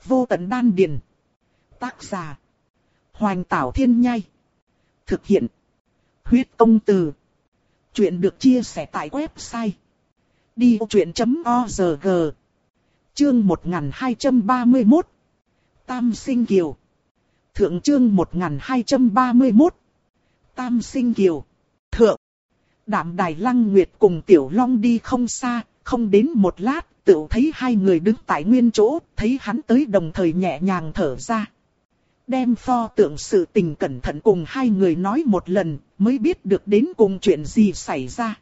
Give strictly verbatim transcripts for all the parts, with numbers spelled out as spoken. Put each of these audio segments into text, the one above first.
Vô tận đan điền. Tác giả. Hoành Tảo Thiên Nhai. Thực hiện. Huyết Công Từ. Chuyện được chia sẻ tại website đi vô chuyện chấm org. Chương một nghìn hai trăm ba mươi mốt. Tam Sinh Kiều. Thượng chương một nghìn hai trăm ba mươi mốt. Tam Sinh Kiều. Thượng. Đạm Đài Lăng Nguyệt cùng Tiểu Long đi không xa, không đến một lát, tự thấy hai người đứng tại nguyên chỗ, thấy hắn tới đồng thời nhẹ nhàng thở ra. Đem pho tượng sự tình cẩn thận cùng hai người nói một lần, mới biết được đến cùng chuyện gì xảy ra.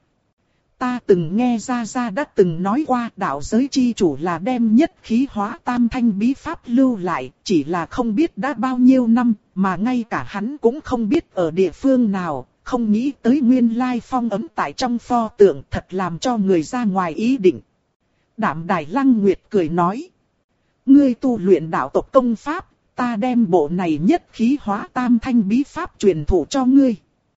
Ta từng nghe Gia Gia đã từng nói qua đạo giới chi chủ là đem nhất khí hóa tam thanh bí pháp lưu lại, chỉ là không biết đã bao nhiêu năm, mà ngay cả hắn cũng không biết ở địa phương nào, không nghĩ tới nguyên lai phong ấn tại trong pho tượng, thật làm cho người ra ngoài ý định. Đạm Đài Lăng Nguyệt cười nói: ngươi tu luyện đạo tộc công pháp, ta đem bộ này nhất khí hóa tam thanh bí pháp truyền thụ cho ngươi.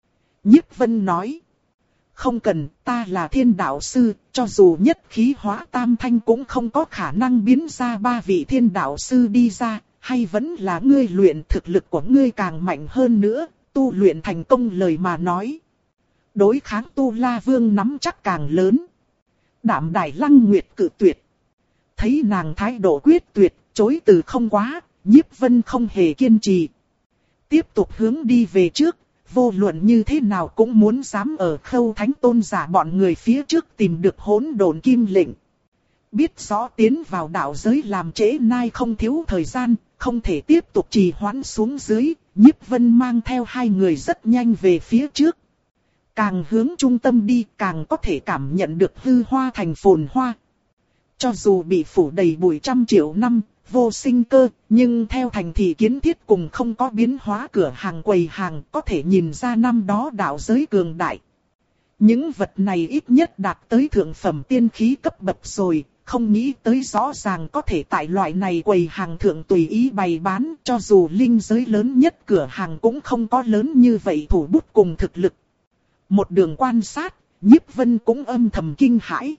Nhiếp Vân nói: không cần, ta là thiên đạo sư, cho dù nhất khí hóa tam thanh cũng không có khả năng biến ra ba vị thiên đạo sư đi ra, hay vẫn là ngươi luyện, thực lực của ngươi càng mạnh hơn nữa, tu luyện thành công lời mà nói. Đối kháng Tu La Vương nắm chắc càng lớn. Đạm Đài Lăng Nguyệt cự tuyệt. Thấy nàng thái độ quyết tuyệt, chối từ không quá, Nhiếp Vân không hề kiên trì. Tiếp tục hướng đi về trước, vô luận như thế nào cũng muốn dám ở Khâu Thánh Tôn giả bọn người phía trước tìm được hỗn độn kim lệnh. Biết rõ tiến vào đạo giới làm trễ nai không thiếu thời gian, không thể tiếp tục trì hoãn xuống dưới, Nhiếp Vân mang theo hai người rất nhanh về phía trước. Càng hướng trung tâm đi, càng có thể cảm nhận được hư hoa thành phồn hoa. Cho dù bị phủ đầy bụi trăm triệu năm, vô sinh cơ, nhưng theo thành thị kiến thiết cùng không có biến hóa cửa hàng quầy hàng, có thể nhìn ra năm đó đạo giới cường đại. Những vật này ít nhất đạt tới thượng phẩm tiên khí cấp bậc rồi, không nghĩ tới rõ ràng có thể tại loại này quầy hàng thượng tùy ý bày bán, cho dù linh giới lớn nhất cửa hàng cũng không có lớn như vậy thủ bút cùng thực lực. Một đường quan sát, Nhiếp Vân cũng âm thầm kinh hãi.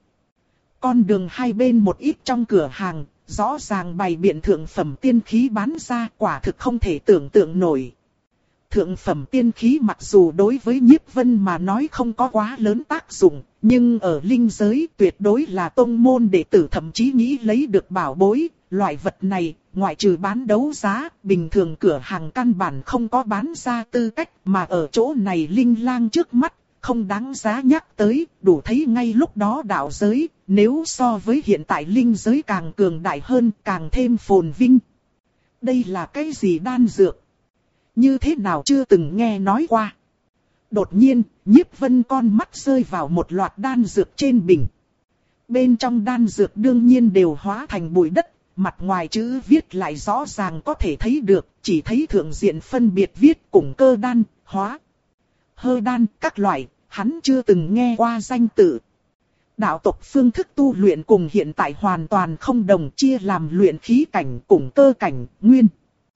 Con đường hai bên một ít trong cửa hàng, rõ ràng bày biện thượng phẩm tiên khí bán ra, quả thực không thể tưởng tượng nổi. Thượng phẩm tiên khí mặc dù đối với Nhiếp Vân mà nói không có quá lớn tác dụng, nhưng ở linh giới tuyệt đối là tông môn đệ tử thậm chí nghĩ lấy được bảo bối. Loại vật này, ngoại trừ bán đấu giá, bình thường cửa hàng căn bản không có bán ra tư cách, mà ở chỗ này linh lang trước mắt, không đáng giá nhắc tới, đủ thấy ngay lúc đó đạo giới, nếu so với hiện tại linh giới càng cường đại hơn, càng thêm phồn vinh. Đây là cái gì đan dược? Như thế nào chưa từng nghe nói qua? Đột nhiên, Nhiếp Vân con mắt rơi vào một loạt đan dược trên bình. Bên trong đan dược đương nhiên đều hóa thành bụi đất, mặt ngoài chữ viết lại rõ ràng có thể thấy được, chỉ thấy thượng diện phân biệt viết củng cơ đan, hóa, hơ đan, các loại, hắn chưa từng nghe qua danh tự. Đạo tộc phương thức tu luyện cùng hiện tại hoàn toàn không đồng, chia làm luyện khí cảnh, củng cơ cảnh, nguyên,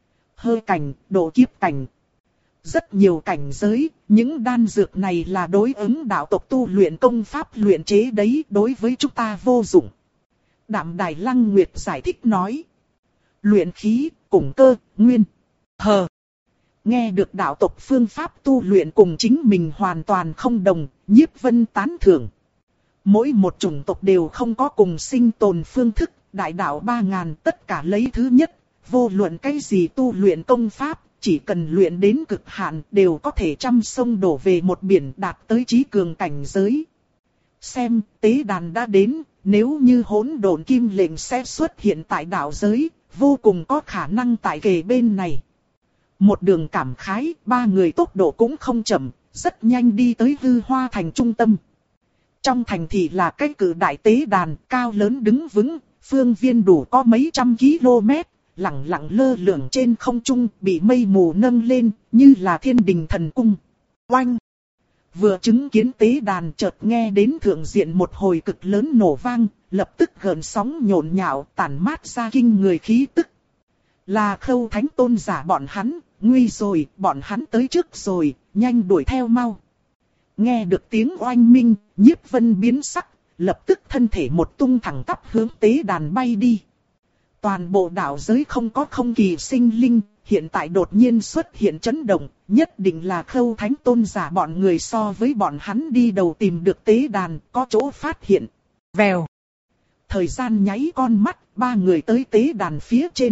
hơ cảnh, độ kiếp cảnh. Rất nhiều cảnh giới, những đan dược này là đối ứng đạo tộc tu luyện công pháp luyện chế đấy, đối với chúng ta vô dụng. Đạm Đài Lăng Nguyệt giải thích nói. Luyện khí, củng cơ, nguyên, hờ. Nghe được đạo tộc phương pháp tu luyện cùng chính mình hoàn toàn không đồng, Nhiếp Vân tán thưởng. Mỗi một chủng tộc đều không có cùng sinh tồn phương thức, đại đạo ba ngàn tất cả lấy thứ nhất, vô luận cái gì tu luyện công pháp, chỉ cần luyện đến cực hạn đều có thể trăm sông đổ về một biển, đạt tới chí cường cảnh giới. Xem, tế đàn đã đến, nếu như hỗn độn kim lệnh sẽ xuất hiện tại đạo giới, vô cùng có khả năng tại kề bên này. Một đường cảm khái, ba người tốc độ cũng không chậm, rất nhanh đi tới hư hoa thành trung tâm. Trong thành thị là cái cự đại tế đàn, cao lớn đứng vững, phương viên đủ có mấy trăm km, lẳng lặng lơ lửng trên không trung, bị mây mù nâng lên, như là thiên đình thần cung. Oanh! Vừa chứng kiến tế đàn chợt nghe đến thượng diện một hồi cực lớn nổ vang, lập tức gợn sóng nhộn nhạo, tản mát ra kinh người khí tức. Là Khâu Thánh Tôn giả bọn hắn, nguy rồi, bọn hắn tới trước rồi, nhanh đuổi theo mau. Nghe được tiếng oanh minh, Nhiếp Vân biến sắc, lập tức thân thể một tung thẳng tắp hướng tế đàn bay đi. Toàn bộ đạo giới không có không kỳ sinh linh, hiện tại đột nhiên xuất hiện chấn động, nhất định là Khâu Thánh Tôn giả bọn người so với bọn hắn đi đầu tìm được tế đàn, có chỗ phát hiện. Vèo. Thời gian nháy con mắt, ba người tới tế đàn phía trên.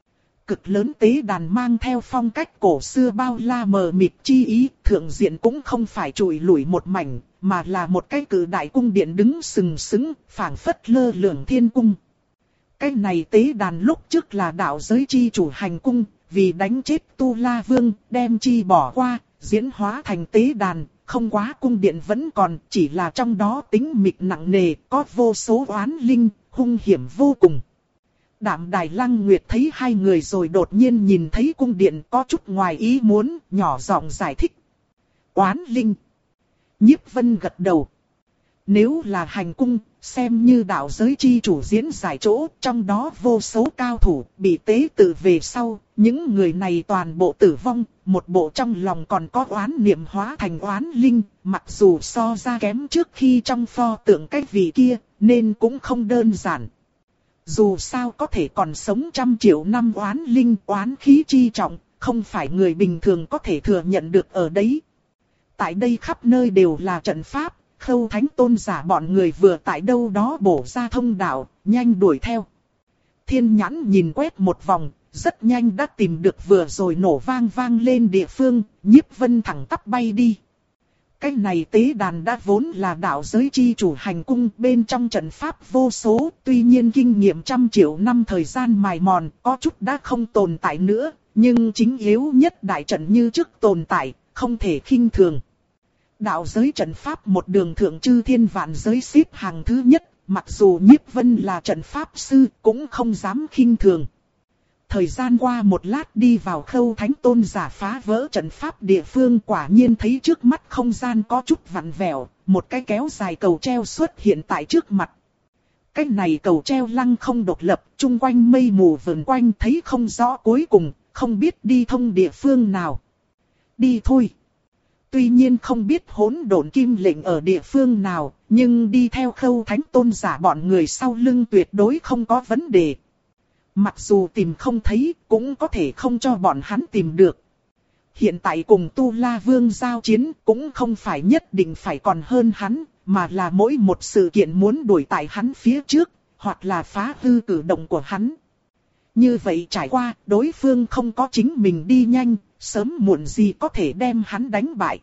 Cực lớn tế đàn mang theo phong cách cổ xưa bao la mờ mịt chi ý, thượng diện cũng không phải trụi lủi một mảnh, mà là một cái cự đại cung điện đứng sừng sững, phảng phất lơ lửng thiên cung. Cái này tế đàn lúc trước là đạo giới chi chủ hành cung, vì đánh chết Tu La Vương, đem chi bỏ qua, diễn hóa thành tế đàn, không quá cung điện vẫn còn, chỉ là trong đó tính mịch nặng nề, có vô số oán linh, hung hiểm vô cùng. Đạm Đài Lăng Nguyệt thấy hai người rồi đột nhiên nhìn thấy cung điện có chút ngoài ý muốn, nhỏ giọng giải thích. Oán linh. Nhiếp Vân gật đầu. Nếu là hành cung, xem như đạo giới chi chủ diễn giải chỗ, trong đó vô số cao thủ bị tế tự về sau, những người này toàn bộ tử vong, một bộ trong lòng còn có oán niệm hóa thành oán linh, mặc dù so ra kém trước khi trong pho tượng cái vị kia, nên cũng không đơn giản. Dù sao có thể còn sống trăm triệu năm oán linh, oán khí chi trọng, không phải người bình thường có thể thừa nhận được ở đấy. Tại đây khắp nơi đều là trận pháp. Khâu Thánh Tôn giả bọn người vừa tại đâu đó bổ ra thông đạo, nhanh đuổi theo. Thiên Nhãn nhìn quét một vòng, rất nhanh đã tìm được vừa rồi nổ vang vang lên địa phương, Nhiếp Vân thẳng tắp bay đi. Cái này tế đàn đã vốn là đạo giới chi chủ hành cung, bên trong trận pháp vô số, tuy nhiên kinh nghiệm trăm triệu năm thời gian mài mòn, có chút đã không tồn tại nữa, nhưng chính yếu nhất đại trận như trước tồn tại, không thể khinh thường. Đạo giới trận pháp một đường thượng chư thiên vạn giới xếp hàng thứ nhất, mặc dù Nhiếp Vân là trận pháp sư cũng không dám khinh thường. Thời gian qua một lát đi vào Khâu Thánh Tôn giả phá vỡ trận pháp địa phương, quả nhiên thấy trước mắt không gian có chút vặn vẹo, một cái kéo dài cầu treo xuất hiện tại trước mặt. Cái này cầu treo lăng không độc lập, chung quanh mây mù vờn quanh thấy không rõ cuối cùng, không biết đi thông địa phương nào. Đi thôi. Tuy nhiên không biết hỗn độn kim lệnh ở địa phương nào, nhưng đi theo Khâu Thánh Tôn giả bọn người sau lưng tuyệt đối không có vấn đề. Mặc dù tìm không thấy, cũng có thể không cho bọn hắn tìm được. Hiện tại cùng Tu La Vương giao chiến cũng không phải nhất định phải còn hơn hắn, mà là mỗi một sự kiện muốn đuổi tại hắn phía trước, hoặc là phá hư cử động của hắn. Như vậy trải qua, đối phương không có chính mình đi nhanh, sớm muộn gì có thể đem hắn đánh bại.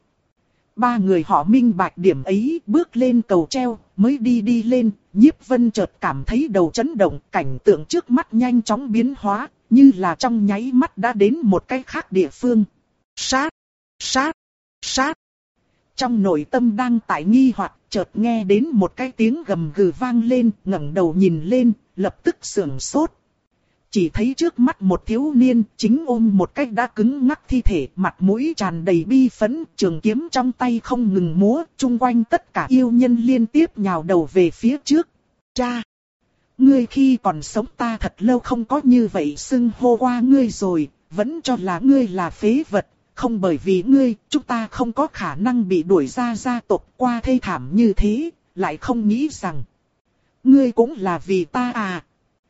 Ba người họ minh bạch điểm ấy, bước lên cầu treo, mới đi đi lên, Nhiếp Vân chợt cảm thấy đầu chấn động, cảnh tượng trước mắt nhanh chóng biến hóa, như là trong nháy mắt đã đến một cái khác địa phương. Sát! Sát! Sát! Trong nội tâm đang tại nghi hoặc, chợt nghe đến một cái tiếng gầm gừ vang lên, ngẩng đầu nhìn lên, lập tức sửng sốt. Chỉ thấy trước mắt một thiếu niên chính ôm một cái đã cứng ngắc thi thể, mặt mũi tràn đầy bi phẫn, trường kiếm trong tay không ngừng múa, chung quanh tất cả yêu nhân liên tiếp nhào đầu về phía trước. Cha! Ngươi khi còn sống ta thật lâu không có như vậy xưng hô qua ngươi rồi, vẫn cho là ngươi là phế vật, không bởi vì ngươi, chúng ta không có khả năng bị đuổi ra gia tộc qua thê thảm như thế, lại không nghĩ rằng ngươi cũng là vì ta à.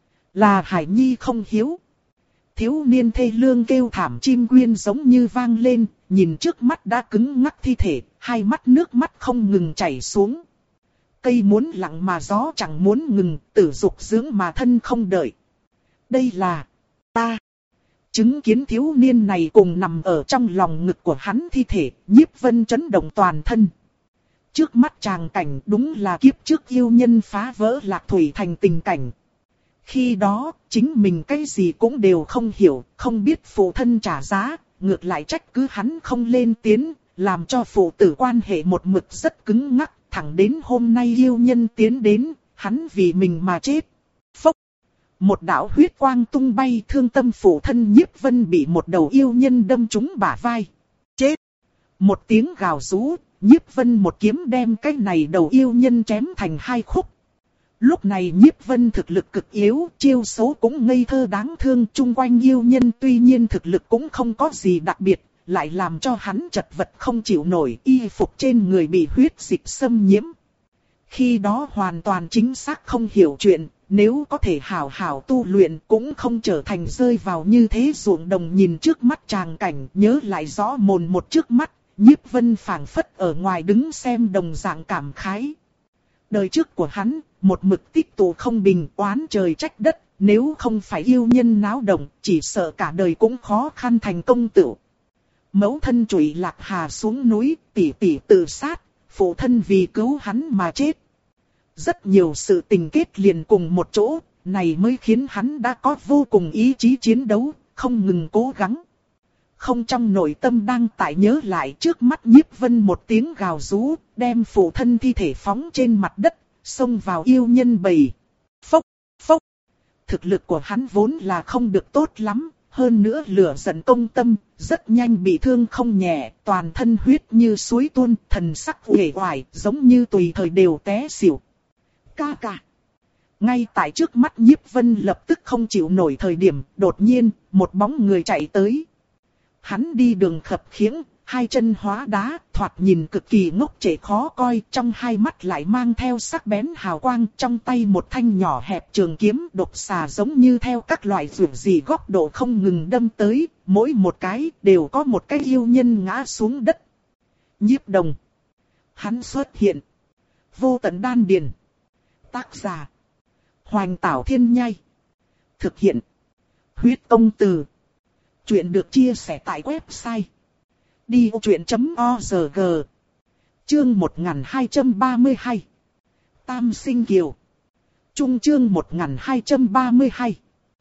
Là Hải Nhi không hiếu. Thiếu niên thê lương kêu thảm chim quyên giống như vang lên, nhìn trước mắt đã cứng ngắc thi thể, hai mắt nước mắt không ngừng chảy xuống. Cây muốn lặng mà gió chẳng muốn ngừng, tử dục dưỡng mà thân không đợi. Đây là ta. Chứng kiến thiếu niên này cùng nằm ở trong lòng ngực của hắn thi thể, Nhiếp Vân chấn động toàn thân. Trước mắt tràng cảnh đúng là kiếp trước yêu nhân phá vỡ Lạc Thủy thành tình cảnh. Khi đó, chính mình cái gì cũng đều không hiểu, không biết phụ thân trả giá, ngược lại trách cứ hắn không lên tiếng, làm cho phụ tử quan hệ một mực rất cứng ngắc, thẳng đến hôm nay yêu nhân tiến đến, hắn vì mình mà chết. Phốc! Một đạo huyết quang tung bay, thương tâm phụ thân Nhiếp Vân bị một đầu yêu nhân đâm trúng bả vai. Chết! Một tiếng gào rú, Nhiếp Vân một kiếm đem cái này đầu yêu nhân chém thành hai khúc. Lúc này Nhiếp Vân thực lực cực yếu, chiêu số cũng ngây thơ đáng thương, chung quanh yêu nhân tuy nhiên thực lực cũng không có gì đặc biệt, lại làm cho hắn chật vật không chịu nổi, y phục trên người bị huyết dịch xâm nhiễm. Khi đó hoàn toàn chính xác không hiểu chuyện, nếu có thể hảo hảo tu luyện cũng không trở thành rơi vào như thế ruộng đồng nhìn trước mắt tràng cảnh, nhớ lại rõ mồn một trước mắt, Nhiếp Vân phảng phất ở ngoài đứng xem đồng dạng cảm khái. Đời trước của hắn, một mực tích tụ không bình, oán trời trách đất, nếu không phải yêu nhân náo động, chỉ sợ cả đời cũng khó khăn thành công tựu. Mẫu thân trụy lạc hà xuống núi, tỷ tỷ tự sát, phụ thân vì cứu hắn mà chết. Rất nhiều sự tình kết liền cùng một chỗ, này mới khiến hắn đã có vô cùng ý chí chiến đấu, không ngừng cố gắng. Không trong nội tâm đang tại nhớ lại trước mắt Nhiếp Vân một tiếng gào rú, đem phụ thân thi thể phóng trên mặt đất, xông vào yêu nhân bầy. Phốc, phốc. Thực lực của hắn vốn là không được tốt lắm, hơn nữa lửa giận công tâm, rất nhanh bị thương không nhẹ, toàn thân huyết như suối tuôn, thần sắc uể oải, giống như tùy thời đều té xỉu. Ca ca. Ngay tại trước mắt Nhiếp Vân lập tức không chịu nổi thời điểm, đột nhiên, một bóng người chạy tới. Hắn đi đường khập khiễng, hai chân hóa đá, thoạt nhìn cực kỳ ngốc trệ khó coi, trong hai mắt lại mang theo sắc bén hào quang, trong tay một thanh nhỏ hẹp trường kiếm độc xà giống như theo các loại rủi gì góc độ không ngừng đâm tới, mỗi một cái đều có một cái yêu nhân ngã xuống đất. Nhiếp Đồng. Hắn xuất hiện. Vô tận đan điền. Tác giả. Hoành Tảo Thiên Nhai. Thực hiện. Huyết Công Từ. Chuyện được chia sẻ tại website đi ô chuyện chấm org. Chương một nghìn hai trăm ba mươi hai. Tam Sinh Kiều. Trung chương một nghìn hai trăm ba mươi hai.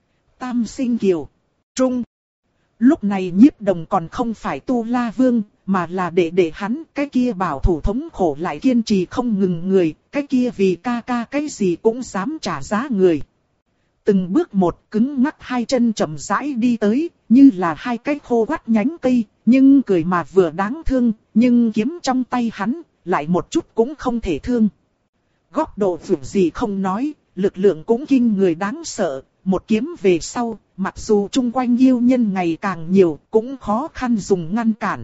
Tam Sinh Kiều. Trung. Lúc này Nhiếp Đồng còn không phải Tu La Vương, mà là để để hắn, cái kia bảo thủ thống khổ lại kiên trì không ngừng người, cái kia vì ca ca cái gì cũng dám trả giá người. Từng bước một cứng ngắc hai chân chậm rãi đi tới, như là hai cái khô quắt nhánh cây, nhưng cười mà vừa đáng thương, nhưng kiếm trong tay hắn, lại một chút cũng không thể thương. Góc độ vượt gì không nói, lực lượng cũng kinh người đáng sợ, một kiếm về sau, mặc dù chung quanh yêu nhân ngày càng nhiều, cũng khó khăn dùng ngăn cản.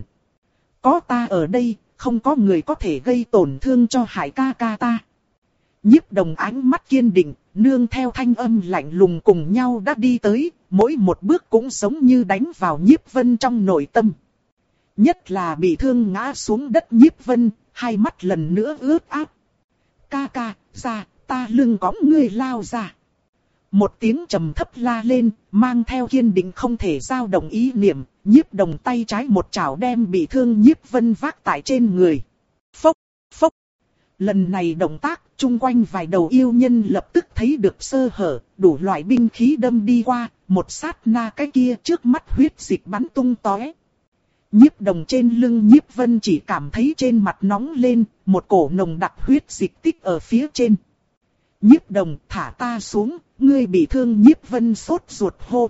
Có ta ở đây, không có người có thể gây tổn thương cho Hải ca ca ta. Nhiếp Đồng ánh mắt kiên định, nương theo thanh âm lạnh lùng cùng nhau đã đi tới, mỗi một bước cũng giống như đánh vào Nhiếp Vân trong nội tâm. Nhất là bị thương ngã xuống đất Nhiếp Vân, hai mắt lần nữa ướt át. Ca ca, ra, ta lưng cõng ngươi lao ra. Một tiếng trầm thấp la lên, mang theo kiên định không thể dao động ý niệm, Nhiếp Đồng tay trái một chảo đem bị thương Nhiếp Vân vác tại trên người. Phốc, phốc. Lần này động tác, chung quanh vài đầu yêu nhân lập tức thấy được sơ hở, đủ loại binh khí đâm đi qua, một sát na cái kia trước mắt huyết dịch bắn tung tóe. Nhiếp Đồng trên lưng Nhiếp Vân chỉ cảm thấy trên mặt nóng lên, một cổ nồng đặc huyết dịch tích ở phía trên. Nhiếp Đồng, thả ta xuống, ngươi bị thương. Nhiếp Vân sốt ruột hô.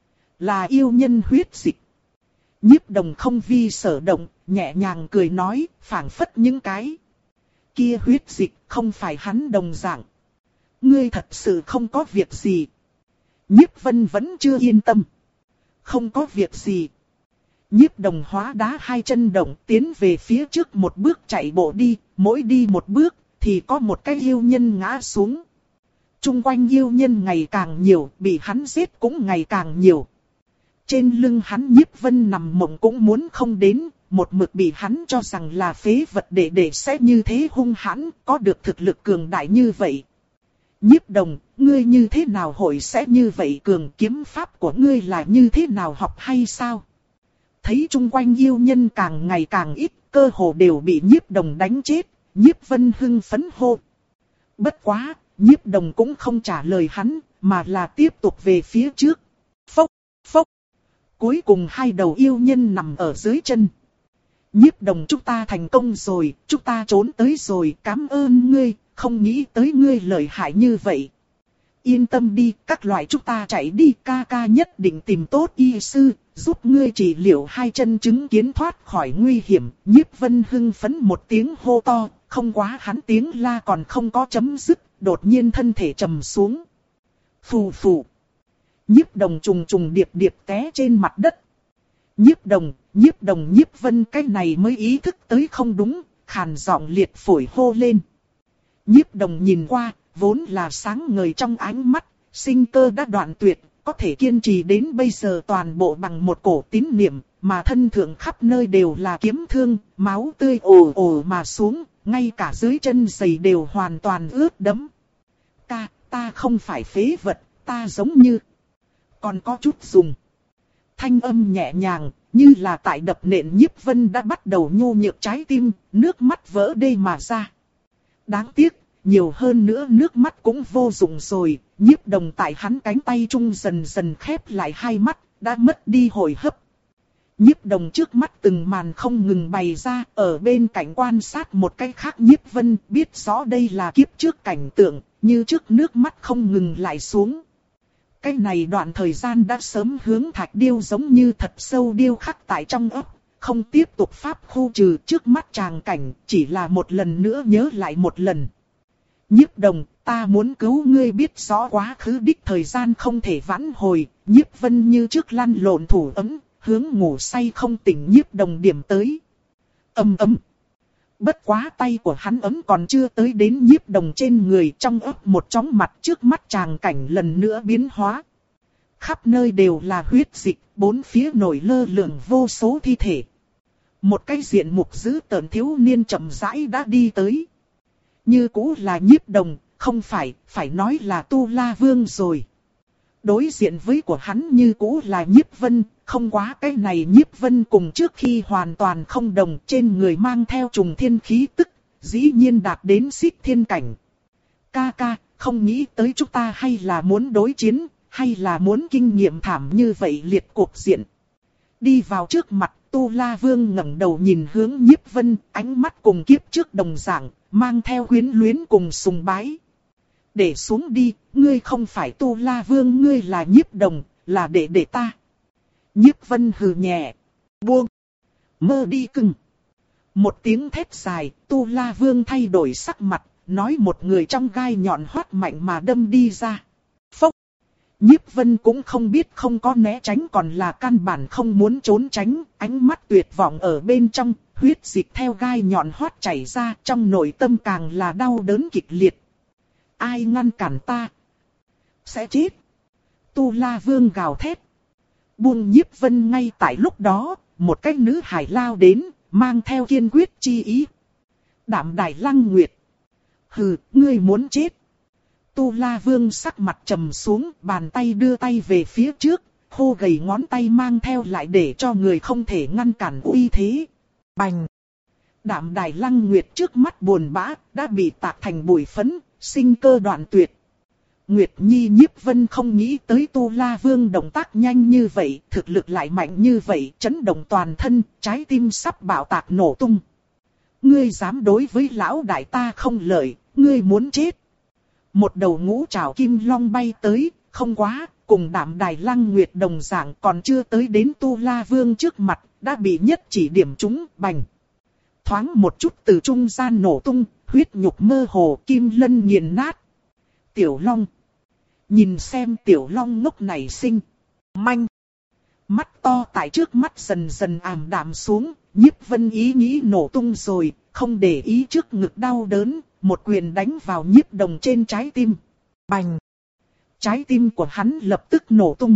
Là yêu nhân huyết dịch. Nhiếp Đồng không vi sở động, nhẹ nhàng cười nói, phảng phất những cái kia huyết dịch không phải hắn đồng dạng. Ngươi thật sự không có việc gì. Nhiếp Vân vẫn chưa yên tâm. Không có việc gì. Nhiếp Đồng hóa đá hai chân động tiến về phía trước một bước chạy bộ đi, mỗi đi một bước thì có một cái yêu nhân ngã xuống. Trung quanh yêu nhân ngày càng nhiều, bị hắn giết cũng ngày càng nhiều. Trên lưng hắn Nhiếp Vân nằm mộng cũng muốn không đến, một mực bị hắn cho rằng là phế vật để để sẽ như thế hung hãn, có được thực lực cường đại như vậy. Nhiếp Đồng, ngươi như thế nào hội sẽ như vậy cường, kiếm pháp của ngươi là như thế nào học hay sao? Thấy chung quanh yêu nhân càng ngày càng ít, cơ hồ đều bị Nhiếp Đồng đánh chết, Nhiếp Vân hưng phấn hô. Bất quá, Nhiếp Đồng cũng không trả lời hắn, mà là tiếp tục về phía trước. Phốc, phốc. Cuối cùng hai đầu yêu nhân nằm ở dưới chân. Nhiếp Đồng, chúng ta thành công rồi, chúng ta trốn tới rồi, cảm ơn ngươi, không nghĩ tới ngươi lợi hại như vậy. Yên tâm đi, các loại chúng ta chạy đi, ca ca nhất định tìm tốt y sư, giúp ngươi trị liệu hai chân chứng kiến thoát khỏi nguy hiểm. Nhiếp Vân hưng phấn một tiếng hô to, không quá hắn tiếng la còn không có chấm dứt, đột nhiên thân thể trầm xuống. Phù phù. Nhiếp Đồng trùng trùng điệp điệp té trên mặt đất. Nhiếp Đồng, Nhiếp Đồng, Nhiếp Vân cái này mới ý thức tới không đúng, khàn giọng liệt phổi hô lên. Nhiếp Đồng nhìn qua, vốn là sáng ngời trong ánh mắt, sinh cơ đã đoạn tuyệt, có thể kiên trì đến bây giờ toàn bộ bằng một cổ tín niệm, mà thân thượng khắp nơi đều là kiếm thương, máu tươi ồ ồ mà xuống, ngay cả dưới chân giày đều hoàn toàn ướt đẫm. Ta, ta không phải phế vật, ta giống như còn có chút dùng. Thanh âm nhẹ nhàng, như là tại đập nện. Nhiếp Vân đã bắt đầu nhu nhược trái tim, nước mắt vỡ đê mà ra. Đáng tiếc, nhiều hơn nữa nước mắt cũng vô dụng rồi. Nhiếp Đồng tại hắn cánh tay trung dần dần khép lại hai mắt, đã mất đi hồi hấp. Nhiếp Đồng trước mắt từng màn không ngừng bày ra, ở bên cạnh quan sát một cái khác. Nhiếp Vân biết rõ đây là kiếp trước cảnh tượng, như trước nước mắt không ngừng lại xuống. Cái này đoạn thời gian đã sớm hướng thạch điêu giống như thật sâu điêu khắc tại trong óc, không tiếp tục pháp khu trừ. Trước mắt tràng cảnh, chỉ là một lần nữa nhớ lại một lần. Nhiếp Đồng, ta muốn cứu ngươi, biết rõ quá khứ đích thời gian không thể vãn hồi. Nhiếp Vân như trước lăn lộn thủ ấm, hướng ngủ say không tỉnh Nhiếp Đồng điểm tới. Ầm ầm. Bất quá tay của hắn ấm còn chưa tới đến Nhiếp Đồng trên người, trong ấp một chóng mặt. Trước mắt tràng cảnh lần nữa biến hóa. Khắp nơi đều là huyết dịch, bốn phía nổi lơ lửng vô số thi thể. Một cái diện mục dữ tợn thiếu niên chậm rãi đã đi tới. Như cũ là Nhiếp Đồng, không phải, phải nói là Tu La Vương rồi. Đối diện với của hắn như cũ là Nhiếp Vân, không quá cái này Nhiếp Vân cùng trước khi hoàn toàn không đồng, trên người mang theo trùng thiên khí tức, dĩ nhiên đạt đến xích thiên cảnh. Ca ca, không nghĩ tới chúng ta hay là muốn đối chiến, hay là muốn kinh nghiệm thảm như vậy liệt cuộc diện. Đi vào trước mặt, Tu La Vương ngẩng đầu nhìn hướng Nhiếp Vân, ánh mắt cùng kiếp trước đồng dạng, mang theo quyến luyến cùng sùng bái. Để xuống đi, ngươi không phải Tu La Vương, ngươi là Nhiếp Đồng, là đệ đệ ta. Nhiếp Vân hừ nhẹ, buông, mơ đi cưng. Một tiếng thét dài, Tu La Vương thay đổi sắc mặt, nói một người trong gai nhọn hoắt mạnh mà đâm đi ra. Phốc. Nhiếp Vân cũng không biết không có né tránh còn là căn bản không muốn trốn tránh, ánh mắt tuyệt vọng ở bên trong, huyết dịch theo gai nhọn hoắt chảy ra, trong nội tâm càng là đau đớn kịch liệt. Ai ngăn cản ta? Sẽ chết. Tu La Vương gào thét. Buông Nhiếp Vân. Ngay tại lúc đó, một cái nữ hài lao đến, mang theo kiên quyết chi ý. Đạm Đài Lăng Nguyệt. Hừ, ngươi muốn chết. Tu La Vương sắc mặt trầm xuống, bàn tay đưa tay về phía trước, khô gầy ngón tay mang theo lại để cho người không thể ngăn cản uy thế. Bành. Đạm Đài Lăng Nguyệt trước mắt buồn bã, đã bị tạc thành bụi phấn, sinh cơ đoạn tuyệt. Nguyệt Nhi Nhiếp Vân không nghĩ tới Tu La Vương động tác nhanh như vậy, thực lực lại mạnh như vậy, chấn động toàn thân, trái tim sắp bạo tạc nổ tung. Ngươi dám đối với lão đại ta không lợi, ngươi muốn chết. Một đầu ngũ trảo kim long bay tới, không quá, cùng Đạm Đài Lăng Nguyệt đồng dạng, còn chưa tới đến Tu La Vương trước mặt, đã bị nhất chỉ điểm trúng. Bành. Thoáng một chút từ trung gian nổ tung, huyết nhục mơ hồ, kim lân nghiền nát. Tiểu Long. Nhìn xem Tiểu Long ngốc này sinh. Manh. Mắt to tại trước mắt dần dần ảm đạm xuống, Nhiếp Vân ý nghĩ nổ tung rồi, không để ý trước ngực đau đớn, một quyền đánh vào Nhiếp Đồng trên trái tim. Bành. Trái tim của hắn lập tức nổ tung.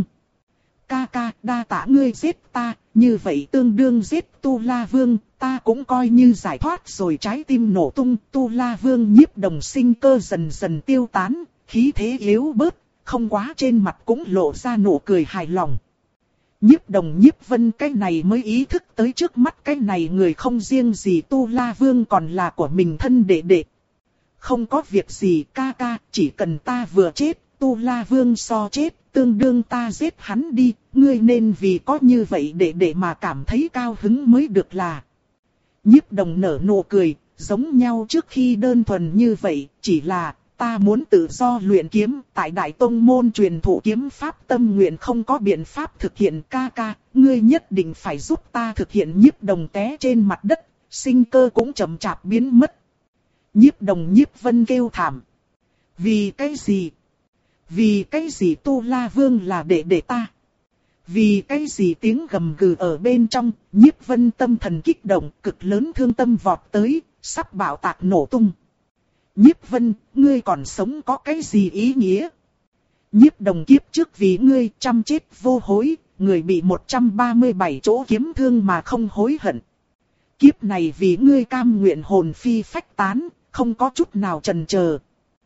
Ca ca, đa tạ ngươi giết ta, như vậy tương đương giết Tu La Vương, ta cũng coi như giải thoát rồi. Trái tim nổ tung, Tu La Vương Nhiếp Đồng sinh cơ dần dần tiêu tán, khí thế yếu bớt, không quá trên mặt cũng lộ ra nụ cười hài lòng. Nhiếp Đồng Nhiếp Vân cái này mới ý thức tới trước mắt cái này người không riêng gì Tu La Vương còn là của mình thân đệ đệ. Không có việc gì ca ca, chỉ cần ta vừa chết, Tu La Vương so chết, tương đương ta giết hắn đi, ngươi nên vì có như vậy để để mà cảm thấy cao hứng mới được là. Nhiếp Đồng nở nụ cười, giống nhau trước khi đơn thuần như vậy, chỉ là ta muốn tự do luyện kiếm, tại Đại Tông môn truyền thụ kiếm pháp, tâm nguyện không có biện pháp thực hiện. Ca ca, ngươi nhất định phải giúp ta thực hiện. Nhiếp Đồng té trên mặt đất, sinh cơ cũng chậm chạp biến mất. Nhiếp Đồng Nhiếp Vân kêu thảm. Vì cái gì? Vì cái gì Tu La Vương là đệ đệ ta? Vì cái gì tiếng gầm gừ ở bên trong, Nhiếp Vân tâm thần kích động, cực lớn thương tâm vọt tới, sắp bạo tạc nổ tung. Nhiếp Vân, ngươi còn sống có cái gì ý nghĩa? Nhiếp Đồng kiếp trước vì ngươi trăm chết vô hối, người bị một trăm ba mươi bảy chỗ kiếm thương mà không hối hận. Kiếp này vì ngươi cam nguyện hồn phi phách tán, không có chút nào chần chờ.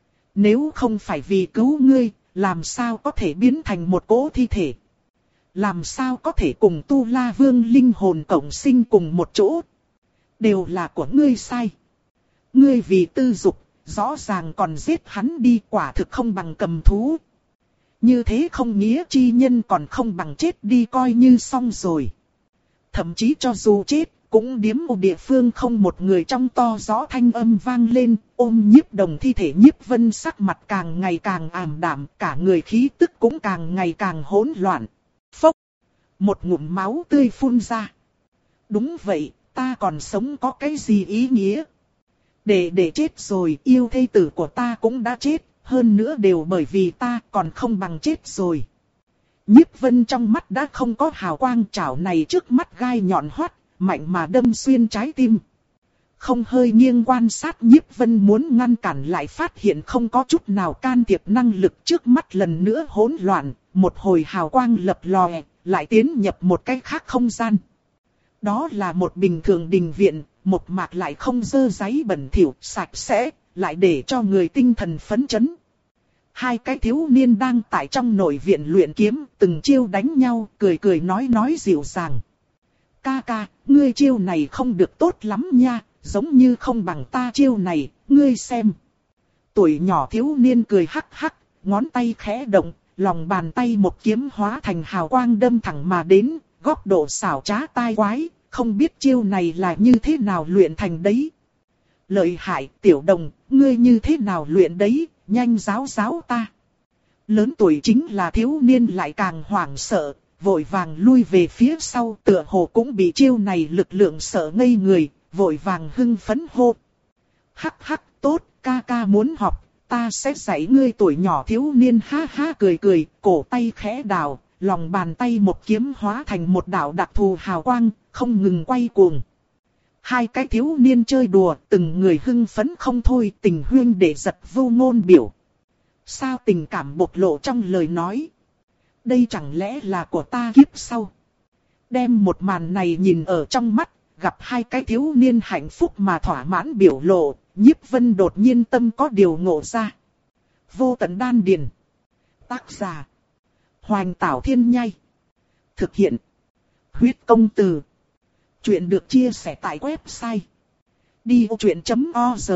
Nếu không phải vì cứu ngươi, làm sao có thể biến thành một cỗ thi thể? Làm sao có thể cùng Tu La Vương linh hồn cộng sinh cùng một chỗ? Đều là của ngươi sai. Ngươi vì tư dục, rõ ràng còn giết hắn đi, quả thực không bằng cầm thú. Như thế không nghĩa chi nhân còn không bằng chết đi coi như xong rồi. Thậm chí cho dù chết, cũng điếm một địa phương không một người trong to rõ thanh âm vang lên, ôm Nhiếp Đồng thi thể. Nhiếp Vân sắc mặt càng ngày càng ảm đạm, cả người khí tức cũng càng ngày càng hỗn loạn. Phốc! Một ngụm máu tươi phun ra. Đúng vậy, ta còn sống có cái gì ý nghĩa? Để để chết rồi, yêu thê tử của ta cũng đã chết, hơn nữa đều bởi vì ta, còn không bằng chết rồi. Nhiếp Vân trong mắt đã không có hào quang, chảo này trước mắt gai nhọn hoắt, mạnh mà đâm xuyên trái tim. Không hơi nghiêng quan sát, Nhiếp Vân muốn ngăn cản lại phát hiện không có chút nào can thiệp năng lực, trước mắt lần nữa hỗn loạn, một hồi hào quang lập lòe, lại tiến nhập một cái khác không gian. Đó là một bình thường đình viện, một mạc lại không dơ dáy bẩn thỉu, sạch sẽ, lại để cho người tinh thần phấn chấn. Hai cái thiếu niên đang tại trong nội viện luyện kiếm, từng chiêu đánh nhau, cười cười nói nói dịu dàng. Ca ca, ngươi chiêu này không được tốt lắm nha, giống như không bằng ta chiêu này, ngươi xem. Tuổi nhỏ thiếu niên cười hắc hắc, ngón tay khẽ động, lòng bàn tay một kiếm hóa thành hào quang đâm thẳng mà đến, góc độ xảo trá tai quái, không biết chiêu này là như thế nào luyện thành đấy. Lợi hại, Tiểu Đồng, ngươi như thế nào luyện đấy, nhanh giáo giáo ta. Lớn tuổi chính là thiếu niên lại càng hoảng sợ, vội vàng lui về phía sau, tựa hồ cũng bị chiêu này lực lượng sợ ngây người, vội vàng hưng phấn hô. Hắc hắc, tốt, ca ca muốn học, ta sẽ dạy ngươi. Tuổi nhỏ thiếu niên ha ha cười cười, cổ tay khẽ đào, lòng bàn tay một kiếm hóa thành một đạo đặc thù hào quang, không ngừng quay cuồng. Hai cái thiếu niên chơi đùa, từng người hưng phấn không thôi, tình huyên để giật vô ngôn biểu. Sao tình cảm bộc lộ trong lời nói? Đây chẳng lẽ là của ta kiếp sau? Đem một màn này nhìn ở trong mắt, gặp hai cái thiếu niên hạnh phúc mà thỏa mãn biểu lộ, Nhiếp Vân đột nhiên tâm có điều ngộ ra. Vô tận đan điền. Tác giả: Hoành Tảo Thiên Nhai. Thực hiện: Huyết Công Từ. Chuyện được chia sẻ tại website đi vô chuyện chấm org.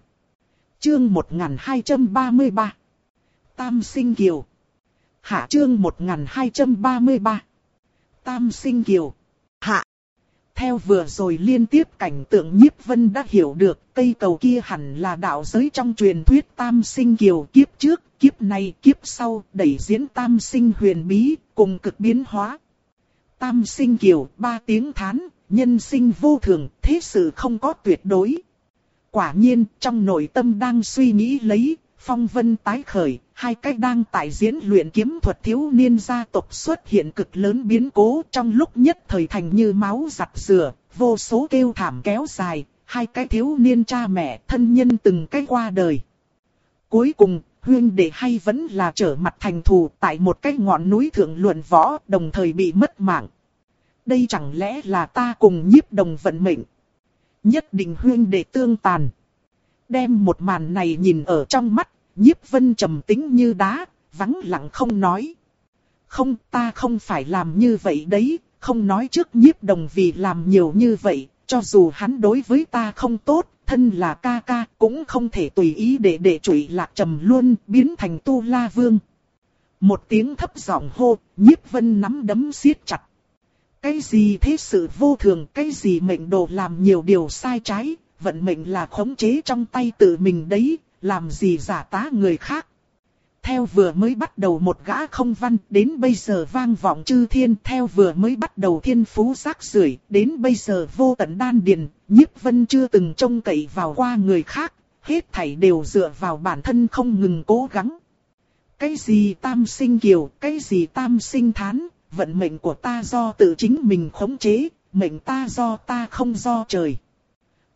Chương một nghìn hai trăm ba mươi ba. Tam Sinh Kiều. Hạ. Chương một nghìn hai trăm ba mươi ba. Tam Sinh Kiều. Hạ. Theo vừa rồi liên tiếp cảnh tượng, Nhiếp Vân đã hiểu được cây cầu kia hẳn là đạo giới trong truyền thuyết Tam Sinh Kiều. Kiếp trước, kiếp này, kiếp sau, đẩy diễn Tam Sinh huyền bí, cùng cực biến hóa. Tam Sinh Kiều, ba tiếng thán, nhân sinh vô thường, thế sự không có tuyệt đối. Quả nhiên, trong nội tâm đang suy nghĩ lấy, phong vân tái khởi, hai cách đang tại diễn luyện kiếm thuật thiếu niên gia tộc xuất hiện cực lớn biến cố, trong lúc nhất thời thành như máu giặt rửa, vô số kêu thảm kéo dài, hai cái thiếu niên cha mẹ thân nhân từng cái qua đời. Cuối cùng, huynh đệ hay vẫn là trở mặt thành thù, tại một cái ngọn núi thượng luận võ, đồng thời bị mất mạng. Đây chẳng lẽ là ta cùng Nhiếp Đồng vận mệnh? Nhất định huynh đệ tương tàn. Đem một màn này nhìn ở trong mắt, Nhiếp Vân trầm tĩnh như đá, vắng lặng không nói. Không, ta không phải làm như vậy đấy, không nói trước Nhiếp Đồng vì làm nhiều như vậy, cho dù hắn đối với ta không tốt, thân là ca ca, cũng không thể tùy ý để để trụy lạc trầm luôn, biến thành Tu La Vương. Một tiếng thấp giọng hô, Nhiếp Vân nắm đấm siết chặt. Cái gì thế sự vô thường, cái gì mệnh đồ làm nhiều điều sai trái, vận mệnh là khống chế trong tay tự mình đấy, làm gì giả tá người khác. Theo vừa mới bắt đầu một gã không văn, đến bây giờ vang vọng chư thiên, theo vừa mới bắt đầu thiên phú rác rưởi, đến bây giờ vô tận đan điền, Nhiếp Vân chưa từng trông cậy vào qua người khác, hết thảy đều dựa vào bản thân không ngừng cố gắng. Cái gì Tam Sinh Kiều, cái gì Tam Sinh Thán, vận mệnh của ta do tự chính mình khống chế, mệnh ta do ta không do trời.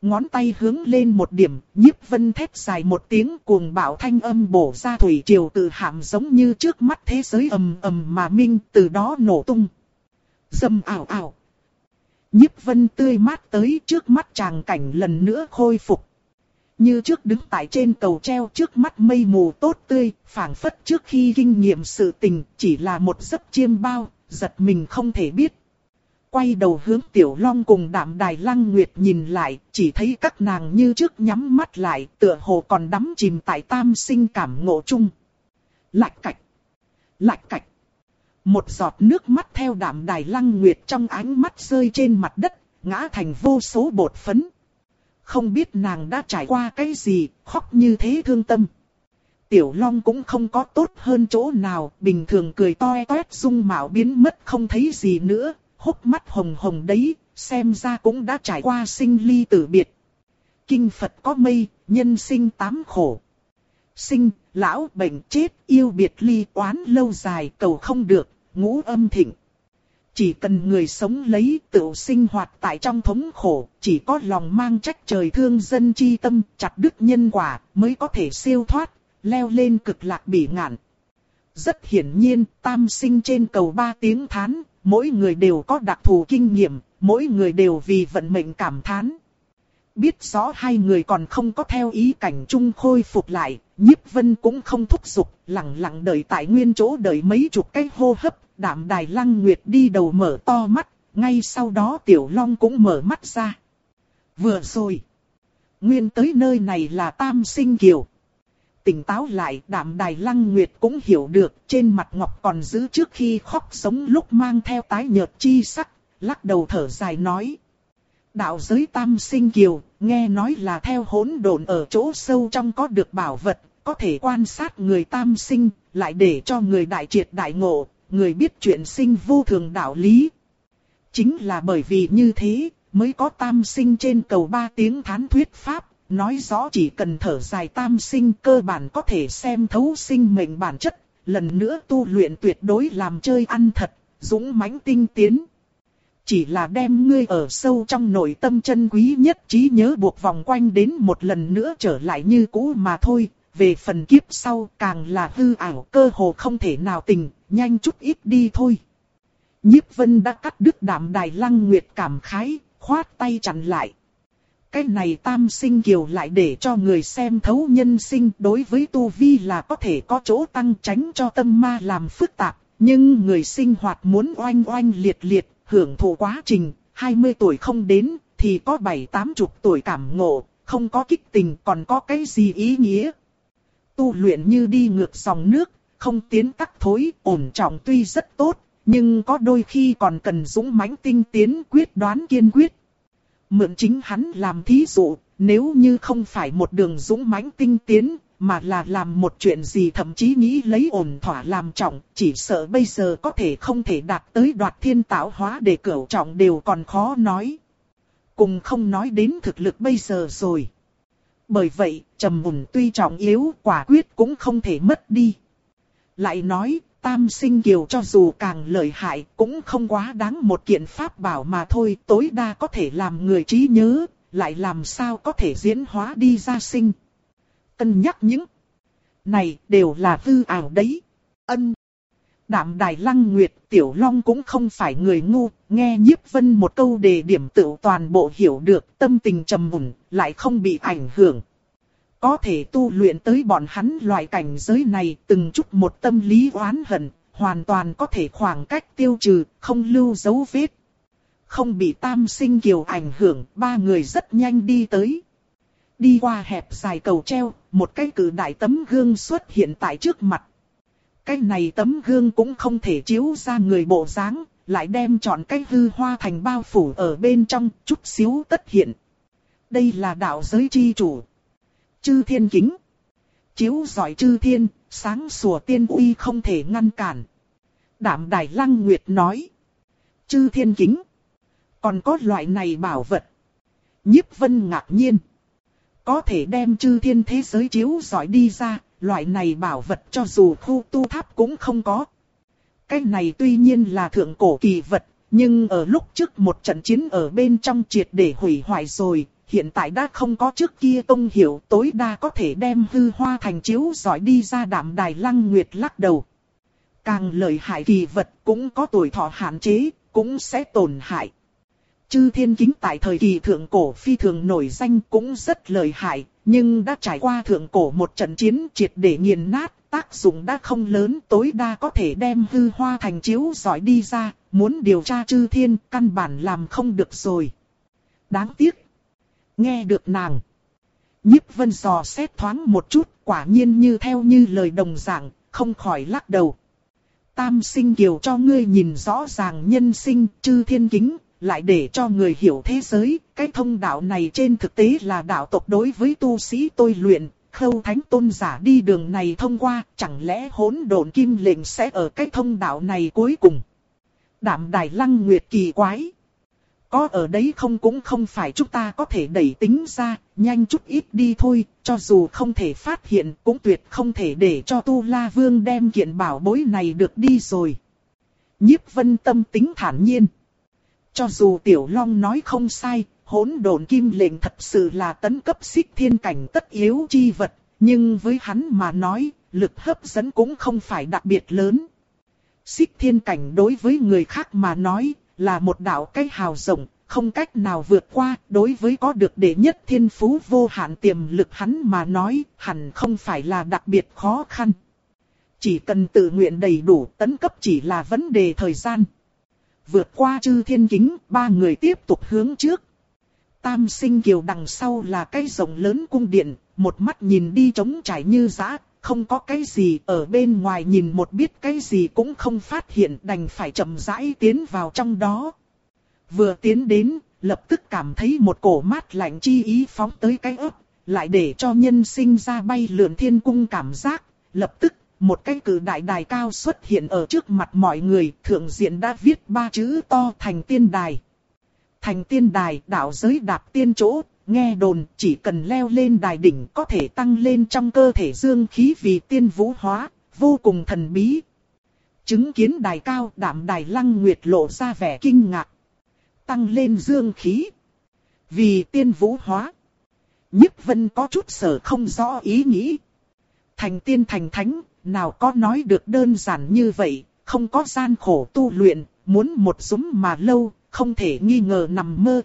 Ngón tay hướng lên một điểm, Nhiếp Vân thét dài một tiếng, cuồng bạo thanh âm bổ ra thủy triều từ hàm giống như trước mắt thế giới ầm ầm mà minh, từ đó nổ tung. Dầm ảo ảo. Nhiếp Vân tươi mát tới, trước mắt tràng cảnh lần nữa khôi phục. Như trước đứng tại trên cầu treo, trước mắt mây mù tốt tươi, phảng phất trước khi kinh nghiệm sự tình, chỉ là một giấc chiêm bao, giật mình không thể biết. Quay đầu hướng Tiểu Long cùng Đạm Đài Lăng Nguyệt nhìn lại, chỉ thấy các nàng như trước nhắm mắt lại, tựa hồ còn đắm chìm tại tam sinh cảm ngộ chung. Lạch cạch, lạch cạch. Một giọt nước mắt theo Đạm Đài Lăng Nguyệt trong ánh mắt rơi trên mặt đất, ngã thành vô số bột phấn. Không biết nàng đã trải qua cái gì, khóc như thế thương tâm. Tiểu Long cũng không có tốt hơn chỗ nào, bình thường cười toe toét dung mạo biến mất không thấy gì nữa, hốc mắt hồng hồng đấy, xem ra cũng đã trải qua sinh ly tử biệt. Kinh Phật có mây, nhân sinh tám khổ. Sinh, lão, bệnh, chết, yêu biệt ly, oán lâu dài, cầu không được, ngũ âm thịnh. Chỉ cần người sống lấy tự sinh hoạt tại trong thống khổ, chỉ có lòng mang trách trời thương dân chi tâm, chặt đứt nhân quả, mới có thể siêu thoát, leo lên cực lạc bỉ ngạn. Rất hiển nhiên, tam sinh trên cầu ba tiếng thán, mỗi người đều có đặc thù kinh nghiệm, mỗi người đều vì vận mệnh cảm thán. Biết rõ hai người còn không có theo ý cảnh chung khôi phục lại, Nhiếp Vân cũng không thúc giục, lặng lặng đợi tại nguyên chỗ đợi mấy chục cái hô hấp. Đạm Đài Lăng Nguyệt đi đầu mở to mắt, ngay sau đó Tiểu Long cũng mở mắt ra. Vừa rồi, nguyên tới nơi này là Tam Sinh Kiều. Tỉnh táo lại, Đạm Đài Lăng Nguyệt cũng hiểu được, trên mặt ngọc còn giữ trước khi khóc sống lúc mang theo tái nhợt chi sắc, lắc đầu thở dài nói. Đạo giới Tam Sinh Kiều, nghe nói là theo hỗn độn ở chỗ sâu trong có được bảo vật, có thể quan sát người tam sinh, lại để cho người đại triệt đại ngộ. Người biết chuyện sinh vô thường đạo lý. Chính là bởi vì như thế, mới có tam sinh trên cầu ba tiếng thán thuyết pháp, nói rõ chỉ cần thở dài tam sinh cơ bản có thể xem thấu sinh mệnh bản chất, lần nữa tu luyện tuyệt đối làm chơi ăn thật, dũng mãnh tinh tiến. Chỉ là đem ngươi ở sâu trong nội tâm chân quý nhất trí nhớ buộc vòng quanh đến một lần nữa trở lại như cũ mà thôi. Về phần kiếp sau càng là hư ảo, cơ hồ không thể nào tình, nhanh chút ít đi thôi. Nhiếp Vân đã cắt đứt Đạm Đài Lăng Nguyệt cảm khái, khoát tay chặn lại. Cái này Tam Sinh Kiều lại để cho người xem thấu nhân sinh, đối với tu vi là có thể có chỗ tăng, tránh cho tâm ma làm phức tạp. Nhưng người sinh hoạt muốn oanh oanh liệt liệt, hưởng thụ quá trình, hai mươi tuổi không đến, thì có bảy tám chục tuổi cảm ngộ, không có kích tình còn có cái gì ý nghĩa. Tu luyện như đi ngược dòng nước, không tiến tắc thối, ổn trọng tuy rất tốt, nhưng có đôi khi còn cần dũng mãnh tinh tiến, quyết đoán kiên quyết. Mượn chính hắn làm thí dụ, nếu như không phải một đường dũng mãnh tinh tiến, mà là làm một chuyện gì thậm chí nghĩ lấy ổn thỏa làm trọng, chỉ sợ bây giờ có thể không thể đạt tới đoạt thiên tạo hóa để cửu trọng đều còn khó nói. Cùng không nói đến thực lực bây giờ rồi. Bởi vậy, trầm ổn tuy trọng yếu, quả quyết cũng không thể mất đi. Lại nói, Tam Sinh Kiều cho dù càng lợi hại, cũng không quá đáng một kiện pháp bảo mà thôi, tối đa có thể làm người trí nhớ, lại làm sao có thể diễn hóa đi ra sinh. Cân nhắc những này đều là hư ảo đấy. Ân. Đạm Đài Lăng Nguyệt, Tiểu Long cũng không phải người ngu, nghe Nhiếp Vân một câu đề điểm tự toàn bộ hiểu được, tâm tình trầm ổn, lại không bị ảnh hưởng. Có thể tu luyện tới bọn hắn loại cảnh giới này, từng chút một tâm lý oán hận, hoàn toàn có thể khoảng cách tiêu trừ, không lưu dấu vết. Không bị Tam Sinh Kiều ảnh hưởng, ba người rất nhanh đi tới. Đi qua hẹp dài cầu treo, một cái cự đại tấm gương xuất hiện tại trước mặt. Cái này tấm gương cũng không thể chiếu ra người bộ dáng, lại đem trọn cái hư hoa thành bao phủ ở bên trong, chút xíu tất hiện. Đây là đạo giới chi chủ. Chư thiên kính. Chiếu rọi chư thiên, sáng sủa tiên uy không thể ngăn cản. Đạm Đài Lăng Nguyệt nói. Chư thiên kính. Còn có loại này bảo vật. Nhiếp Vân ngạc nhiên. Có thể đem chư thiên thế giới chiếu rọi đi ra, loại này bảo vật cho dù khu tu tháp cũng không có. Cái này tuy nhiên là thượng cổ kỳ vật, nhưng ở lúc trước một trận chiến ở bên trong triệt để hủy hoại rồi, hiện tại đã không có trước kia công hiệu, tối đa có thể đem hư hoa thành chiếu giỏi đi ra. Đạm Đài Lăng Nguyệt lắc đầu. Càng lợi hại kỳ vật cũng có tuổi thọ hạn chế, cũng sẽ tổn hại. Chư Thiên Kính tại thời kỳ thượng cổ phi thường nổi danh cũng rất lợi hại, nhưng đã trải qua thượng cổ một trận chiến triệt để nghiền nát, tác dụng đã không lớn, tối đa có thể đem hư hoa thành chiếu giỏi đi ra, muốn điều tra chư thiên căn bản làm không được rồi. Đáng tiếc. Nghe được nàng, Nhiếp Vân dò xét thoáng một chút, quả nhiên như theo như lời đồng dạng, không khỏi lắc đầu. Tam sinh kiều cho ngươi nhìn rõ ràng nhân sinh, chư thiên kính, lại để cho người hiểu thế giới. Cái thông đạo này trên thực tế là đạo tộc đối với tu sĩ tôi luyện, Khâu Thánh tôn giả đi đường này thông qua, chẳng lẽ hỗn độn kim lệnh sẽ ở cái thông đạo này cuối cùng? Đạm Đài Lăng Nguyệt kỳ quái. Có ở đấy không cũng không phải chúng ta có thể đẩy tính ra, nhanh chút ít đi thôi, cho dù không thể phát hiện cũng tuyệt không thể để cho Tu La Vương đem kiện bảo bối này được đi rồi. Nhiếp Vân tâm tính thản nhiên. Cho dù Tiểu Long nói không sai, hỗn độn kim lệnh thật sự là tấn cấp xích thiên cảnh tất yếu chi vật, nhưng với hắn mà nói, lực hấp dẫn cũng không phải đặc biệt lớn. Xích thiên cảnh đối với người khác mà nói, là một đạo cái hào rộng, không cách nào vượt qua. Đối với có được đệ nhất thiên phú vô hạn tiềm lực hắn mà nói, hẳn không phải là đặc biệt khó khăn. Chỉ cần tự nguyện đầy đủ, tấn cấp chỉ là vấn đề thời gian. Vượt qua chư thiên kính, ba người tiếp tục hướng trước. Tam sinh kiều đằng sau là cái rộng lớn cung điện, một mắt nhìn đi trống trải như dã, không có cái gì, ở bên ngoài nhìn một biết cái gì cũng không phát hiện, đành phải chậm rãi tiến vào trong đó. Vừa tiến đến, lập tức cảm thấy một cổ mát lạnh chi ý phóng tới cái ấp, lại để cho nhân sinh ra bay lượn thiên cung cảm giác. Lập tức, một cái cử đại đài cao xuất hiện ở trước mặt mọi người, thượng diện đã viết ba chữ to Thành Tiên Đài. Thành Tiên Đài, đạo giới đạp tiên chỗ. Nghe đồn chỉ cần leo lên đài đỉnh có thể tăng lên trong cơ thể dương khí vì tiên vũ hóa, vô cùng thần bí. Chứng kiến đài cao, Đạm Đài Lăng Nguyệt lộ ra vẻ kinh ngạc. Tăng lên dương khí vì tiên vũ hóa. Nhiếp Vân có chút sở không rõ ý nghĩ. Thành tiên thành thánh, nào có nói được đơn giản như vậy, không có gian khổ tu luyện, muốn một dúm mà lâu, không thể nghi ngờ nằm mơ.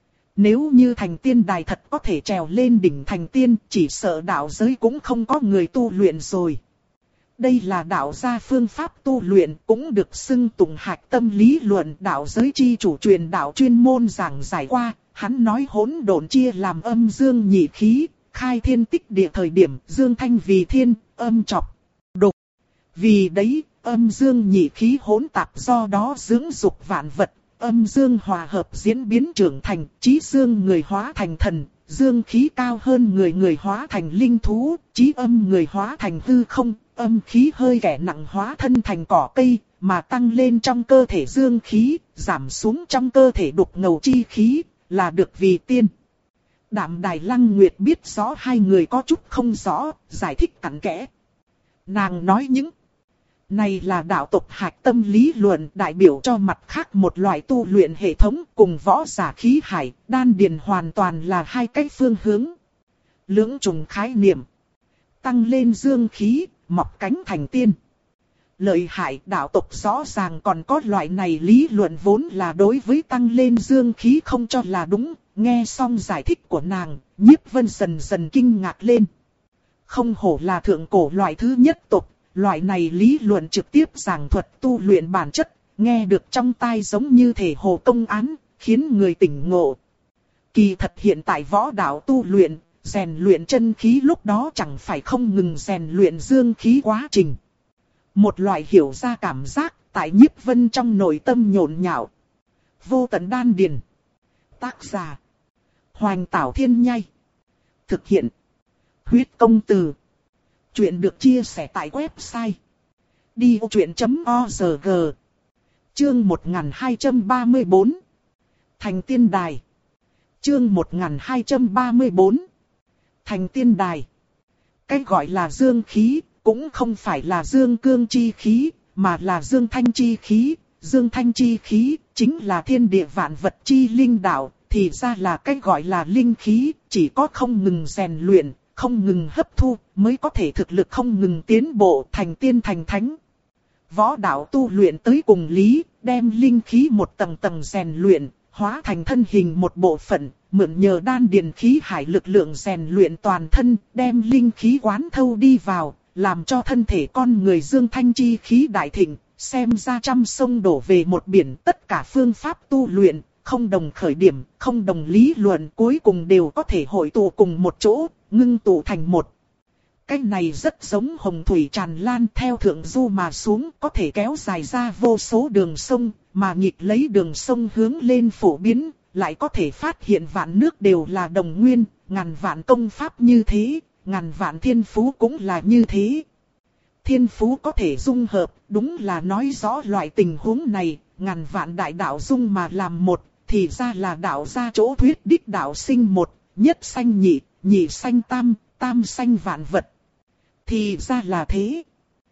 Nếu như thành tiên đài thật có thể trèo lên đỉnh thành tiên, chỉ sợ đạo giới cũng không có người tu luyện rồi. Đây là đạo gia phương pháp tu luyện, cũng được xưng tụng hạch tâm lý luận. Đạo giới chi chủ truyền đạo chuyên môn giảng giải qua, hắn nói hỗn độn chia làm âm dương nhị khí, khai thiên tích địa thời điểm dương thanh vì thiên, âm chọc, đục. Vì đấy, âm dương nhị khí hỗn tạp, do đó dưỡng dục vạn vật. Âm dương hòa hợp diễn biến trưởng thành, chí dương người hóa thành thần, dương khí cao hơn người người hóa thành linh thú, chí âm người hóa thành hư không, âm khí hơi kẻ nặng hóa thân thành cỏ cây, mà tăng lên trong cơ thể dương khí, giảm xuống trong cơ thể đục ngầu chi khí, là được vì tiên. Đạm Đài Lăng Nguyệt biết rõ hai người có chút không rõ, giải thích cặn kẽ. Nàng nói những này là đạo tộc hạch tâm lý luận, đại biểu cho mặt khác một loại tu luyện hệ thống, cùng võ giả khí hải, đan điền hoàn toàn là hai cách phương hướng. Lưỡng trùng khái niệm. Tăng lên dương khí, mọc cánh thành tiên. Lợi hại, đạo tộc rõ ràng còn có loại này lý luận, vốn là đối với tăng lên dương khí không cho là đúng. Nghe xong giải thích của nàng, Nhiếp Vân dần dần kinh ngạc lên. Không hổ là thượng cổ loại thứ nhất tộc. Loại này lý luận trực tiếp giảng thuật tu luyện bản chất, nghe được trong tai giống như thể hồ công án, khiến người tỉnh ngộ. Kỳ thật hiện tại võ đạo tu luyện, rèn luyện chân khí lúc đó chẳng phải không ngừng rèn luyện dương khí quá trình. Một loại hiểu ra cảm giác, tại Nhiếp Vân trong nội tâm nhộn nhạo. Vô tận đan điền. Tác giả: Hoành Tảo Thiên Nhai. Thực hiện: Huyết Công Từ. Chuyện được chia sẻ tại website đi vô chuyện chấm org. Chương một nghìn hai trăm ba mươi bốn. Thành Tiên Đài. Chương một nghìn hai trăm ba mươi bốn. Thành Tiên Đài. Cái gọi là dương khí, cũng không phải là dương cương chi khí, mà là dương thanh chi khí. Dương thanh chi khí, chính là thiên địa vạn vật chi linh đạo, thì ra là cái gọi là linh khí, chỉ có không ngừng rèn luyện, không ngừng hấp thu, mới có thể thực lực không ngừng tiến bộ thành tiên thành thánh. Võ đạo tu luyện tới cùng lý, đem linh khí một tầng tầng rèn luyện, hóa thành thân hình một bộ phận, mượn nhờ đan điền khí hải lực lượng rèn luyện toàn thân, đem linh khí quán thâu đi vào, làm cho thân thể con người dương thanh chi khí đại thịnh, xem ra trăm sông đổ về một biển, tất cả phương pháp tu luyện, không đồng khởi điểm, không đồng lý luận, cuối cùng đều có thể hội tụ cùng một chỗ, ngưng tụ thành một. Cái này rất giống hồng thủy tràn lan theo thượng du mà xuống, có thể kéo dài ra vô số đường sông, mà nghịch lấy đường sông hướng lên phổ biến, lại có thể phát hiện vạn nước đều là đồng nguyên, ngàn vạn công pháp như thế, ngàn vạn thiên phú cũng là như thế. Thiên phú có thể dung hợp, đúng là nói rõ loại tình huống này, ngàn vạn đại đạo dung mà làm một, thì ra là đạo ra chỗ thuyết đích đạo sinh một, nhất sanh nhị, nhị sanh tam, tam sanh vạn vật. Thì ra là thế.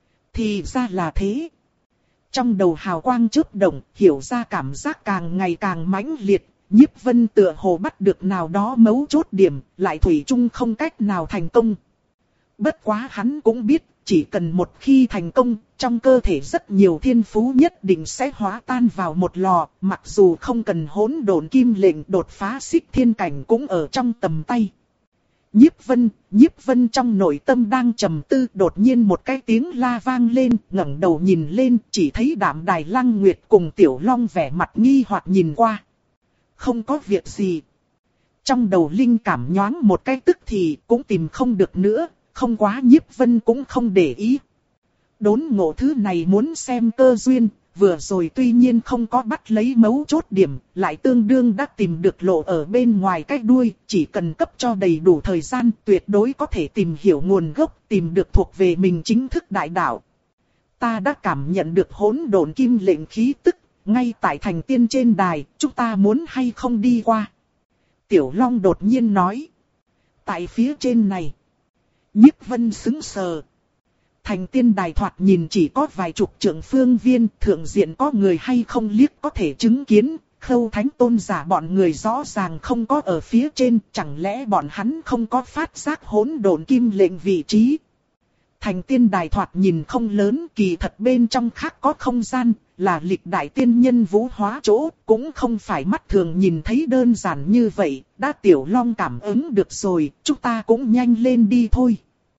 Thì ra là thế. Trong đầu hào quang chớp động, hiểu ra cảm giác càng ngày càng mãnh liệt, Nhiếp Vân tựa hồ bắt được nào đó mấu chốt điểm, lại thủy chung không cách nào thành công. Bất quá hắn cũng biết, chỉ cần một khi thành công, trong cơ thể rất nhiều thiên phú nhất định sẽ hóa tan vào một lò, mặc dù không cần hỗn độn kim lệnh đột phá xích thiên cảnh cũng ở trong tầm tay. Nhiếp Vân, Nhiếp Vân trong nội tâm đang trầm tư, đột nhiên một cái tiếng la vang lên, ngẩng đầu nhìn lên, chỉ thấy Đạm Đài Lăng Nguyệt cùng Tiểu Long vẻ mặt nghi hoặc nhìn qua. Không có việc gì. Trong đầu linh cảm nhoáng một cái tức thì cũng tìm không được nữa, không quá Nhiếp Vân cũng không để ý. Đốn ngộ thứ này muốn xem cơ duyên, vừa rồi tuy nhiên không có bắt lấy mấu chốt điểm, lại tương đương đã tìm được lộ ở bên ngoài cái đuôi, chỉ cần cấp cho đầy đủ thời gian tuyệt đối có thể tìm hiểu nguồn gốc, tìm được thuộc về mình chính thức đại đạo. Ta đã cảm nhận được hỗn độn kim lệnh khí tức, ngay tại thành tiên trên đài, chúng ta muốn hay không đi qua. Tiểu Long đột nhiên nói. Tại phía trên này, Nhiếp Vân sững sờ. Thành tiên đài thoạt nhìn chỉ có vài chục trượng phương viên, thượng diện có người hay không liếc có thể chứng kiến, Khâu Thánh Tôn giả bọn người rõ ràng không có ở phía trên, chẳng lẽ bọn hắn không có phát giác hỗn độn kim lệnh vị trí. Thành tiên đài thoạt nhìn không lớn, kỳ thật bên trong khác có không gian, là lịch đại tiên nhân vũ hóa chỗ, cũng không phải mắt thường nhìn thấy đơn giản như vậy, đã Tiểu Long cảm ứng được rồi, chúng ta cũng nhanh lên đi thôi.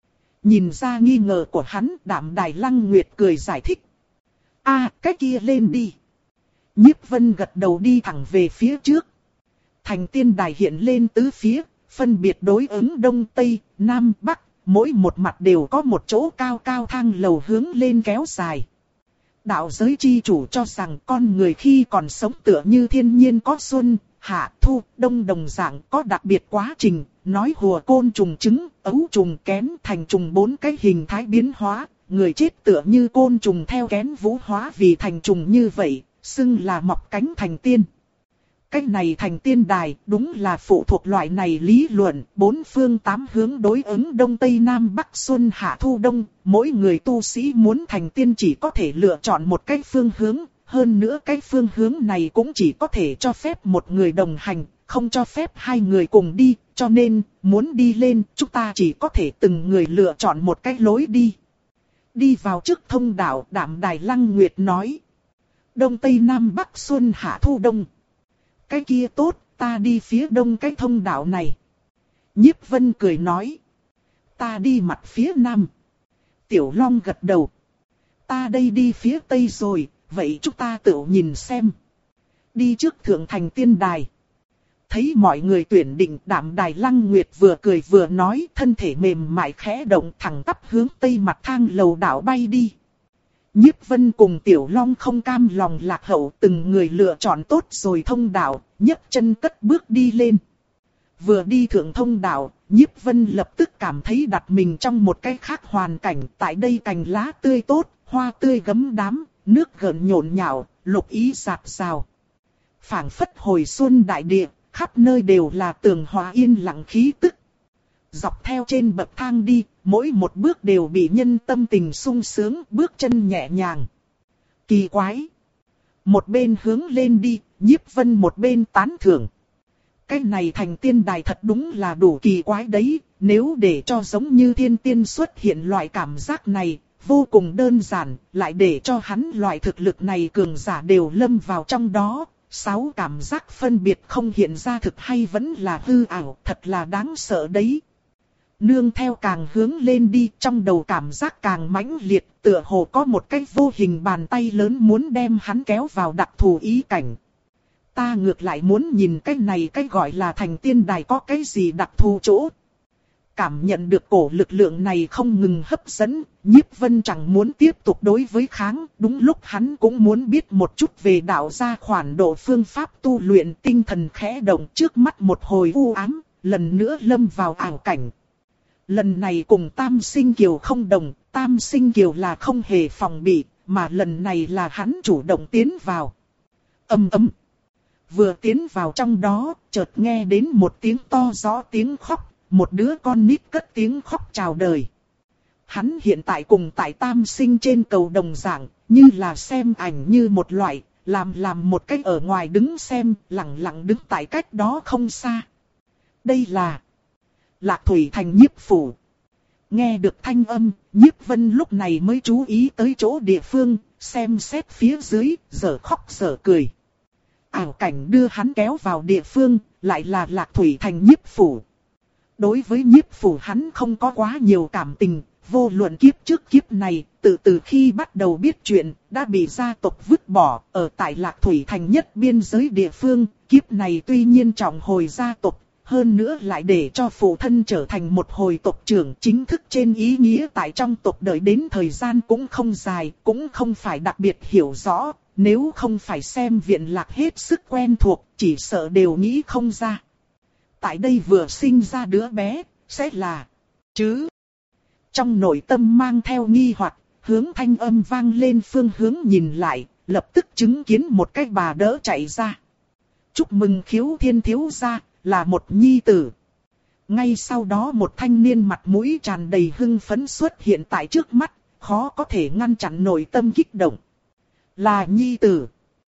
Nhìn ra nghi ngờ của hắn, Đạm Đài Lăng Nguyệt cười giải thích. A, à, cái kia lên đi. Nhiếp Vân gật đầu đi thẳng về phía trước. Thành tiên đài hiện lên tứ phía, phân biệt đối ứng đông tây, nam bắc, mỗi một mặt đều có một chỗ cao cao thang lầu hướng lên kéo dài. Đạo giới chi chủ cho rằng con người khi còn sống tựa như thiên nhiên có xuân, hạ, thu, đông đồng dạng có đặc biệt quá trình, nói hùa côn trùng trứng, ấu trùng kén thành trùng bốn cái hình thái biến hóa, người chết tựa như côn trùng theo kén vũ hóa vì thành trùng như vậy, xưng là mọc cánh thành tiên. Cái này thành tiên đài đúng là phụ thuộc loại này lý luận, bốn phương tám hướng đối ứng đông tây nam bắc xuân hạ thu đông, mỗi người tu sĩ muốn thành tiên chỉ có thể lựa chọn một cái phương hướng, hơn nữa cái phương hướng này cũng chỉ có thể cho phép một người đồng hành, không cho phép hai người cùng đi, cho nên muốn đi lên chúng ta chỉ có thể từng người lựa chọn một cái lối đi. Đi vào trước thông đạo, Đạm Đài Lăng Nguyệt nói. Đông tây nam bắc xuân hạ thu đông. Cái kia tốt, ta đi phía đông cái thông đạo này. Nhiếp Vân cười nói. Ta đi mặt phía nam. Tiểu Long gật đầu. Ta đây đi phía tây rồi, vậy chúng ta tự nhìn xem. Đi trước thượng thành tiên đài. Thấy mọi người tuyển định, Đạm Đài Lăng Nguyệt vừa cười vừa nói, thân thể mềm mại khẽ động thẳng tắp hướng tây mặt thang lầu đạo bay đi. Nhiếp Vân cùng Tiểu Long không cam lòng lạc hậu, từng người lựa chọn tốt rồi thông đạo, nhấc chân cất bước đi lên. Vừa đi thượng thông đạo, Nhiếp Vân lập tức cảm thấy đặt mình trong một cái khác hoàn cảnh, tại đây cành lá tươi tốt, hoa tươi gấm đám, nước gợn nhộn nhạo, lục ý rạt rào. Phảng phất hồi xuân đại địa, khắp nơi đều là tường hòa yên lặng khí tức. Dọc theo trên bậc thang đi, mỗi một bước đều bị nhân tâm tình sung sướng, bước chân nhẹ nhàng. Kỳ quái! Một bên hướng lên đi, Nhiếp Vân một bên tán thưởng. Cái này thành tiên đài thật đúng là đủ kỳ quái đấy, nếu để cho giống như thiên tiên xuất hiện loại cảm giác này, vô cùng đơn giản, lại để cho hắn loại thực lực này cường giả đều lâm vào trong đó. Sáu cảm giác phân biệt không hiện ra thực hay vẫn là hư ảo, thật là đáng sợ đấy. Nương theo càng hướng lên đi, trong đầu cảm giác càng mãnh liệt, tựa hồ có một cái vô hình bàn tay lớn muốn đem hắn kéo vào đặc thù ý cảnh. Ta ngược lại muốn nhìn cái này cái gọi là thành tiên đài có cái gì đặc thù chỗ. Cảm nhận được cổ lực lượng này không ngừng hấp dẫn, Nhiếp Vân chẳng muốn tiếp tục đối với kháng, đúng lúc hắn cũng muốn biết một chút về đạo gia khoản độ phương pháp tu luyện. Tinh thần khẽ động, trước mắt một hồi u ám, lần nữa lâm vào ảo cảnh. Lần này cùng Tam Sinh Kiều không đồng, Tam Sinh Kiều là không hề phòng bị, mà lần này là hắn chủ động tiến vào. Ầm ầm. Vừa tiến vào trong đó, chợt nghe đến một tiếng to rõ tiếng khóc, một đứa con nít cất tiếng khóc chào đời. Hắn hiện tại cùng tại Tam Sinh trên cầu đồng dạng, như là xem ảnh như một loại, làm làm một cách ở ngoài đứng xem, lặng lặng đứng tại cách đó không xa. Đây là Lạc Thủy Thành Nhiếp Phủ. Nghe được thanh âm, Nhiếp Vân lúc này mới chú ý tới chỗ địa phương, xem xét phía dưới, giờ khóc giờ cười. Ảo cảnh đưa hắn kéo vào địa phương, lại là Lạc Thủy Thành Nhiếp Phủ. Đối với Nhiếp Phủ hắn không có quá nhiều cảm tình, vô luận kiếp trước kiếp này, từ từ khi bắt đầu biết chuyện, đã bị gia tộc vứt bỏ, ở tại Lạc Thủy Thành nhất biên giới địa phương, kiếp này tuy nhiên trọng hồi gia tộc, hơn nữa lại để cho phụ thân trở thành một hồi tộc trưởng chính thức trên ý nghĩa tại trong tộc đợi đến thời gian cũng không dài, cũng không phải đặc biệt hiểu rõ, nếu không phải xem viện Lạc hết sức quen thuộc, chỉ sợ đều nghĩ không ra. Tại đây vừa sinh ra đứa bé, sẽ là chứ. Trong nội tâm mang theo nghi hoặc, hướng thanh âm vang lên phương hướng nhìn lại, lập tức chứng kiến một cái bà đỡ chạy ra. Chúc mừng Khiếu Thiên thiếu gia, là một nhi tử. Ngay sau đó một thanh niên mặt mũi tràn đầy hưng phấn xuất hiện tại trước mắt, khó có thể ngăn chặn nội tâm kích động. Là nhi tử.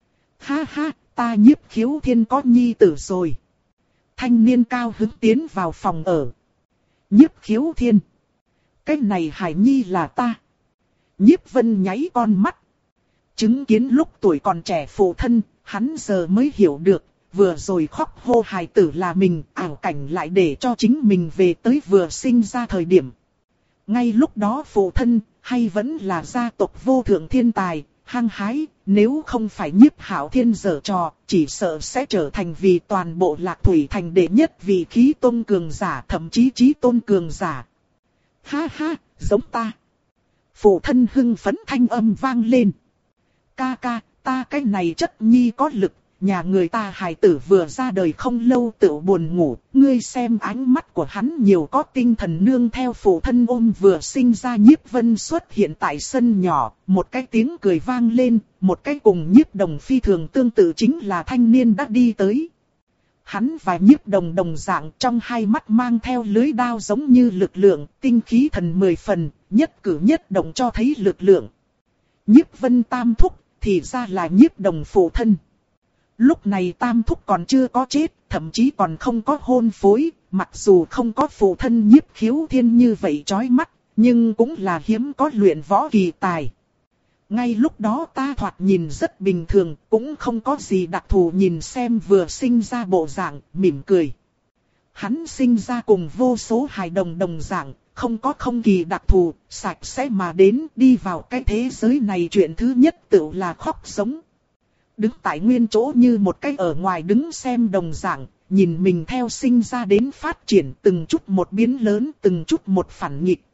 Ha ha, ta Nhiếp Khiếu Thiên có nhi tử rồi. Thanh niên cao hứng tiến vào phòng ở. Nhiếp Khiếu Thiên. Cái này Hải Nhi là ta. Nhiếp Vân nháy con mắt. Chứng kiến lúc tuổi còn trẻ phụ thân, hắn giờ mới hiểu được, vừa rồi khóc hô hài tử là mình, ảo cảnh lại để cho chính mình về tới vừa sinh ra thời điểm. Ngay lúc đó phụ thân, hay vẫn là gia tộc vô thượng thiên tài, hăng hái, nếu không phải Nhiếp Hạo Thiên giở trò, chỉ sợ sẽ trở thành vì toàn bộ Lạc Thủy Thành đệ nhất vị khí tôn cường giả, thậm chí chí tôn cường giả. Ha ha, giống ta. Phụ thân hưng phấn thanh âm vang lên. Ca ca, ta cái này chất nhi có lực, nhà người ta hài tử vừa ra đời không lâu tự buồn ngủ, ngươi xem ánh mắt của hắn nhiều có tinh thần. Nương theo phụ thân ôm vừa sinh ra Nhiếp Vân xuất hiện tại sân nhỏ, một cái tiếng cười vang lên, một cái cùng Nhiếp Đồng phi thường tương tự chính là thanh niên đã đi tới. Hắn và Nhiếp Đồng đồng dạng, trong hai mắt mang theo lưới đao giống như lực lượng, tinh khí thần mười phần, nhất cử nhất động cho thấy lực lượng. Nhiếp Vân tam thúc, thì ra là Nhiếp Đồng phụ thân. Lúc này tam thúc còn chưa có chết, thậm chí còn không có hôn phối, mặc dù không có phụ thân Nhiếp Khiếu Thiên như vậy chói mắt, nhưng cũng là hiếm có luyện võ kỳ tài. Ngay lúc đó ta thoạt nhìn rất bình thường, cũng không có gì đặc thù, nhìn xem vừa sinh ra bộ dạng, mỉm cười. Hắn sinh ra cùng vô số hài đồng đồng dạng, không có không kỳ đặc thù, sạch sẽ mà đến, đi vào cái thế giới này chuyện thứ nhất tự là khóc sống. Đứng tại nguyên chỗ như một cái ở ngoài đứng xem đồng dạng, nhìn mình theo sinh ra đến phát triển từng chút một biến lớn, từng chút một phản nghịch.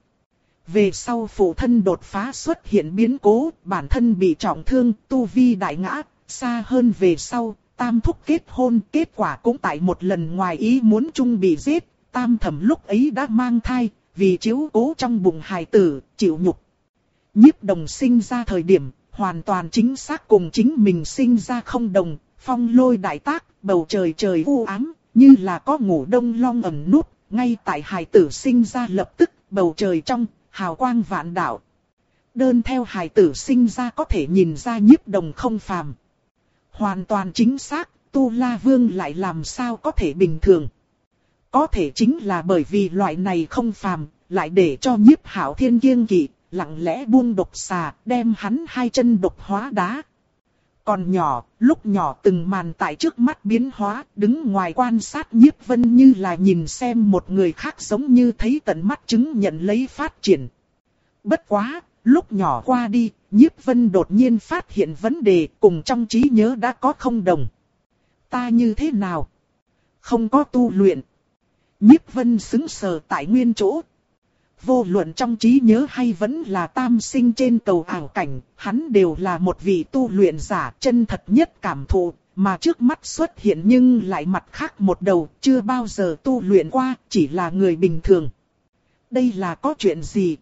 Về sau phụ thân đột phá xuất hiện biến cố, bản thân bị trọng thương, tu vi đại ngã, xa hơn về sau, tam thúc kết hôn, kết quả cũng tại một lần ngoài ý muốn chung bị giết, tam thẩm lúc ấy đã mang thai, vì chiếu cố trong bụng hài tử, chịu nhục. Nhiếp Đồng sinh ra thời điểm, hoàn toàn chính xác cùng chính mình sinh ra không đồng, phong lôi đại tác, bầu trời trời u ám, như là có ngủ đông long ẩn nút, ngay tại hài tử sinh ra lập tức, bầu trời trong, hào quang vạn đạo. Đơn theo hài tử sinh ra có thể nhìn ra Nhiếp Đồng không phàm. Hoàn toàn chính xác, Tu La Vương lại làm sao có thể bình thường. Có thể chính là bởi vì loại này không phàm, lại để cho Nhiếp Hạo Thiên kiêng kỵ, lặng lẽ buông độc xà, đem hắn hai chân độc hóa đá. Còn nhỏ, lúc nhỏ từng màn tại trước mắt biến hóa, đứng ngoài quan sát Nhiếp Vân như là nhìn xem một người khác giống như thấy tận mắt chứng nhận lấy phát triển. Bất quá, lúc nhỏ qua đi, Nhiếp Vân đột nhiên phát hiện vấn đề cùng trong trí nhớ đã có không đồng. Ta như thế nào? Không có tu luyện. Nhiếp Vân sững sờ tại nguyên chỗ. Vô luận trong trí nhớ hay vẫn là tam sinh trên cầu ảo cảnh, hắn đều là một vị tu luyện giả chân thật nhất cảm thụ, mà trước mắt xuất hiện nhưng lại mặt khác một đầu, chưa bao giờ tu luyện qua, chỉ là người bình thường. Đây là có chuyện gì?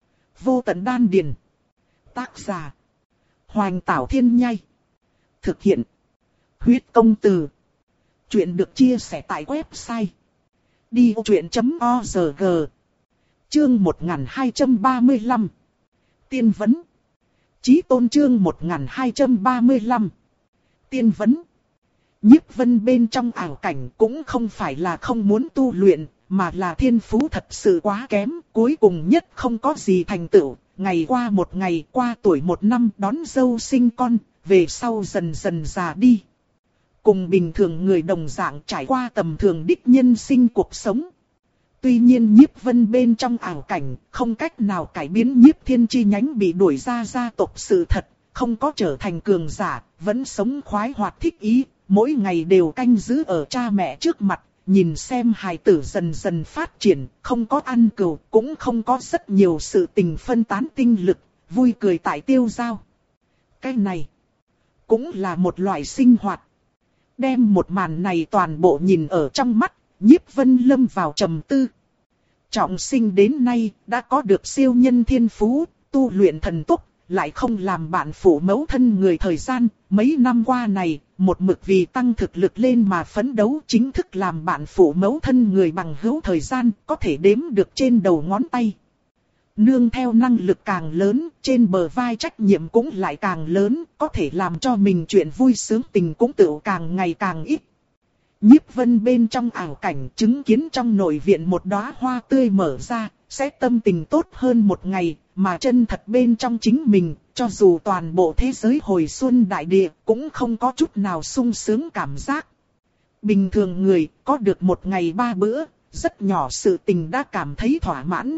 Vô tận đan điền. Tác giả: Hoành Tảo Thiên Nhai. Thực hiện: Huyết Công Từ. Chuyện được chia sẻ tại website đi ô chuyện chấm org. Chương một nghìn hai trăm ba mươi lăm. Tiên vấn. Chí tôn chương một nghìn hai trăm ba mươi lăm. Tiên vấn. Nhiếp Vân bên trong ảo cảnh cũng không phải là không muốn tu luyện, mà là thiên phú thật sự quá kém, cuối cùng nhất không có gì thành tựu, ngày qua một ngày, qua tuổi một năm, đón dâu sinh con, về sau dần dần già đi. Cùng bình thường người đồng dạng trải qua tầm thường đích nhân sinh cuộc sống. Tuy nhiên Nhiếp Vân bên trong ảo cảnh không cách nào cải biến Nhiếp Thiên chi nhánh bị đuổi ra gia tộc sự thật, không có trở thành cường giả, vẫn sống khoái hoạt thích ý, mỗi ngày đều canh giữ ở cha mẹ trước mặt, nhìn xem hài tử dần dần phát triển, không có ăn cừu, cũng không có rất nhiều sự tình phân tán tinh lực, vui cười tại tiêu dao. Cái này cũng là một loại sinh hoạt. Đem một màn này toàn bộ nhìn ở trong mắt, Nhiếp Vân lâm vào trầm tư. Trọng sinh đến nay, đã có được siêu nhân thiên phú, tu luyện thần tốc, lại không làm bạn phụ mẫu thân người thời gian. Mấy năm qua này, một mực vì tăng thực lực lên mà phấn đấu, chính thức làm bạn phụ mẫu thân người bằng hữu thời gian, có thể đếm được trên đầu ngón tay. Nương theo năng lực càng lớn, trên bờ vai trách nhiệm cũng lại càng lớn, có thể làm cho mình chuyện vui sướng tình cũng tự càng ngày càng ít. Nhiếp Vân bên trong ảo cảnh chứng kiến trong nội viện một đóa hoa tươi mở ra, sẽ tâm tình tốt hơn một ngày, mà chân thật bên trong chính mình, cho dù toàn bộ thế giới hồi xuân đại địa, cũng không có chút nào sung sướng cảm giác. Bình thường người, có được một ngày ba bữa, rất nhỏ sự tình đã cảm thấy thỏa mãn.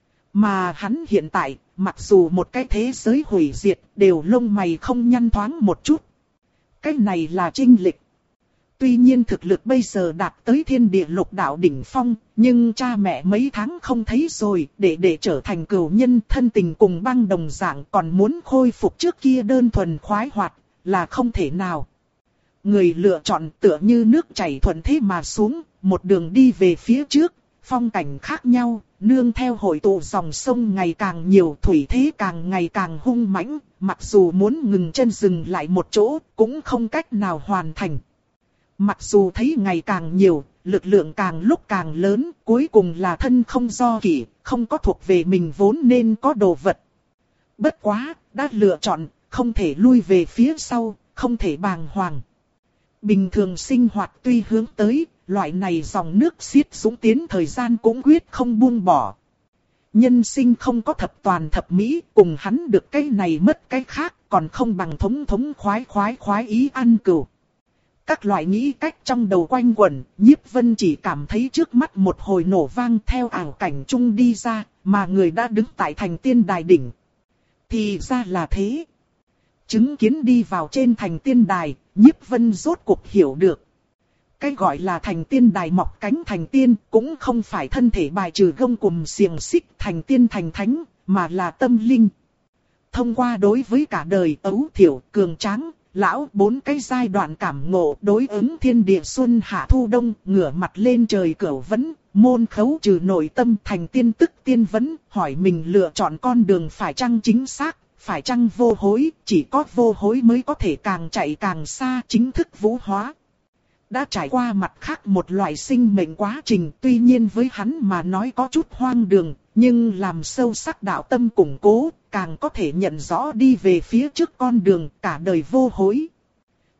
Mà hắn hiện tại, mặc dù một cái thế giới hủy diệt, đều lông mày không nhăn thoáng một chút. Cái này là chênh lệch. Tuy nhiên thực lực bây giờ đạt tới thiên địa lục đạo đỉnh phong, nhưng cha mẹ mấy tháng không thấy rồi, để để trở thành cửu nhân thân tình cùng băng đồng dạng còn muốn khôi phục trước kia đơn thuần khoái hoạt, là không thể nào. Người lựa chọn tựa như nước chảy thuận thế mà xuống, một đường đi về phía trước, phong cảnh khác nhau, nương theo hội tụ dòng sông ngày càng nhiều, thủy thế càng ngày càng hung mãnh, mặc dù muốn ngừng chân dừng lại một chỗ, cũng không cách nào hoàn thành. Mặc dù thấy ngày càng nhiều, lực lượng càng lúc càng lớn, cuối cùng là thân không do kỷ, không có thuộc về mình vốn nên có đồ vật. Bất quá, đã lựa chọn, không thể lui về phía sau, không thể bàng hoàng. Bình thường sinh hoạt tuy hướng tới, loại này dòng nước xiết dũng tiến thời gian cũng quyết không buông bỏ. Nhân sinh không có thập toàn thập mỹ, cùng hắn được cái này mất cái khác, còn không bằng thống thống khoái khoái khoái ý ăn cừu. Các loại nghĩ cách trong đầu quanh quẩn, Nhiếp Vân chỉ cảm thấy trước mắt một hồi nổ vang theo ảo cảnh trung đi ra, mà người đã đứng tại thành tiên đài đỉnh. Thì ra là thế. Chứng kiến đi vào trên thành tiên đài, Nhiếp Vân rốt cuộc hiểu được. Cái gọi là thành tiên đài mọc cánh thành tiên, cũng không phải thân thể bài trừ gông cùm xiềng xích thành tiên thành thánh, mà là tâm linh. Thông qua đối với cả đời ấu thiểu, cường tráng, lão bốn cái giai đoạn cảm ngộ đối ứng thiên địa xuân hạ thu đông, ngửa mặt lên trời cửu vấn, môn khấu trừ nội tâm thành tiên tức tiên vấn, hỏi mình lựa chọn con đường phải chăng chính xác, phải chăng vô hối, chỉ có vô hối mới có thể càng chạy càng xa, chính thức vũ hóa. Đã trải qua mặt khác một loại sinh mệnh quá trình, tuy nhiên với hắn mà nói có chút hoang đường, nhưng làm sâu sắc đạo tâm củng cố, càng có thể nhận rõ đi về phía trước con đường cả đời vô hối.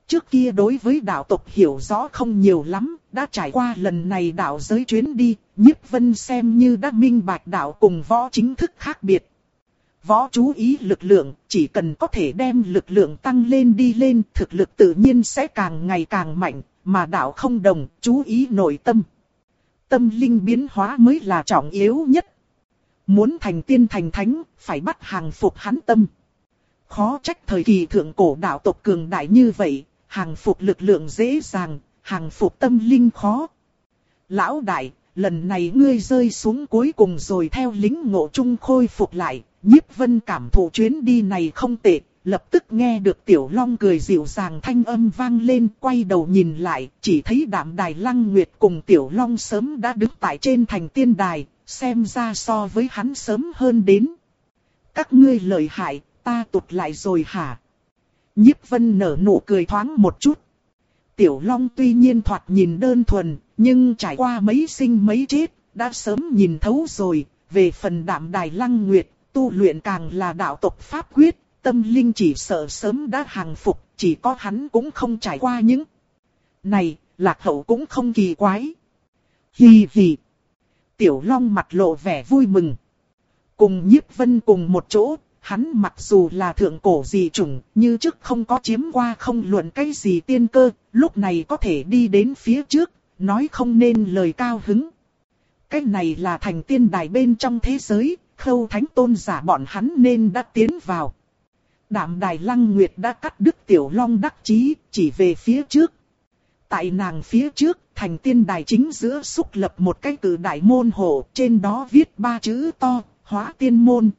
Trước kia đối với đạo tộc hiểu rõ không nhiều lắm, đã trải qua lần này đạo giới chuyến đi, Nhiếp Vân xem như đã minh bạch đạo cùng võ chính thức khác biệt. Võ chú ý lực lượng, chỉ cần có thể đem lực lượng tăng lên đi lên, thực lực tự nhiên sẽ càng ngày càng mạnh, mà đạo không đồng, chú ý nội tâm. Tâm linh biến hóa mới là trọng yếu nhất. Muốn thành tiên thành thánh, phải bắt hàng phục hắn tâm. Khó trách thời kỳ thượng cổ đạo tộc cường đại như vậy, hàng phục lực lượng dễ dàng, hàng phục tâm linh khó. Lão đại, lần này ngươi rơi xuống cuối cùng rồi theo lính ngộ chung khôi phục lại, Nhiếp Vân cảm thụ chuyến đi này không tệ, lập tức nghe được Tiểu Long cười dịu dàng thanh âm vang lên, quay đầu nhìn lại, chỉ thấy Đạm Đài Lăng Nguyệt cùng Tiểu Long sớm đã đứng tại trên thành tiên đài, xem ra so với hắn sớm hơn đến. Các ngươi lợi hại, ta tụt lại rồi hả? Nhiếp Vân nở nụ cười thoáng một chút. Tiểu Long tuy nhiên thoạt nhìn đơn thuần, nhưng trải qua mấy sinh mấy chết, đã sớm nhìn thấu rồi. Về phần Đạm Đài Lăng Nguyệt, tu luyện càng là đạo tộc pháp quyết, tâm linh chỉ sợ sớm đã hàng phục, chỉ có hắn cũng không trải qua những này, Lạc Hậu cũng không kỳ quái. Hì hì. Tiểu Long mặt lộ vẻ vui mừng. Cùng Nhiếp Vân cùng một chỗ, hắn mặc dù là thượng cổ dị chủng, như trước không có chiếm qua không luận cái gì tiên cơ, lúc này có thể đi đến phía trước, nói không nên lời cao hứng. Cái này là thành tiên đài bên trong thế giới, Khâu Thánh Tôn giả bọn hắn nên đã tiến vào. Đạm Đài Lăng Nguyệt đã cắt đứt Tiểu Long đắc chí, chỉ về phía trước. Tại nàng phía trước, thành tiên đài chính giữa xúc lập một cái cử đại môn hộ, trên đó viết ba chữ to, Hóa Tiên Môn.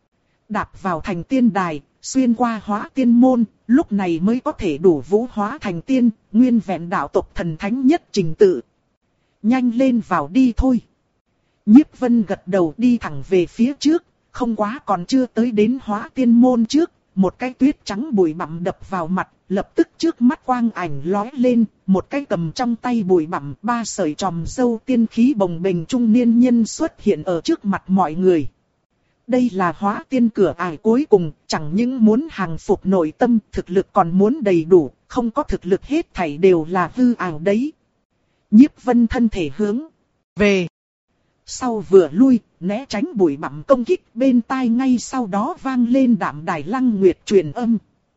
Đạp vào thành tiên đài, xuyên qua Hóa Tiên Môn, lúc này mới có thể đủ vũ hóa thành tiên, nguyên vẹn đạo tộc thần thánh nhất trình tự. Nhanh lên vào đi thôi. Nhiếp Vân gật đầu đi thẳng về phía trước, không quá còn chưa tới đến Hóa Tiên Môn trước, một cái tuyết trắng bụi bặm đập vào mặt, lập tức trước mắt quang ảnh lóe lên, một cái cầm trong tay bụi bặm, ba sợi tròm râu tiên khí bồng bềnh trung niên nhân xuất hiện ở trước mặt mọi người. Đây là Hóa Tiên cửa ải cuối cùng, chẳng những muốn hàng phục nội tâm, thực lực còn muốn đầy đủ, không có thực lực hết thảy đều là hư ảo đấy. Nhiếp Vân thân thể hướng về sau vừa lui, né tránh bụi bặm công kích, bên tai ngay sau đó vang lên Đạm Đài Lăng Nguyệt truyền âm.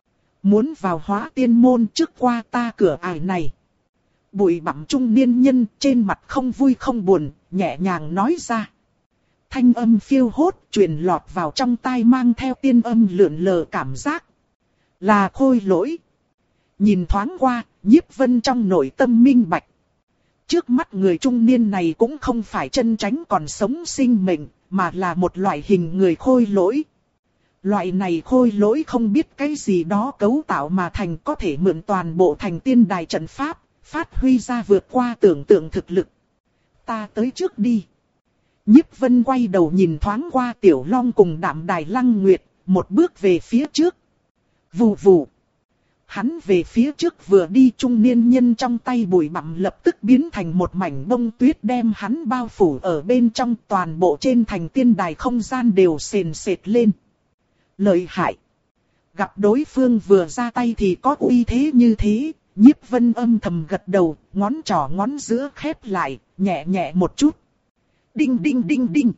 Muốn vào Hóa Tiên Môn trước qua ta cửa ải này. Bụi bặm trung niên nhân trên mặt không vui không buồn, nhẹ nhàng nói ra. Thanh âm phiêu hốt truyền lọt vào trong tai mang theo tiên âm lượn lờ cảm giác. Là Khôi Lỗi. Nhìn thoáng qua, Nhiếp Vân trong nội tâm minh bạch. Trước mắt người trung niên này cũng không phải chân tránh còn sống sinh mệnh, mà là một loại hình người khôi lỗi. Loại này khôi lỗi không biết cái gì đó cấu tạo mà thành, có thể mượn toàn bộ thành tiên đài trận pháp, phát huy ra vượt qua tưởng tượng thực lực. Ta tới trước đi. Nhiếp Vân quay đầu nhìn thoáng qua Tiểu Long cùng Đạm Đài Lăng Nguyệt, một bước về phía trước. Vù vù. Hắn về phía trước vừa đi, trung niên nhân trong tay bụi bặm lập tức biến thành một mảnh bông tuyết đem hắn bao phủ ở bên trong, toàn bộ trên thành tiên đài không gian đều sền sệt lên. Lợi hại. Gặp đối phương vừa ra tay thì có uy thế như thế, Nhiếp Vân âm thầm gật đầu, ngón trỏ ngón giữa khép lại, nhẹ nhẹ một chút. Đinh đinh đinh đinh.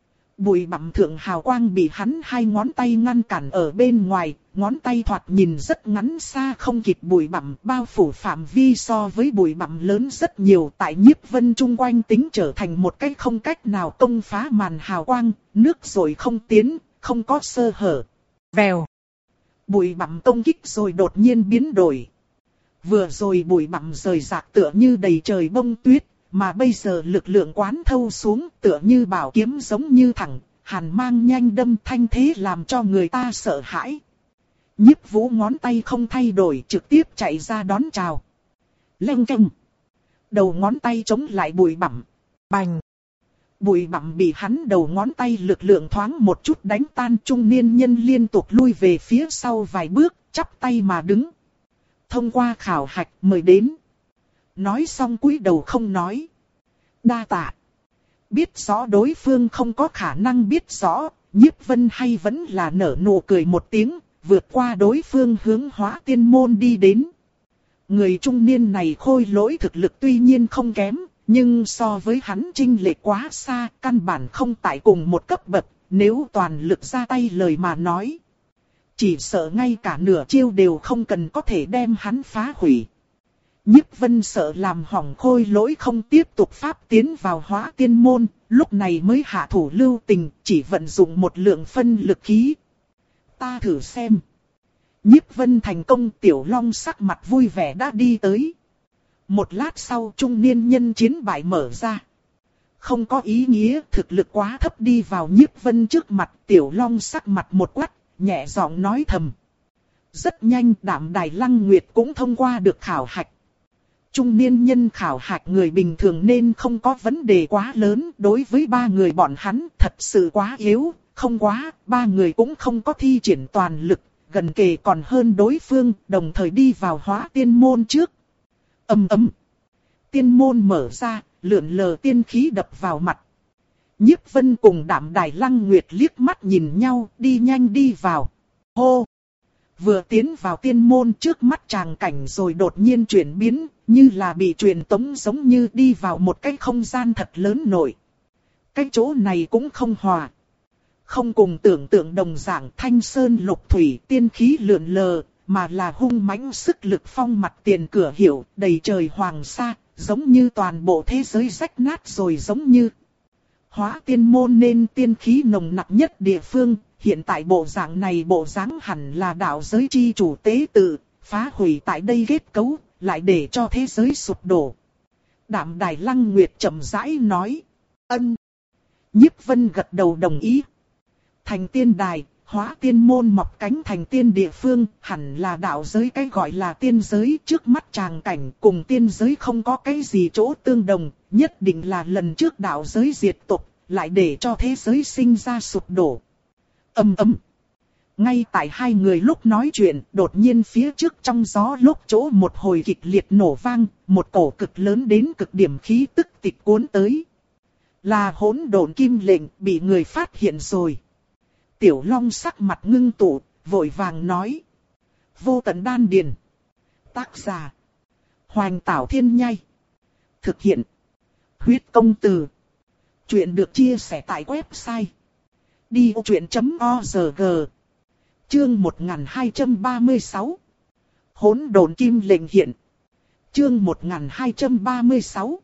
Bụi bặm thượng hào quang bị hắn hai ngón tay ngăn cản ở bên ngoài, ngón tay thoạt nhìn rất ngắn, xa không kịp bụi bặm, bao phủ phạm vi so với bụi bặm lớn rất nhiều. Tại Nhiếp Vân chung quanh tính trở thành một cái không cách nào công phá màn hào quang, nước rồi không tiến, không có sơ hở. Vèo. Bụi bặm công kích rồi đột nhiên biến đổi. Vừa rồi bụi bặm rời rạc tựa như đầy trời bông tuyết. Mà bây giờ lực lượng quán thâu xuống tựa như bảo kiếm giống như thẳng, hàn mang nhanh đâm, thanh thế làm cho người ta sợ hãi. Nhiếp Vũ ngón tay không thay đổi, trực tiếp chạy ra đón chào. Leng keng. Đầu ngón tay chống lại bụi bặm. Bành. Bụi bặm bị hắn đầu ngón tay lực lượng thoáng một chút đánh tan, trung niên nhân liên tục lui về phía sau vài bước, chắp tay mà đứng. Thông qua khảo hạch mời đến. Nói xong cúi đầu không nói. Đa tạ. Biết rõ đối phương không có khả năng biết rõ, Nhiếp Vân hay vẫn là nở nụ cười một tiếng, vượt qua đối phương hướng Hóa Tiên Môn đi đến. người trung niên này khôi lỗi thực lực tuy nhiên không kém, nhưng so với hắn chênh lệch quá xa, căn bản không tại cùng một cấp bậc, nếu toàn lực ra tay lời mà nói. Chỉ sợ ngay cả nửa chiêu đều không cần có thể đem hắn phá hủy. Nhiếp Vân sợ làm hỏng khôi lỗi không tiếp tục pháp tiến vào hóa tiên môn, lúc này mới hạ thủ lưu tình, chỉ vận dụng một lượng phân lực khí. Ta thử xem. Nhiếp Vân thành công, Tiểu Long sắc mặt vui vẻ đã đi tới. Một lát sau trung niên nhân chiến bại mở ra. Không có ý nghĩa, thực lực quá thấp đi vào Nhiếp Vân trước mặt, Tiểu Long sắc mặt một quát, nhẹ giọng nói thầm. Rất nhanh Đạm Đài Lăng Nguyệt cũng thông qua được khảo hạch. Trung niên nhân khảo hạch người bình thường nên không có vấn đề quá lớn, đối với ba người bọn hắn thật sự quá yếu, không quá, ba người cũng không có thi triển toàn lực, gần kề còn hơn đối phương, đồng thời đi vào hóa tiên môn trước. Ầm ầm. Tiên môn mở ra, lượn lờ tiên khí đập vào mặt. Nhiếp Vân cùng Đạm Đài Lăng Nguyệt liếc mắt nhìn nhau, đi nhanh đi vào. Hô! Vừa tiến vào tiên môn trước mắt tràng cảnh rồi đột nhiên chuyển biến, như là bị truyền tống giống như đi vào một cái không gian thật lớn nổi. Cái chỗ này cũng không hòa. Không cùng tưởng tượng đồng dạng thanh sơn lục thủy tiên khí lượn lờ, mà là hung mãnh sức lực phong mặt tiền cửa hiệu, đầy trời hoàng sa, giống như toàn bộ thế giới rách nát rồi giống như. Hóa tiên môn nên tiên khí nồng nặc nhất địa phương, hiện tại bộ dạng này bộ dáng hẳn là đạo giới chi chủ tế tự, phá hủy tại đây kết cấu, lại để cho thế giới sụp đổ. Đạm Đài Lăng Nguyệt chậm rãi nói. Ân. Nhiếp Vân gật đầu đồng ý. Thành tiên đài, hóa tiên môn mọc cánh thành tiên địa phương, hẳn là đạo giới cái gọi là tiên giới, trước mắt tràng cảnh cùng tiên giới không có cái gì chỗ tương đồng, nhất định là lần trước đạo giới diệt tộc, lại để cho thế giới sinh ra sụp đổ. Ầm ầm. Ngay tại hai người lúc nói chuyện, đột nhiên phía trước trong gió lúc chỗ một hồi kịch liệt nổ vang, một cổ cực lớn đến cực điểm khí tức tịch cuốn tới. Là hỗn độn kim lệnh bị người phát hiện rồi. Tiểu Long sắc mặt ngưng tụ, vội vàng nói. Vô tận đan điền. Tác giả. Hoành Tảo Thiên Nhai. Thực hiện. Huyết công từ. Chuyện được chia sẻ tại website. đi ô chuyện chấm org. Chương một nghìn hai trăm ba mươi sáu. Hỗn độn kim lệnh hiện. Chương một nghìn hai trăm ba mươi sáu.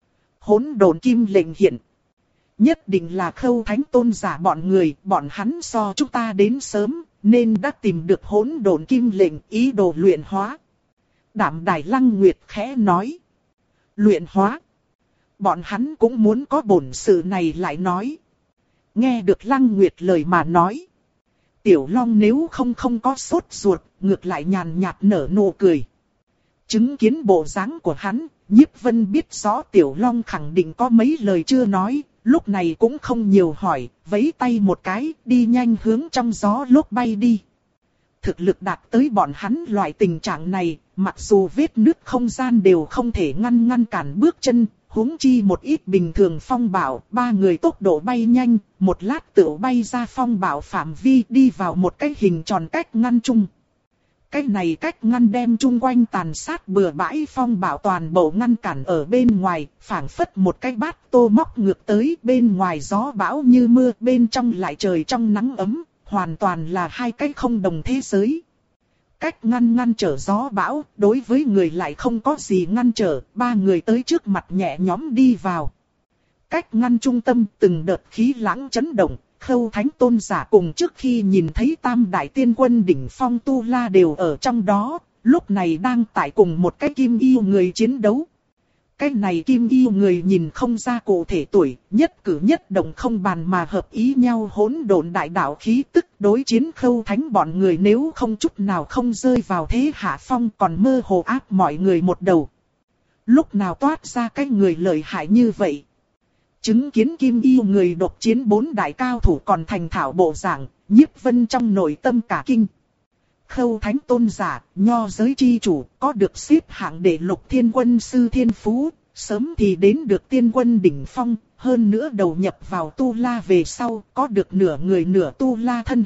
Hỗn độn kim lệnh hiện. Nhất định là Khâu Thánh tôn giả bọn người, bọn hắn so chúng ta đến sớm, nên đã tìm được hỗn độn kim lệnh, ý đồ luyện hóa. Đạm Đài Lăng Nguyệt khẽ nói. Luyện hóa. Bọn hắn cũng muốn có bổn sự này lại nói. Nghe được Lăng Nguyệt lời mà nói. Tiểu Long nếu không không có sốt ruột, ngược lại nhàn nhạt nở nụ cười. Chứng kiến bộ dáng của hắn, Nhiếp Vân biết rõ Tiểu Long khẳng định có mấy lời chưa nói, lúc này cũng không nhiều hỏi, vẫy tay một cái, đi nhanh hướng trong gió lốc bay đi. Thực lực đạt tới bọn hắn loại tình trạng này, mặc dù vết nứt không gian đều không thể ngăn ngăn cản bước chân, huống chi một ít bình thường phong bạo, ba người tốc độ bay nhanh, một lát tựu bay ra phong bạo phạm vi đi vào một cái hình tròn cách ngăn chung. Cái này cách ngăn đem chung quanh tàn sát bừa bãi phong bạo toàn bộ ngăn cản ở bên ngoài, phảng phất một cái bát tô móc ngược tới, bên ngoài gió bão như mưa, bên trong lại trời trong nắng ấm, hoàn toàn là hai cái không đồng thế giới. Cách ngăn ngăn trở gió bão, đối với người lại không có gì ngăn trở, ba người tới trước mặt nhẹ nhõm đi vào. Cách ngăn trung tâm từng đợt khí lãng chấn động, Khâu Thánh tôn giả cùng trước khi nhìn thấy Tam Đại Tiên Quân đỉnh phong Tu La đều ở trong đó, lúc này đang tại cùng một cái kim yêu người chiến đấu. Cái này kim yêu người nhìn không ra cụ thể tuổi, nhất cử nhất động không bàn mà hợp ý nhau, hỗn độn đại đạo khí tức đối chiến Khâu Thánh bọn người nếu không chút nào không rơi vào thế hạ phong, còn mơ hồ áp mọi người một đầu. Lúc nào toát ra cái người lợi hại như vậy? Chứng kiến kim yêu người độc chiến bốn đại cao thủ còn thành thạo bộ dạng, Nhiếp Vân trong nội tâm cả kinh. Khâu Thánh tôn giả, nho giới chi chủ, có được xếp hạng đệ lục thiên quân sư thiên phú, sớm thì đến được tiên quân đỉnh phong, hơn nữa đầu nhập vào Tu La về sau, có được nửa người nửa Tu La thân hình,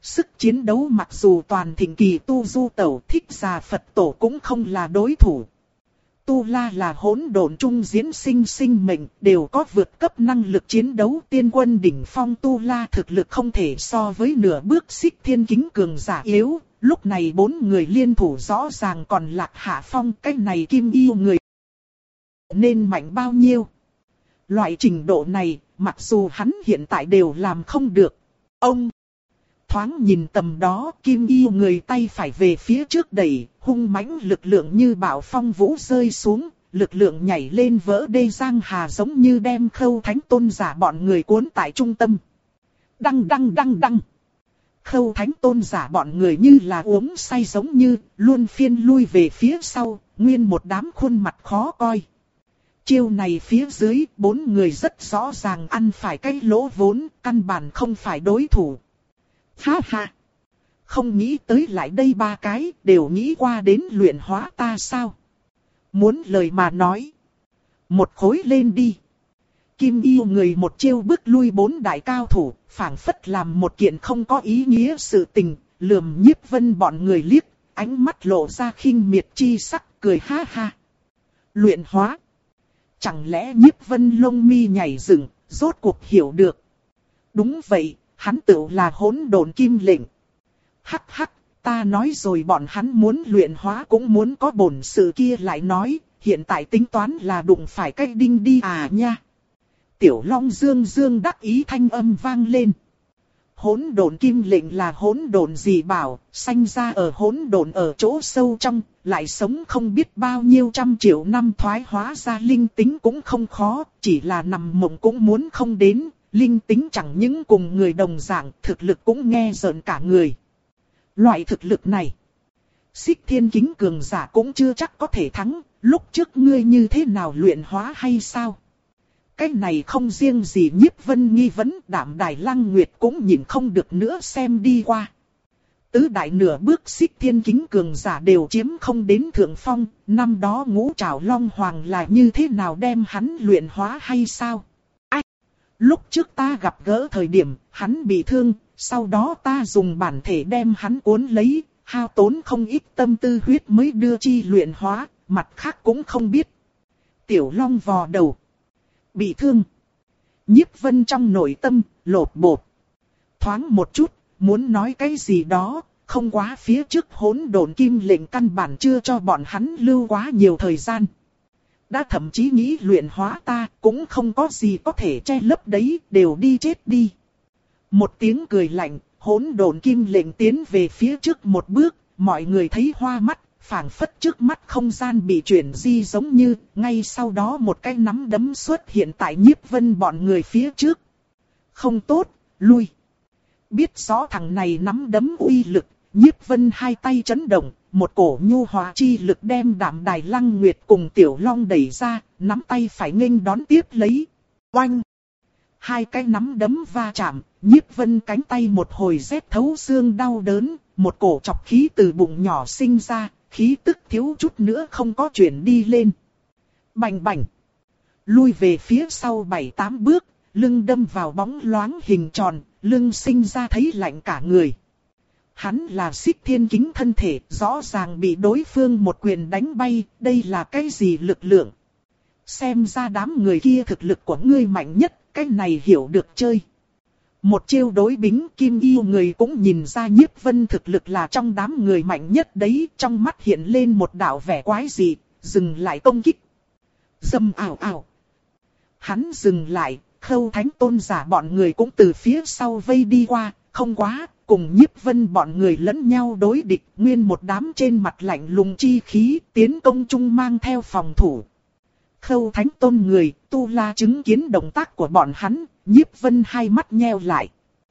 Sức chiến đấu mặc dù toàn thịnh kỳ tu du tẩu thích già Phật tổ cũng không là đối thủ. Tu La là hỗn độn trung diễn sinh sinh mệnh, đều có vượt cấp năng lực chiến đấu. Tiên quân đỉnh phong Tu La thực lực không thể so với nửa bước Xích Thiên Kính cường giả yếu. Lúc này bốn người liên thủ rõ ràng còn lạc hạ phong, cái này Kim Yêu người nên mạnh bao nhiêu. Loại trình độ này, mặc dù hắn hiện tại đều làm không được. Ông thoáng nhìn tầm đó, Kim Yêu người tay phải về phía trước đẩy, hung mãnh lực lượng như bão phong vũ rơi xuống, lực lượng nhảy lên vỡ đê giang hà giống như đem Khâu Thánh Tôn giả bọn người cuốn tại trung tâm. Đăng đăng đăng đăng. Khâu Thánh Tôn giả bọn người như là uống say giống như, luôn phiên lui về phía sau, nguyên một đám khuôn mặt khó coi. Chiêu này phía dưới, bốn người rất rõ ràng ăn phải cái lỗ vốn, căn bản không phải đối thủ. Ha ha! Không nghĩ tới lại đây ba cái, đều nghĩ qua đến luyện hóa ta sao? Muốn lời mà nói. Một khối lên đi. Kim Yêu người một chiêu bước lui bốn đại cao thủ, phảng phất làm một kiện không có ý nghĩa sự tình, lườm Nhiếp Vân bọn người liếc, ánh mắt lộ ra khinh miệt chi sắc, cười ha ha. Luyện hóa. Chẳng lẽ Nhiếp Vân lông mi nhảy dựng, rốt cuộc hiểu được. Đúng vậy, hắn tự là hỗn độn kim lệnh. Hắc hắc, ta nói rồi bọn hắn muốn luyện hóa cũng muốn có bổn sự kia lại nói, hiện tại tính toán là đụng phải cái đinh đi à nha. Tiểu Long dương dương đắc ý thanh âm vang lên. Hỗn độn kim lệnh là hỗn độn gì bảo, sanh ra ở hỗn độn ở chỗ sâu trong, lại sống không biết bao nhiêu trăm triệu năm thoái hóa ra linh tính cũng không khó, chỉ là nằm mộng cũng muốn không đến, linh tính chẳng những cùng người đồng dạng, thực lực cũng nghe rợn cả người. Loại thực lực này, Xích Thiên Kính cường giả cũng chưa chắc có thể thắng, lúc trước ngươi như thế nào luyện hóa hay sao? Cái này không riêng gì Nhiếp Vân nghi vấn, Đạm Đài Lăng Nguyệt cũng nhìn không được nữa xem đi qua. Tứ đại nửa bước Xích Thiên Kính cường giả đều chiếm không đến thượng phong, năm đó Ngũ Trảo Long Hoàng là như thế nào đem hắn luyện hóa hay sao? Ách! Lúc trước ta gặp gỡ thời điểm, hắn bị thương, sau đó ta dùng bản thể đem hắn cuốn lấy, hao tốn không ít tâm tư huyết mới đưa chi luyện hóa, mặt khác cũng không biết. Tiểu Long vò đầu. Bị thương. Nhiếp Vân trong nội tâm, lột bột. Thoáng một chút, muốn nói cái gì đó, không quá phía trước hỗn độn kim lệnh căn bản chưa cho bọn hắn lưu quá nhiều thời gian. Đã thậm chí nghĩ luyện hóa ta, cũng không có gì có thể che lấp đấy, đều đi chết đi. Một tiếng cười lạnh, hỗn độn kim lệnh tiến về phía trước một bước, mọi người thấy hoa mắt. Phảng phất trước mắt không gian bị chuyển di giống như, ngay sau đó một cái nắm đấm xuất hiện tại Nhiếp Vân bọn người phía trước. Không tốt, lui. Biết rõ thằng này nắm đấm uy lực, Nhiếp Vân hai tay chấn động, một cổ nhu hòa chi lực đem Đạm Đài Lăng Nguyệt cùng Tiểu Long đẩy ra, nắm tay phải nghênh đón tiếp lấy. Oanh! Hai cái nắm đấm va chạm, Nhiếp Vân cánh tay một hồi rét thấu xương đau đớn, một cổ chọc khí từ bụng nhỏ sinh ra. Khí tức thiếu chút nữa không có chuyển đi lên. Bành bành. Lui về phía sau bảy tám bước, lưng đâm vào bóng loáng hình tròn, lưng sinh ra thấy lạnh cả người. Hắn là Xích Thiên Kính thân thể, rõ ràng bị đối phương một quyền đánh bay, đây là cái gì lực lượng? Xem ra đám người kia thực lực của ngươi mạnh nhất, cái này hiểu được chơi. Một chiêu đối bính, Kim Yêu người cũng nhìn ra Nhiếp Vân thực lực là trong đám người mạnh nhất đấy, trong mắt hiện lên một đạo vẻ quái dị, dừng lại công kích. Dâm ảo ảo. Hắn dừng lại, Khâu Thánh Tôn giả bọn người cũng từ phía sau vây đi qua, không quá, cùng Nhiếp Vân bọn người lẫn nhau đối địch, nguyên một đám trên mặt lạnh lùng chi khí, tiến công chung mang theo phòng thủ. Khâu Thánh Tôn người, Tu La chứng kiến động tác của bọn hắn, Nhiếp Vân hai mắt nheo lại.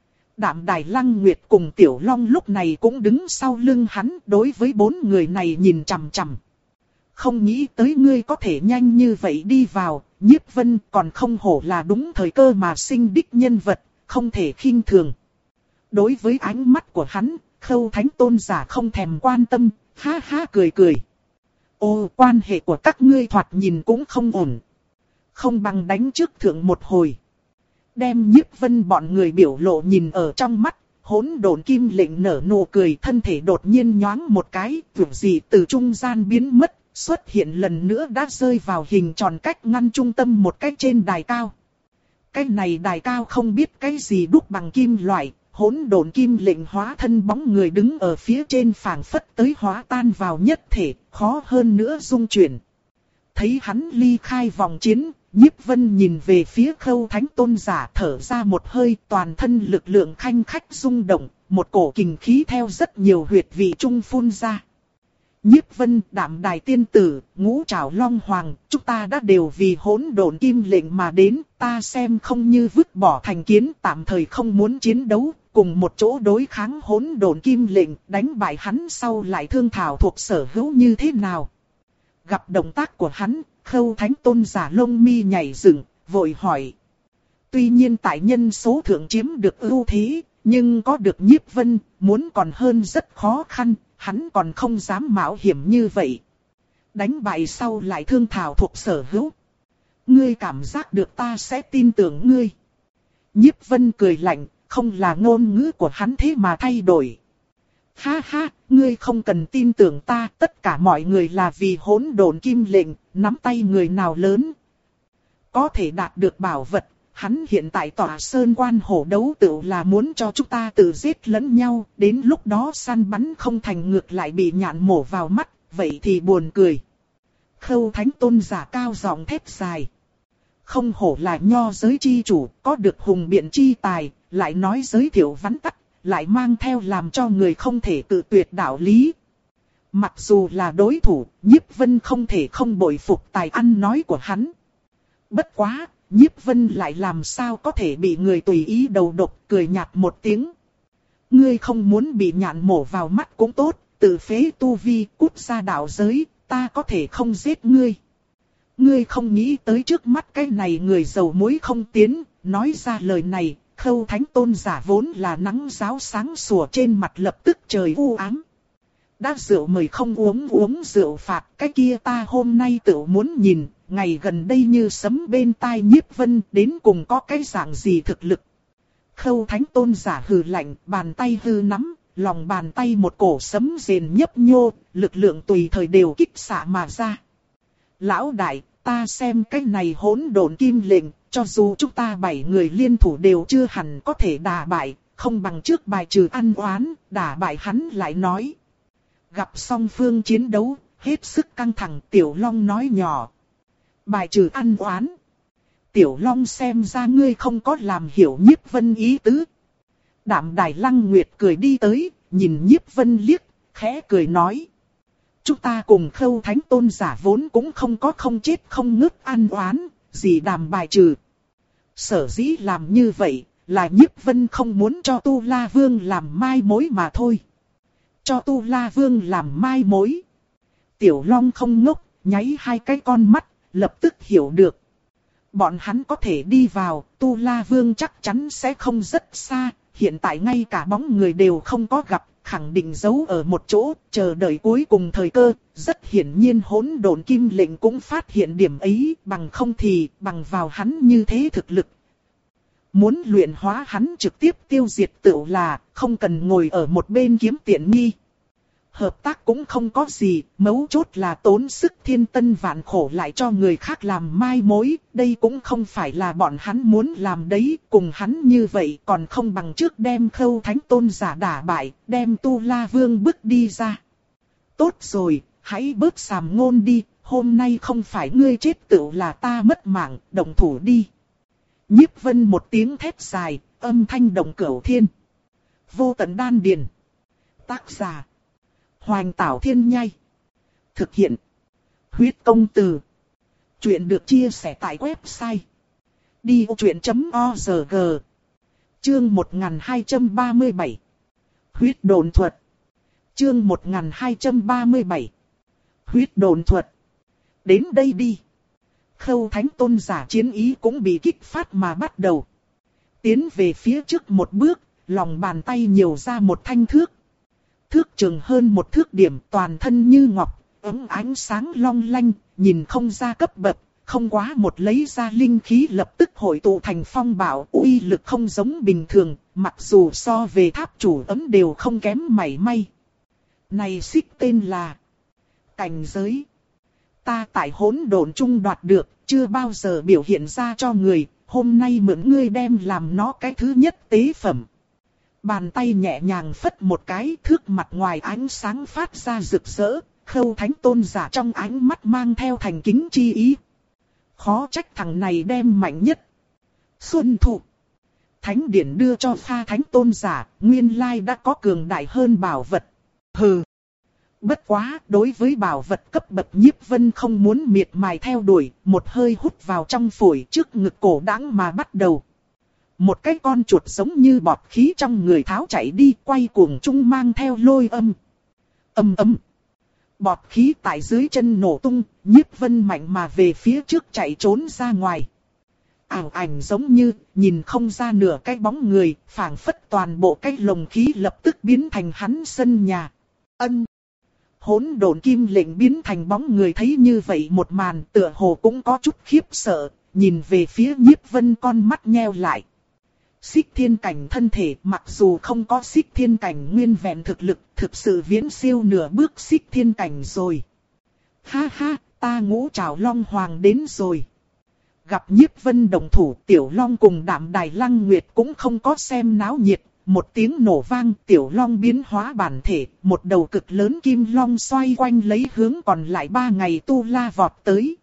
Đạm Đài Lăng Nguyệt cùng Tiểu Long lúc này cũng đứng sau lưng hắn, đối với bốn người này nhìn chằm chằm. Không nghĩ tới ngươi có thể nhanh như vậy đi vào, Nhiếp Vân còn không hổ là đúng thời cơ mà sinh đích nhân vật, không thể khinh thường. Đối với ánh mắt của hắn, Khâu Thánh Tôn giả không thèm quan tâm, ha ha cười cười. Ô, quan hệ của các ngươi thoạt nhìn cũng không ổn. Không bằng đánh trước thượng một hồi. Đem Nhiếp Vân bọn người biểu lộ nhìn ở trong mắt, hỗn độn kim lệnh nở nụ cười, thân thể đột nhiên nhoáng một cái, vụt gì từ trung gian biến mất, xuất hiện lần nữa đã rơi vào hình tròn cách ngăn trung tâm một cách trên đài cao. Cái này đài cao không biết cái gì đúc bằng kim loại, hỗn độn kim lệnh hóa thân bóng người đứng ở phía trên phảng phất tới hóa tan vào nhất thể, khó hơn nữa dung chuyển. Thấy hắn ly khai vòng chiến, Nhiếp Vân nhìn về phía Khâu Thánh Tôn giả, thở ra một hơi, toàn thân lực lượng khanh khách rung động, một cổ kình khí theo rất nhiều huyệt vị trung phun ra. Nhiếp Vân, Đạm Đài tiên tử, Ngũ Trảo Long Hoàng, chúng ta đã đều vì hỗn độn kim lệnh mà đến, ta xem không như vứt bỏ thành kiến, tạm thời không muốn chiến đấu, cùng một chỗ đối kháng hỗn độn kim lệnh, đánh bại hắn sau lại thương thảo thuộc sở hữu như thế nào. Gặp động tác của hắn, Khâu Thánh Tôn giả lông mi nhảy dựng, vội hỏi. Tuy nhiên tại nhân số thượng chiếm được ưu thế, nhưng có được Nhiếp Vân, muốn còn hơn rất khó khăn, hắn còn không dám mạo hiểm như vậy. Đánh bại sau lại thương thảo thuộc sở hữu. Ngươi cảm giác được ta sẽ tin tưởng ngươi. Nhiếp Vân cười lạnh, không là ngôn ngữ của hắn thế mà thay đổi. Ha ha, ngươi không cần tin tưởng ta, tất cả mọi người là vì hỗn độn kim lệnh, nắm tay người nào lớn. Có thể đạt được bảo vật, hắn hiện tại tỏa sơn quan hổ đấu tựu là muốn cho chúng ta tự giết lẫn nhau, đến lúc đó săn bắn không thành ngược lại bị nhạn mổ vào mắt, vậy thì buồn cười. Khâu Thánh Tôn giả cao giọng thét dài. Không hổ là nho giới chi chủ, có được hùng biện chi tài, lại nói giới thiệu vắn tắt, lại mang theo làm cho người không thể tự tuyệt đạo lý. Mặc dù là đối thủ, Nhiếp Vân không thể không bội phục tài ăn nói của hắn. Bất quá, Nhiếp Vân lại làm sao có thể bị người tùy ý đầu độc, cười nhạt một tiếng. Ngươi không muốn bị nhạn mổ vào mắt cũng tốt, tự phế tu vi, cút ra đạo giới, ta có thể không giết ngươi. Ngươi không nghĩ tới trước mắt cái này người dầu muối không tiến, nói ra lời này, Khâu Thánh Tôn giả vốn là nắng ráo sáng sủa trên mặt lập tức trời u ám. Đã rượu mời không uống uống rượu phạt, cái kia ta hôm nay tự muốn nhìn, ngày gần đây như sấm bên tai Nhiếp Vân đến cùng có cái dạng gì thực lực. Khâu Thánh Tôn giả hừ lạnh, bàn tay hư nắm, lòng bàn tay một cổ sấm rền nhấp nhô, lực lượng tùy thời đều kích xạ mà ra. Lão đại, ta xem cái này hỗn độn kim lệnh, cho dù chúng ta bảy người liên thủ đều chưa hẳn có thể đả bại, không bằng trước bài trừ ăn oán, đả bại hắn lại nói. Gặp song phương chiến đấu, hết sức căng thẳng, Tiểu Long nói nhỏ. Bài trừ ăn oán. Tiểu Long xem ra ngươi không có làm hiểu Nhiếp Vân ý tứ. Đạm Đài Lăng Nguyệt cười đi tới, nhìn Nhiếp Vân liếc, khẽ cười nói. Chúng ta cùng Khâu Thánh Tôn giả vốn cũng không có không chết không ngớt ăn oán, gì đàm bài trừ. Sở dĩ làm như vậy, là Nhiếp Vân không muốn cho Tu La Vương làm mai mối mà thôi. Cho Tu La Vương làm mai mối. Tiểu Long không ngốc, nháy hai cái con mắt, lập tức hiểu được. Bọn hắn có thể đi vào, Tu La Vương chắc chắn sẽ không rất xa, hiện tại ngay cả bóng người đều không có gặp, khẳng định giấu ở một chỗ, chờ đợi cuối cùng thời cơ. Rất hiển nhiên hỗn độn kim lệnh cũng phát hiện điểm ấy, bằng không thì, bằng vào hắn như thế thực lực. Muốn luyện hóa hắn trực tiếp tiêu diệt tựu là, không cần ngồi ở một bên kiếm tiện nghi. Hợp tác cũng không có gì, mấu chốt là tốn sức thiên tân vạn khổ lại cho người khác làm mai mối, đây cũng không phải là bọn hắn muốn làm đấy, cùng hắn như vậy còn không bằng trước đem Khâu Thánh Tôn giả đả bại, đem Tu La Vương bước đi ra. Tốt rồi, hãy bớt sàm ngôn đi, hôm nay không phải ngươi chết tựu là ta mất mạng, động thủ đi. Nhiếp Vân một tiếng thét dài, âm thanh động cửu thiên. Vô tận đan điền. Tác giả Hoành Tảo Thiên Nhai. Thực hiện Huyết Công Từ. Chuyện được chia sẻ tại website đi ô chuyện chấm org. Chương một nghìn hai trăm ba mươi bảy. Huyết đồn thuật. Chương một nghìn hai trăm ba mươi bảy. Huyết đồn thuật. Đến đây đi. Khâu Thánh Tôn giả chiến ý cũng bị kích phát mà bắt đầu. Tiến về phía trước một bước, lòng bàn tay nhiều ra một thanh thước. Thước trường hơn một thước điểm, toàn thân như ngọc, ấm ánh sáng long lanh, nhìn không ra cấp bậc, không quá một lấy ra linh khí lập tức hội tụ thành phong bạo, uy lực không giống bình thường, mặc dù so về tháp chủ ấm đều không kém mảy may. Này xích tên là cảnh giới. Ta tại hỗn độn chung đoạt được, chưa bao giờ biểu hiện ra cho người, hôm nay mượn ngươi đem làm nó cái thứ nhất tế phẩm. Bàn tay nhẹ nhàng phất một cái, thước mặt ngoài ánh sáng phát ra rực rỡ, Khâu Thánh Tôn giả trong ánh mắt mang theo thành kính chi ý. Khó trách thằng này đem mạnh nhất. Xuân thụ. Thánh điển đưa cho Pha Thánh Tôn giả, nguyên lai đã có cường đại hơn bảo vật. Hừ. Bất quá, đối với bảo vật cấp bậc Nhiếp Vân không muốn miệt mài theo đuổi, một hơi hút vào trong phổi trước ngực cổ đãng mà bắt đầu. Một cái con chuột giống như bọt khí trong người tháo chạy đi, quay cuồng chung mang theo lôi âm. Âm âm. Bọt khí tại dưới chân nổ tung, Nhiếp Vân mạnh mà về phía trước chạy trốn ra ngoài. Ảo ảnh giống như, nhìn không ra nửa cái bóng người, phảng phất toàn bộ cái lồng khí lập tức biến thành hắn sân nhà. Ân. Hỗn độn kim lệnh biến thành bóng người thấy như vậy một màn tựa hồ cũng có chút khiếp sợ, nhìn về phía Nhiếp Vân con mắt nheo lại. Xích thiên cảnh thân thể mặc dù không có xích thiên cảnh nguyên vẹn thực lực, thực sự viễn siêu nửa bước xích thiên cảnh rồi. Ha ha, ta Ngũ Trảo Long Hoàng đến rồi. Gặp Nhiếp Vân đồng thủ, Tiểu Long cùng Đạm Đài Lăng Nguyệt cũng không có xem náo nhiệt. Một tiếng nổ vang, Tiểu Long biến hóa bản thể, một đầu cực lớn kim long xoay quanh lấy hướng còn lại ba ngày tu la vọt tới.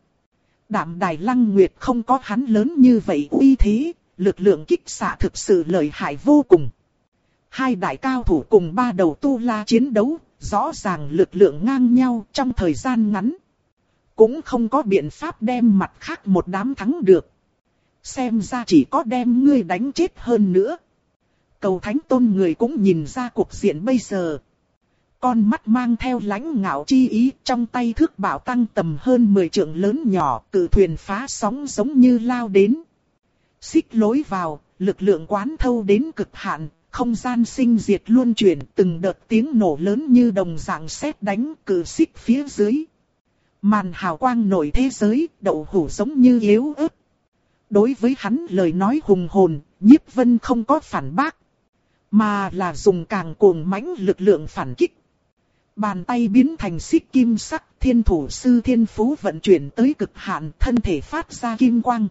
Đạm Đài Lăng Nguyệt không có hắn lớn như vậy uy thế, lực lượng kích xạ thực sự lợi hại vô cùng. Hai đại cao thủ cùng ba đầu tu la chiến đấu, rõ ràng lực lượng ngang nhau trong thời gian ngắn. Cũng không có biện pháp đem mặt khác một đám thắng được. Xem ra chỉ có đem ngươi đánh chết hơn nữa. Cầu Thánh Tôn người cũng nhìn ra cuộc diện bây giờ. Con mắt mang theo lãnh ngạo chi ý, trong tay thước bảo tăng tầm hơn mười trượng lớn nhỏ, cự thuyền phá sóng giống như lao đến. Xích lối vào, lực lượng quán thâu đến cực hạn, không gian sinh diệt luân chuyển, từng đợt tiếng nổ lớn như đồng dạng sét đánh cự xích phía dưới. Màn hào quang nổi thế giới, đậu hũ giống như yếu ớt. Đối với hắn lời nói hùng hồn, Nhiếp Vân không có phản bác. Mà là dùng càng cuồng mãnh lực lượng phản kích. Bàn tay biến thành xích kim sắc, thiên thủ sư thiên phú vận chuyển tới cực hạn, thân thể phát ra kim quang.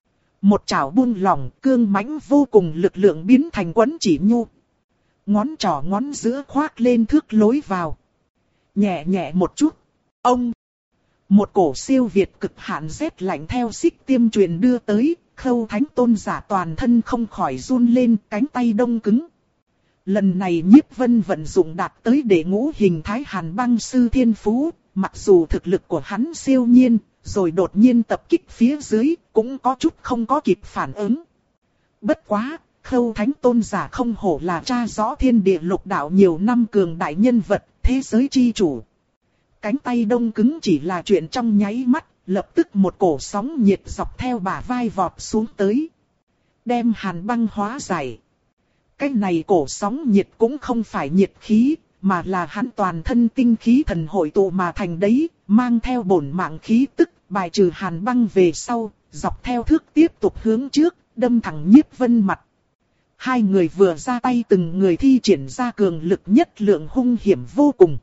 Một chảo buông lỏng, cương mãnh vô cùng lực lượng biến thành quấn chỉ nhu. Ngón trỏ ngón giữa khoác lên thước lối vào. Nhẹ nhẹ một chút. Ông! Một cổ siêu việt cực hạn rét lạnh theo xích tiêm truyền đưa tới, Khâu Thánh Tôn giả toàn thân không khỏi run lên, cánh tay đông cứng. Lần này Nhiếp Vân vận dụng đạt tới đệ ngũ hình thái Hàn Băng Sư Thiên Phú, mặc dù thực lực của hắn siêu nhiên, rồi đột nhiên tập kích phía dưới, cũng có chút không có kịp phản ứng. Bất quá, Khâu Thánh Tôn giả không hổ là cha rõ thiên địa lục đạo nhiều năm cường đại nhân vật, thế giới chi chủ. Cánh tay đông cứng chỉ là chuyện trong nháy mắt, lập tức một cổ sóng nhiệt dọc theo bả vai vọt xuống tới. Đem hàn băng hóa giải. Cái này cổ sóng nhiệt cũng không phải nhiệt khí, mà là hắn toàn thân tinh khí thần hội tụ mà thành đấy, mang theo bổn mạng khí tức, bài trừ hàn băng về sau, dọc theo thước tiếp tục hướng trước, đâm thẳng Nhiếp Vân mặt. Hai người vừa ra tay từng người thi triển ra cường lực nhất lượng hung hiểm vô cùng.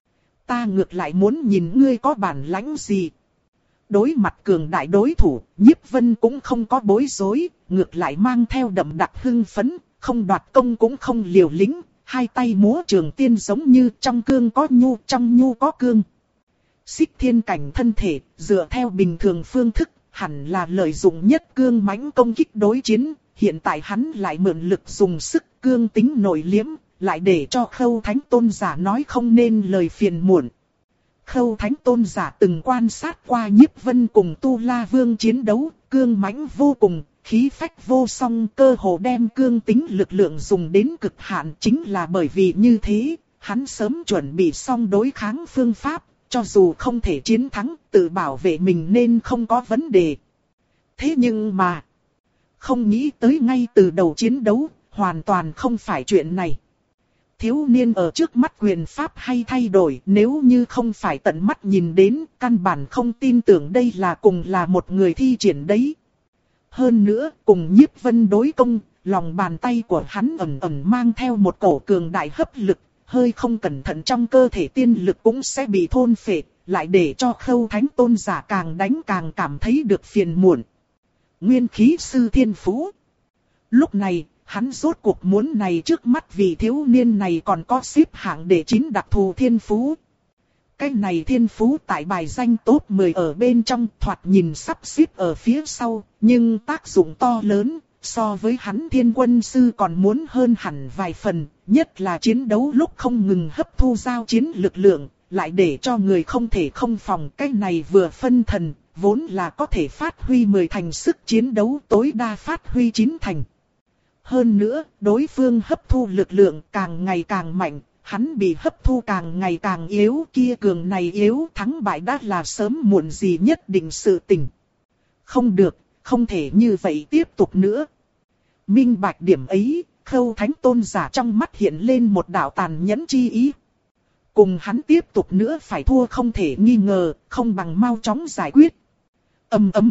Ta ngược lại muốn nhìn ngươi có bản lãnh gì. Đối mặt cường đại đối thủ, Nhiếp Vân cũng không có bối rối, ngược lại mang theo đậm đặc hưng phấn, không đoạt công cũng không liều lĩnh, hai tay múa trường tiên giống như trong cương có nhu, trong nhu có cương. Xích thiên cảnh thân thể, dựa theo bình thường phương thức, hẳn là lợi dụng nhất cương mãnh công kích đối chiến, hiện tại hắn lại mượn lực dùng sức cương tính nội liếm, lại để cho Khâu Thánh Tôn giả nói không nên lời phiền muộn. Khâu Thánh Tôn giả từng quan sát qua Nhiếp Vân cùng Tu La Vương chiến đấu, cương mãnh vô cùng, khí phách vô song, cơ hồ đem cương tính lực lượng dùng đến cực hạn. Chính là bởi vì như thế, hắn sớm chuẩn bị xong đối kháng phương pháp, cho dù không thể chiến thắng, tự bảo vệ mình nên không có vấn đề. Thế nhưng mà, không nghĩ tới ngay từ đầu chiến đấu, hoàn toàn không phải chuyện này. Thiếu niên ở trước mắt quyền pháp hay thay đổi, nếu như không phải tận mắt nhìn đến, căn bản không tin tưởng đây là cùng là một người thi triển đấy. Hơn nữa, cùng Nhiếp Vân đối công, lòng bàn tay của hắn ẩn ẩn mang theo một cổ cường đại hấp lực, hơi không cẩn thận trong cơ thể tiên lực cũng sẽ bị thôn phệ, lại để cho Khâu Thánh Tôn giả càng đánh càng cảm thấy được phiền muộn. Nguyên khí sư thiên phú. Lúc này, hắn rốt cuộc muốn này trước mắt vì thiếu niên này còn có xếp hạng để chín đặc thù thiên phú. Cái này thiên phú tại bài danh top mười ở bên trong thoạt nhìn sắp xếp ở phía sau, nhưng tác dụng to lớn, so với hắn thiên quân sư còn muốn hơn hẳn vài phần, nhất là chiến đấu lúc không ngừng hấp thu giao chiến lực lượng, lại để cho người không thể không phòng. Cái này vừa phân thần, vốn là có thể phát huy mười thành sức chiến đấu, tối đa phát huy chín thành. Hơn nữa, đối phương hấp thu lực lượng càng ngày càng mạnh, hắn bị hấp thu càng ngày càng yếu, kia cường này yếu thắng bại đã là sớm muộn gì nhất định sự tình. Không được, không thể như vậy tiếp tục nữa. Minh bạch điểm ấy, Khâu Thánh Tôn giả trong mắt hiện lên một đạo tàn nhẫn chi ý. Cùng hắn tiếp tục nữa phải thua không thể nghi ngờ, không bằng mau chóng giải quyết. Ầm ầm.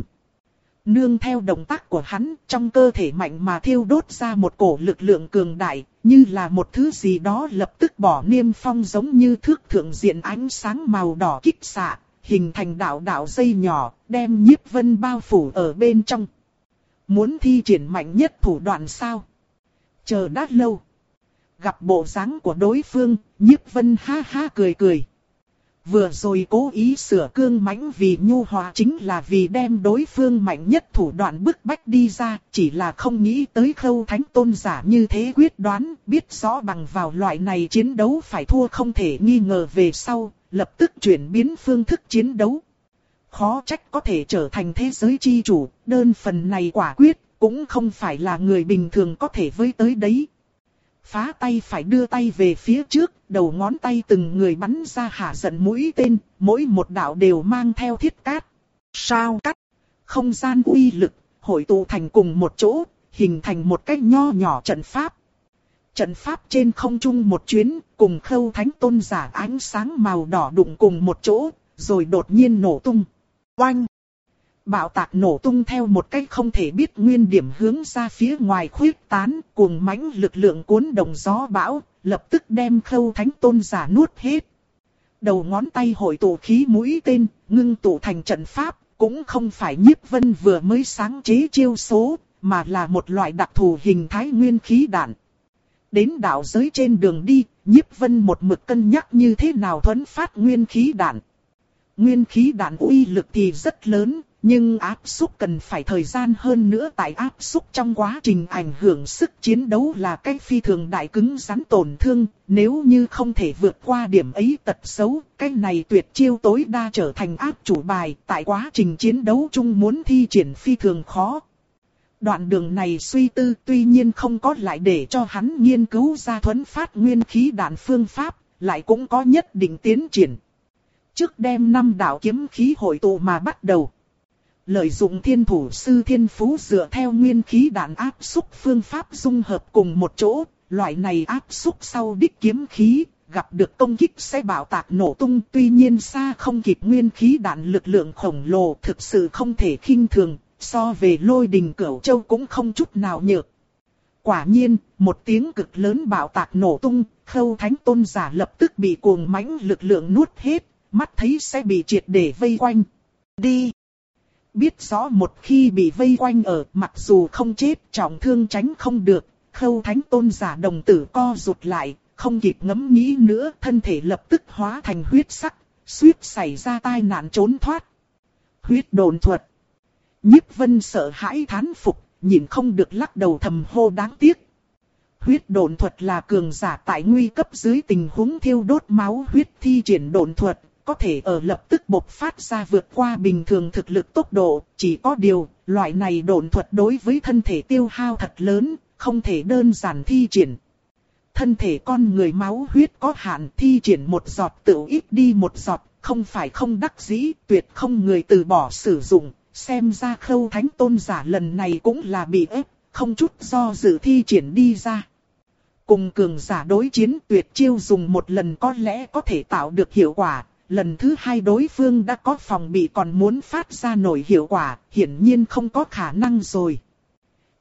Nương theo động tác của hắn, trong cơ thể mạnh mà thiêu đốt ra một cổ lực lượng cường đại, như là một thứ gì đó lập tức bỏ niêm phong, giống như thước thượng diện ánh sáng màu đỏ kích xạ, hình thành đạo đạo dây nhỏ, đem Nhiếp Vân bao phủ ở bên trong. Muốn thi triển mạnh nhất thủ đoạn sao? Chờ đã lâu. Gặp bộ dáng của đối phương, Nhiếp Vân ha ha cười cười. Vừa rồi cố ý sửa cương mãnh vì nhu hòa chính là vì đem đối phương mạnh nhất thủ đoạn bức bách đi ra, chỉ là không nghĩ tới Khâu Thánh Tôn giả như thế quyết đoán, biết rõ bằng vào loại này chiến đấu phải thua không thể nghi ngờ về sau, lập tức chuyển biến phương thức chiến đấu. Khó trách có thể trở thành thế giới chi chủ, đơn phần này quả quyết, cũng không phải là người bình thường có thể với tới đấy. Phá tay phải đưa tay về phía trước, đầu ngón tay từng người bắn ra hạ giận mũi tên, mỗi một đạo đều mang theo thiết cát. Sao cắt? Không gian uy lực, hội tụ thành cùng một chỗ, hình thành một cái nho nhỏ trận pháp. Trận pháp trên không trung một chuyến, cùng Khâu Thánh Tôn giả ánh sáng màu đỏ đụng cùng một chỗ, rồi đột nhiên nổ tung. Oanh! Bạo tạc nổ tung theo một cách không thể biết nguyên điểm hướng ra phía ngoài khuyết tán, cuồng mãnh lực lượng cuốn đồng gió bão, lập tức đem Khâu Thánh Tôn giả nuốt hết. Đầu ngón tay hội tụ khí mũi tên, ngưng tụ thành trận pháp, cũng không phải Nhiếp Vân vừa mới sáng chế chiêu số, mà là một loại đặc thù hình thái nguyên khí đạn. Đến đạo giới trên đường đi, Nhiếp Vân một mực cân nhắc như thế nào thuấn phát nguyên khí đạn. Nguyên khí đạn uy lực thì rất lớn, nhưng áp xúc cần phải thời gian hơn nữa, tại áp xúc trong quá trình ảnh hưởng sức chiến đấu là cách phi thường đại cứng rắn tổn thương, nếu như không thể vượt qua điểm ấy tật xấu, cái này tuyệt chiêu tối đa trở thành áp chủ bài, tại quá trình chiến đấu chung muốn thi triển phi thường khó. Đoạn đường này suy tư tuy nhiên không có lại để cho hắn nghiên cứu ra thuấn phát nguyên khí đạn phương pháp, lại cũng có nhất định tiến triển. Trước đem năm đạo kiếm khí hội tụ mà bắt đầu. Lợi dụng thiên thủ sư thiên phú dựa theo nguyên khí đạn áp xúc phương pháp dung hợp cùng một chỗ, loại này áp xúc sau đích kiếm khí, gặp được công kích sẽ bạo tạc nổ tung, tuy nhiên xa không kịp nguyên khí đạn lực lượng khổng lồ, thực sự không thể khinh thường, so về Lôi Đình Cửu Châu cũng không chút nào nhược. Quả nhiên, một tiếng cực lớn bạo tạc nổ tung, Khâu Thánh Tôn giả lập tức bị cuồng mãnh lực lượng nuốt hết, mắt thấy sẽ bị triệt để vây quanh. Đi! Biết rõ một khi bị vây quanh ở, mặc dù không chết, trọng thương tránh không được, Khâu Thánh Tôn giả đồng tử co rụt lại, không kịp ngẫm nghĩ nữa, thân thể lập tức hóa thành huyết sắc, suýt xảy ra tai nạn trốn thoát. Huyết đồn thuật. Nhiếp Vân sợ hãi thán phục, nhìn không được lắc đầu thầm hô đáng tiếc. Huyết đồn thuật là cường giả tại nguy cấp dưới tình huống thiêu đốt máu huyết thi triển đồn thuật, có thể ở lập tức bộc phát ra vượt qua bình thường thực lực tốc độ, chỉ có điều, loại này độn thuật đối với thân thể tiêu hao thật lớn, không thể đơn giản thi triển. Thân thể con người máu huyết có hạn, thi triển một giọt tựu ít đi một giọt, không phải không đắc dĩ, tuyệt không người từ bỏ sử dụng, xem ra Khâu Thánh Tôn giả lần này cũng là bị ép, không chút do dự thi triển đi ra. Cùng cường giả đối chiến tuyệt chiêu dùng một lần có lẽ có thể tạo được hiệu quả. Lần thứ hai đối phương đã có phòng bị còn muốn phát ra nổi hiệu quả, hiển nhiên không có khả năng rồi.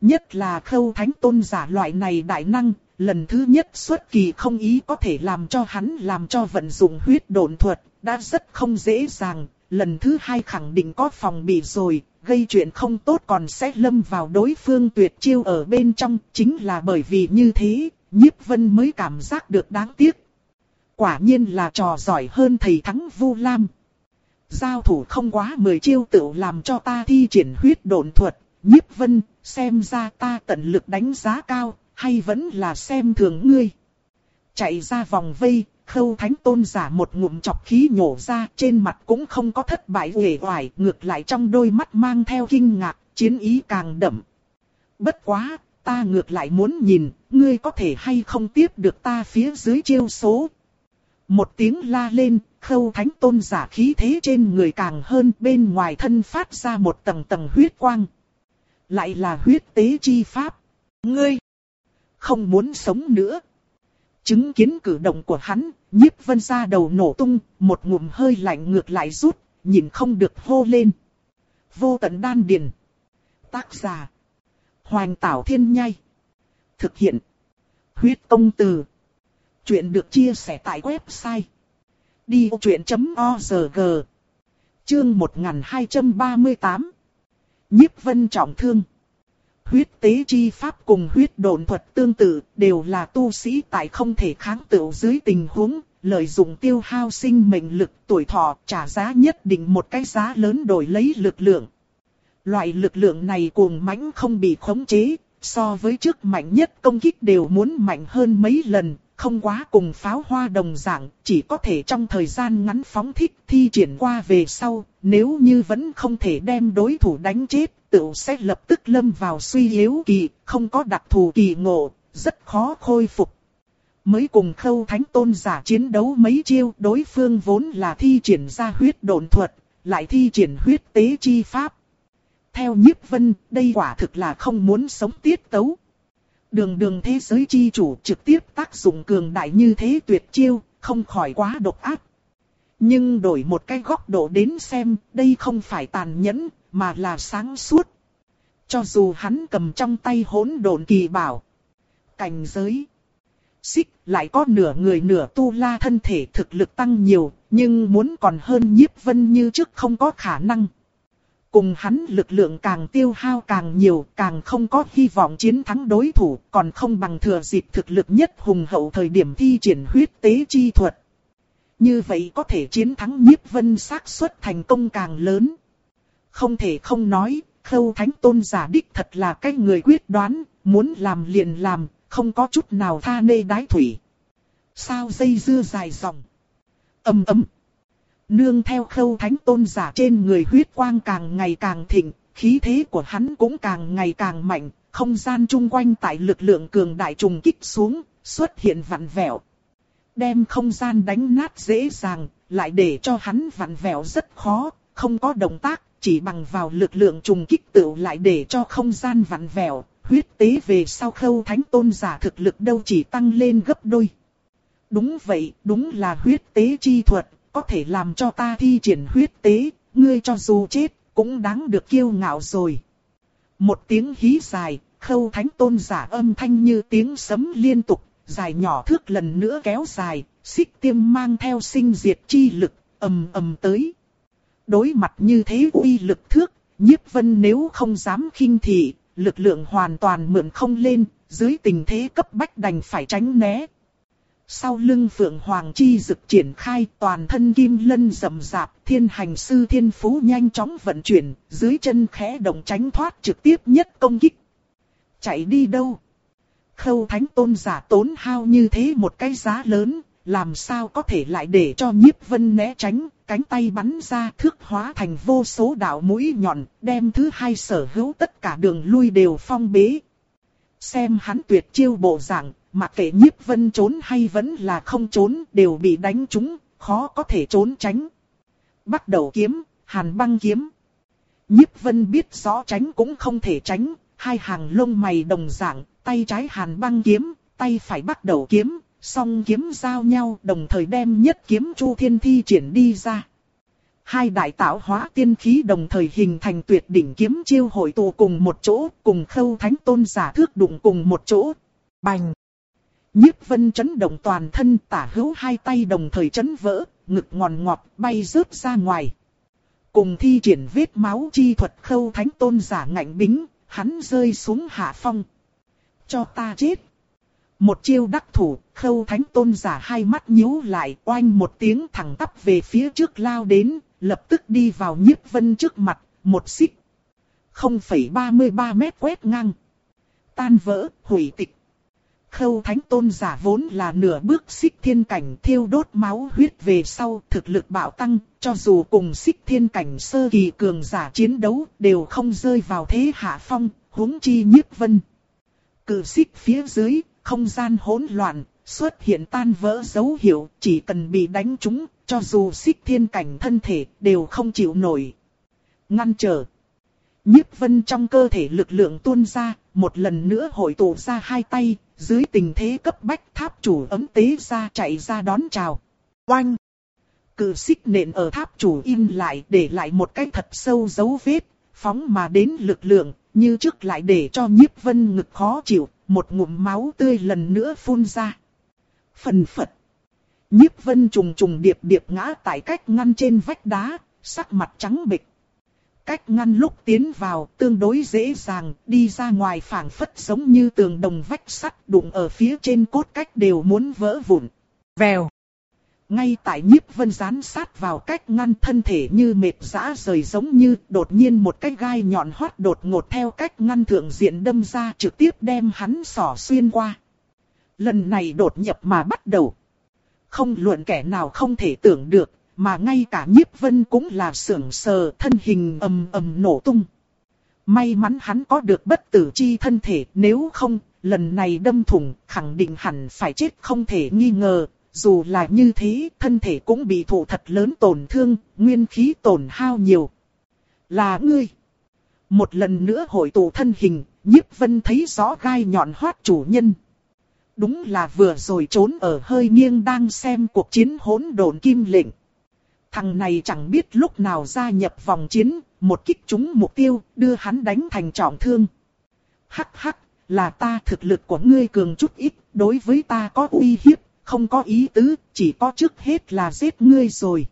Nhất là Khâu Thánh Tôn giả loại này đại năng, lần thứ nhất xuất kỳ không ý có thể làm cho hắn làm cho vận dụng huyết độn thuật, đã rất không dễ dàng, lần thứ hai khẳng định có phòng bị rồi, gây chuyện không tốt còn sẽ lâm vào đối phương tuyệt chiêu ở bên trong, chính là bởi vì như thế, Nhiếp Vân mới cảm giác được đáng tiếc. Quả nhiên là trò giỏi hơn thầy thắng Vu Lam. Giao thủ không quá mười chiêu tự làm cho ta thi triển huyết độn thuật, Nhiếp Vân, xem ra ta tận lực đánh giá cao, hay vẫn là xem thường ngươi. Chạy ra vòng vây, Khâu Thánh Tôn giả một ngụm chọc khí nhổ ra, trên mặt cũng không có thất bại uể oải, ngược lại trong đôi mắt mang theo kinh ngạc, chiến ý càng đậm. Bất quá, ta ngược lại muốn nhìn, ngươi có thể hay không tiếp được ta phía dưới chiêu số. Một tiếng la lên, Khâu Thánh Tôn giả khí thế trên người càng hơn, bên ngoài thân phát ra một tầng tầng huyết quang. Lại là huyết tế chi pháp. Ngươi không muốn sống nữa. Chứng kiến cử động của hắn, Nhiếp Vân ra đầu nổ tung, một ngụm hơi lạnh ngược lại rút, nhìn không được hô lên. Vô tận đan điền. Tác giả: Hoành Tảo Thiên Nhai. Thực hiện: Huyết Công Từ. Chuyện được chia sẻ tại website đi ô chuyện chấm org. Chương một nghìn hai trăm ba mươi tám. Nhiếp Vân trọng thương. Huyết tế chi pháp cùng huyết độn thuật tương tự, đều là tu sĩ tại không thể kháng cự dưới tình huống, lợi dụng tiêu hao sinh mệnh lực, tuổi thọ, trả giá nhất định một cái giá lớn đổi lấy lực lượng. Loại lực lượng này cuồng mãnh không bị khống chế, so với trước mạnh nhất công kích đều muốn mạnh hơn mấy lần, không quá cùng pháo hoa đồng dạng, chỉ có thể trong thời gian ngắn phóng thích thi triển qua về sau, nếu như vẫn không thể đem đối thủ đánh chết, tự sẽ lập tức lâm vào suy yếu kỳ, không có đặc thù kỳ ngộ, rất khó khôi phục. Mới cùng Khâu Thánh Tôn giả chiến đấu mấy chiêu, đối phương vốn là thi triển ra huyết độn thuật, lại thi triển huyết tế chi pháp. Theo Nhiếp Vân, đây quả thực là không muốn sống tiết tấu. Đường đường thế giới chi chủ trực tiếp tác dụng cường đại như thế tuyệt chiêu, không khỏi quá độc ác. Nhưng đổi một cái góc độ đến xem, đây không phải tàn nhẫn, mà là sáng suốt. Cho dù hắn cầm trong tay hỗn độn kỳ bảo, cảnh giới xích lại có nửa người nửa tu la thân thể thực lực tăng nhiều, nhưng muốn còn hơn Nhiếp Vân như trước không có khả năng. Cùng hắn lực lượng càng tiêu hao càng nhiều, càng không có hy vọng chiến thắng đối thủ, còn không bằng thừa dịp thực lực nhất hùng hậu thời điểm thi triển huyết tế chi thuật. Như vậy có thể chiến thắng Nhiếp Vân xác suất thành công càng lớn. Không thể không nói, Khâu Thánh Tôn giả đích thật là cái người quyết đoán, muốn làm liền làm, không có chút nào tha nê đái thủy. Sao dây dưa dài dòng. Ầm ầm. Nương theo Khâu Thánh Tôn giả trên người huyết quang càng ngày càng thịnh, khí thế của hắn cũng càng ngày càng mạnh, không gian chung quanh tại lực lượng cường đại trùng kích xuống, xuất hiện vặn vẹo. Đem không gian đánh nát dễ dàng, lại để cho hắn vặn vẹo rất khó, không có động tác, chỉ bằng vào lực lượng trùng kích tự lại để cho không gian vặn vẹo, huyết tế về sau Khâu Thánh Tôn giả thực lực đâu chỉ tăng lên gấp đôi. Đúng vậy, đúng là huyết tế chi thuật, có thể làm cho ta thi triển huyết tế, ngươi cho dù chết, cũng đáng được kiêu ngạo rồi. Một tiếng hí dài, Khâu Thánh Tôn giả âm thanh như tiếng sấm liên tục, dài nhỏ thước lần nữa kéo dài, xích tiêm mang theo sinh diệt chi lực, ầm ầm tới. Đối mặt như thế uy lực thước, Nhiếp Vân nếu không dám khinh thị, lực lượng hoàn toàn mượn không lên, dưới tình thế cấp bách đành phải tránh né. Sau lưng Phượng Hoàng chi dực triển khai, toàn thân kim lân rậm rạp, thiên hành sư thiên phú nhanh chóng vận chuyển, dưới chân khẽ động tránh thoát trực tiếp nhất công kích. Chạy đi đâu? Khâu Thánh Tôn giả tốn hao như thế một cái giá lớn, làm sao có thể lại để cho Nhiếp Vân né tránh, cánh tay bắn ra thước hóa thành vô số đạo mũi nhọn, đem thứ hai sở hữu tất cả đường lui đều phong bế. Xem hắn tuyệt chiêu bộ dạng, mặc kệ Nhiếp Vân trốn hay vẫn là không trốn, đều bị đánh trúng, khó có thể trốn tránh. Bắt đầu kiếm, Hàn Băng kiếm. Nhiếp Vân biết rõ tránh cũng không thể tránh, hai hàng lông mày đồng dạng, tay trái Hàn Băng kiếm, tay phải Bắt đầu kiếm, song kiếm giao nhau, đồng thời đem nhất kiếm Chu Thiên thi triển đi ra. Hai đại tạo hóa tiên khí đồng thời hình thành tuyệt đỉnh kiếm chiêu hội tụ cùng một chỗ, cùng Khâu Thánh Tôn giả thước đụng cùng một chỗ. Bành! Nhiếp Vân chấn động toàn thân, tả hữu hai tay đồng thời chấn vỡ, ngực ngòn ngọt bay rớt ra ngoài. Cùng thi triển vết máu chi thuật Khâu Thánh Tôn giả ngạnh bính, hắn rơi xuống hạ phong. Cho ta chết! Một chiêu đắc thủ, Khâu Thánh Tôn giả hai mắt nhíu lại, oanh một tiếng thẳng tắp về phía trước lao đến, lập tức đi vào Nhiếp Vân trước mặt, một xích. không phẩy ba mươi ba mét quét ngang. Tan vỡ, hủy tịch. Khâu Thánh Tôn giả vốn là nửa bước xích thiên cảnh thiêu đốt máu huyết về sau, thực lực bạo tăng, cho dù cùng xích thiên cảnh sơ kỳ cường giả chiến đấu, đều không rơi vào thế hạ phong, huống chi Nhiếp Vân. Cự xích phía dưới, không gian hỗn loạn, xuất hiện tan vỡ dấu hiệu, chỉ cần bị đánh trúng, cho dù xích thiên cảnh thân thể, đều không chịu nổi. Ngăn trở. Nhiếp Vân trong cơ thể lực lượng tuôn ra, một lần nữa hội tụ ra hai tay, dưới tình thế cấp bách tháp chủ ấm tế ra chạy ra đón chào. Oanh! Cự xích nện ở tháp chủ im lại để lại một cái thật sâu dấu vết, phóng mà đến lực lượng, như trước lại để cho Nhiếp Vân ngực khó chịu, một ngụm máu tươi lần nữa phun ra. Phần phật! Nhiếp Vân trùng trùng điệp điệp ngã tại cách ngăn trên vách đá, sắc mặt trắng bệch. Cách ngăn lúc tiến vào tương đối dễ dàng, đi ra ngoài phảng phất giống như tường đồng vách sắt đụng ở phía trên cốt cách đều muốn vỡ vụn. Vèo! Ngay tại Nhiếp Vân dán sát vào cách ngăn, thân thể như mệt rã rời, giống như đột nhiên một cái gai nhọn hoắt đột ngột theo cách ngăn thượng diện đâm ra, trực tiếp đem hắn xỏ xuyên qua. Lần này đột nhập mà bắt đầu. Không luận kẻ nào không thể tưởng được, mà ngay cả Nhiếp Vân cũng là sưởng sờ, thân hình ầm ầm nổ tung. May mắn hắn có được bất tử chi thân thể, nếu không, lần này đâm thủng, khẳng định hẳn phải chết không thể nghi ngờ. Dù là như thế, thân thể cũng bị thụ thật lớn tổn thương, nguyên khí tổn hao nhiều. Là ngươi. Một lần nữa hội tụ thân hình, Nhiếp Vân thấy rõ gai nhọn hoắt chủ nhân. Đúng là vừa rồi trốn ở hơi nghiêng đang xem cuộc chiến hỗn độn Kim Lệnh. Thằng này chẳng biết lúc nào gia nhập vòng chiến, một kích trúng mục tiêu, đưa hắn đánh thành trọng thương. Hắc hắc, là ta thực lực của ngươi cường chút ít, đối với ta có uy hiếp, không có ý tứ, chỉ có trước hết là giết ngươi rồi.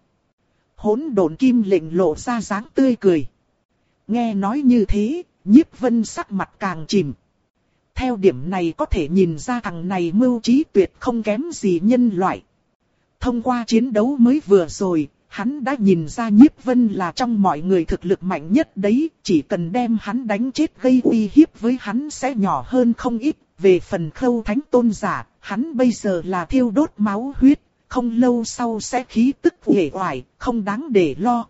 Hỗn độn Kim Lệnh lộ ra dáng tươi cười. Nghe nói như thế, Nhiếp Vân sắc mặt càng chìm. Theo điểm này có thể nhìn ra thằng này mưu trí tuyệt không kém gì nhân loại. Thông qua chiến đấu mới vừa rồi, hắn đã nhìn ra Nhiếp Vân là trong mọi người thực lực mạnh nhất đấy, chỉ cần đem hắn đánh chết gây uy hiếp với hắn sẽ nhỏ hơn không ít. Về phần Khâu Thánh Tôn giả, hắn bây giờ là thiêu đốt máu huyết, không lâu sau sẽ khí tức uể oải, không đáng để lo.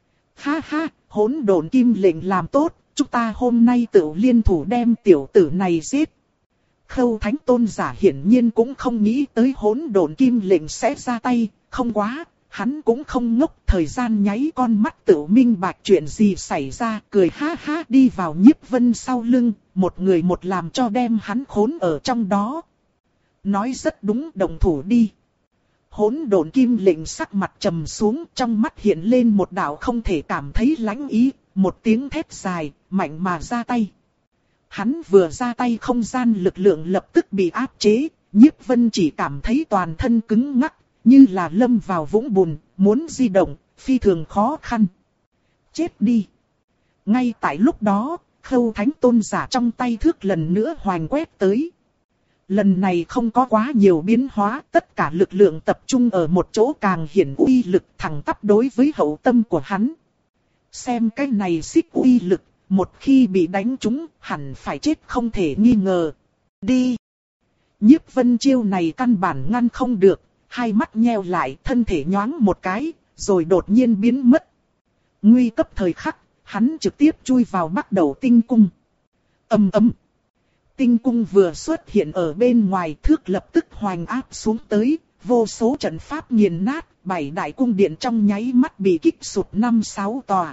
Ha ha, hỗn độn Kim Lệnh làm tốt, chúng ta hôm nay tự liên thủ đem tiểu tử này giết. Khâu Thánh Tôn giả hiển nhiên cũng không nghĩ tới hỗn độn Kim Lệnh sẽ ra tay, không quá, hắn cũng không ngốc, thời gian nháy con mắt tự minh bạch chuyện gì xảy ra, cười ha ha đi vào Nhiếp Vân sau lưng, một người một làm cho đem hắn khốn ở trong đó. Nói rất đúng, động thủ đi. Hỗn độn Kim Lệnh sắc mặt trầm xuống, trong mắt hiện lên một đạo không thể cảm thấy lãnh ý, một tiếng thét dài, mạnh mà ra tay. Hắn vừa ra tay không gian lực lượng lập tức bị áp chế, Nhiếp Vân chỉ cảm thấy toàn thân cứng ngắc, như là lâm vào vũng bùn, muốn di động, phi thường khó khăn. Chết đi! Ngay tại lúc đó, Khâu Thánh Tôn giả trong tay thước lần nữa hoành quét tới. Lần này không có quá nhiều biến hóa, tất cả lực lượng tập trung ở một chỗ càng hiển uy lực thẳng tắp đối với hậu tâm của hắn. Xem cái này xích uy lực, một khi bị đánh trúng, hẳn phải chết không thể nghi ngờ. Đi! Nhiếp Vân chiêu này căn bản ngăn không được, hai mắt nheo lại, thân thể nhoáng một cái, rồi đột nhiên biến mất. Nguy cấp thời khắc, hắn trực tiếp chui vào bắt đầu tinh cung. Ầm ầm. Tinh cung vừa xuất hiện ở bên ngoài, thước lập tức hoành áp xuống tới, vô số trận pháp nghiền nát, bảy đại cung điện trong nháy mắt bị kích sụt năm sáu tòa.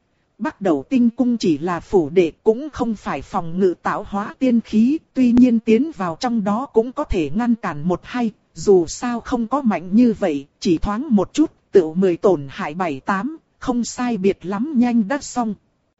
Bắt đầu tinh cung chỉ là phủ đệ, cũng không phải phòng ngự tạo hóa tiên khí, tuy nhiên tiến vào trong đó cũng có thể ngăn cản một hai, dù sao không có mạnh như vậy, chỉ thoáng một chút, tự mười tổn hại bảy tám, không sai biệt lắm nhanh đã xong.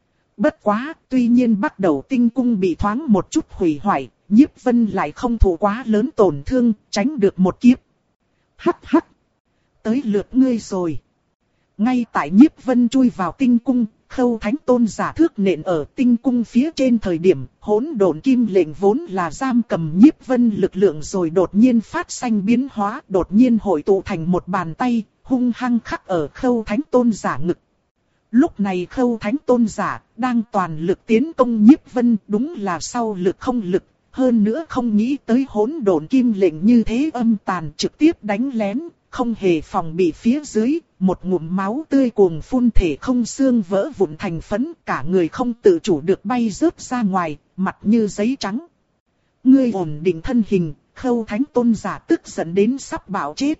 Bất quá, tuy nhiên bắt đầu tinh cung bị thoáng một chút hủy hoại, Nhiếp Vân lại không thụ quá lớn tổn thương, tránh được một kiếp. Hắc hắc! Tới lượt ngươi rồi. Ngay tại Nhiếp Vân chui vào tinh cung, Khâu Thánh Tôn giả thước nện ở tinh cung phía trên thời điểm, hỗn độn kim lệnh vốn là giam cầm Nhiếp Vân lực lượng rồi đột nhiên phát sinh biến hóa, đột nhiên hội tụ thành một bàn tay, hung hăng khắc ở Khâu Thánh Tôn giả ngực. Lúc này Khâu Thánh Tôn giả đang toàn lực tiến công Nhiếp Vân, đúng là sau lực không lực, hơn nữa không nghĩ tới hỗn độn kim lệnh như thế âm tàn trực tiếp đánh lén, không hề phòng bị phía dưới, một ngụm máu tươi cuồng phun thể không xương vỡ vụn thành phấn, cả người không tự chủ được bay rớt ra ngoài, mặt như giấy trắng. Ngươi ổn định thân hình, Khâu Thánh Tôn giả tức giận đến sắp bạo chết.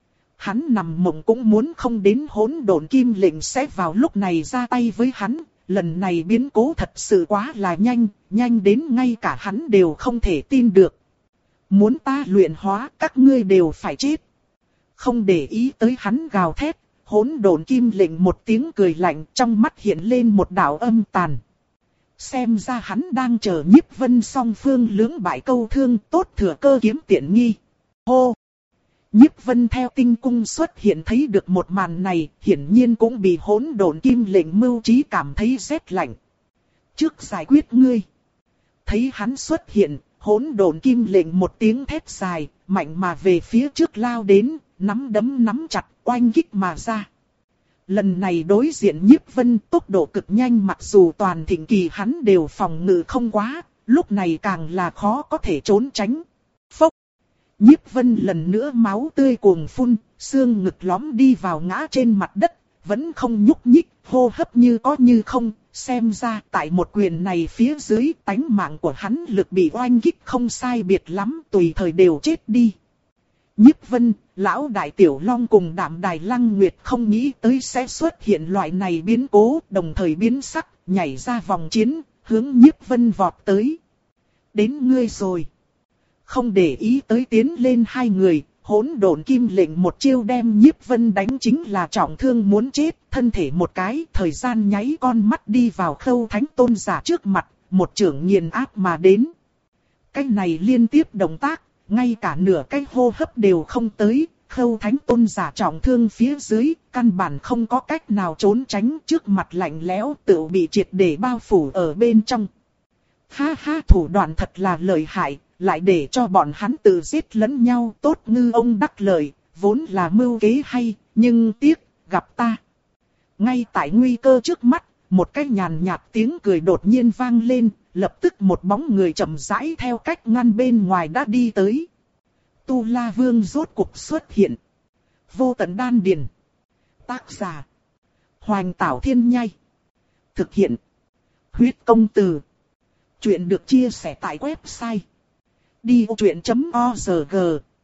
Hắn nằm mộng cũng muốn không đến hỗn độn kim lệnh sẽ vào lúc này ra tay với hắn, lần này biến cố thật sự quá là nhanh, nhanh đến ngay cả hắn đều không thể tin được. Muốn ta luyện hóa các ngươi đều phải chết. Không để ý tới hắn gào thét, hỗn độn kim lệnh một tiếng cười lạnh, trong mắt hiện lên một đạo âm tàn. Xem ra hắn đang chờ Nhiếp Vân song phương lưỡng bại câu thương, tốt thừa cơ kiếm tiện nghi. Hô! Nhiếp Vân theo tinh cung xuất hiện thấy được một màn này, hiển nhiên cũng bị hỗn độn kim lệnh mưu trí cảm thấy rét lạnh. Trước giải quyết ngươi. Thấy hắn xuất hiện, hỗn độn kim lệnh một tiếng thét dài, mạnh mà về phía trước lao đến, nắm đấm nắm chặt, oanh kích mà ra. Lần này đối diện Nhiếp Vân tốc độ cực nhanh, mặc dù toàn thịnh kỳ hắn đều phòng ngự không quá, lúc này càng là khó có thể trốn tránh. Phốc! Nhiếp Vân lần nữa máu tươi cuồng phun, xương ngực lõm đi vào ngã trên mặt đất, vẫn không nhúc nhích, hô hấp như có như không, xem ra tại một quyền này phía dưới tánh mạng của hắn lực bị oanh kích không sai biệt lắm, tùy thời đều chết đi. Nhiếp Vân, lão đại tiểu long cùng Đạm Đài Lăng Nguyệt không nghĩ tới sẽ xuất hiện loại này biến cố, đồng thời biến sắc, nhảy ra vòng chiến, hướng Nhiếp Vân vọt tới. Đến ngươi rồi. Không để ý tới tiến lên hai người, hỗn độn kim lệnh một chiêu đem Nhiếp Vân đánh chính là trọng thương muốn chết, thân thể một cái, thời gian nháy con mắt đi vào Khâu Thánh Tôn giả trước mặt, một chưởng nghiền áp mà đến. Cái này liên tiếp động tác, ngay cả nửa cái hô hấp đều không tới, Khâu Thánh Tôn giả trọng thương phía dưới, căn bản không có cách nào trốn tránh, trước mặt lạnh lẽo tự bị triệt để bao phủ ở bên trong. Ha ha, thủ đoạn thật là lợi hại, lại để cho bọn hắn tự giết lẫn nhau, tốt ngư ông đắc lợi, vốn là mưu kế hay, nhưng tiếc, gặp ta. Ngay tại nguy cơ trước mắt, một cái nhàn nhạt tiếng cười đột nhiên vang lên, lập tức một bóng người chậm rãi theo cách ngăn bên ngoài đã đi tới. Tu La Vương rốt cục xuất hiện. Vô Tận Đan Điền. Tác giả: Hoành Tảo Thiên Nhai. Thực hiện: Huyết Công Từ. Chuyện được chia sẻ tại website đi ô chuyện chấm org.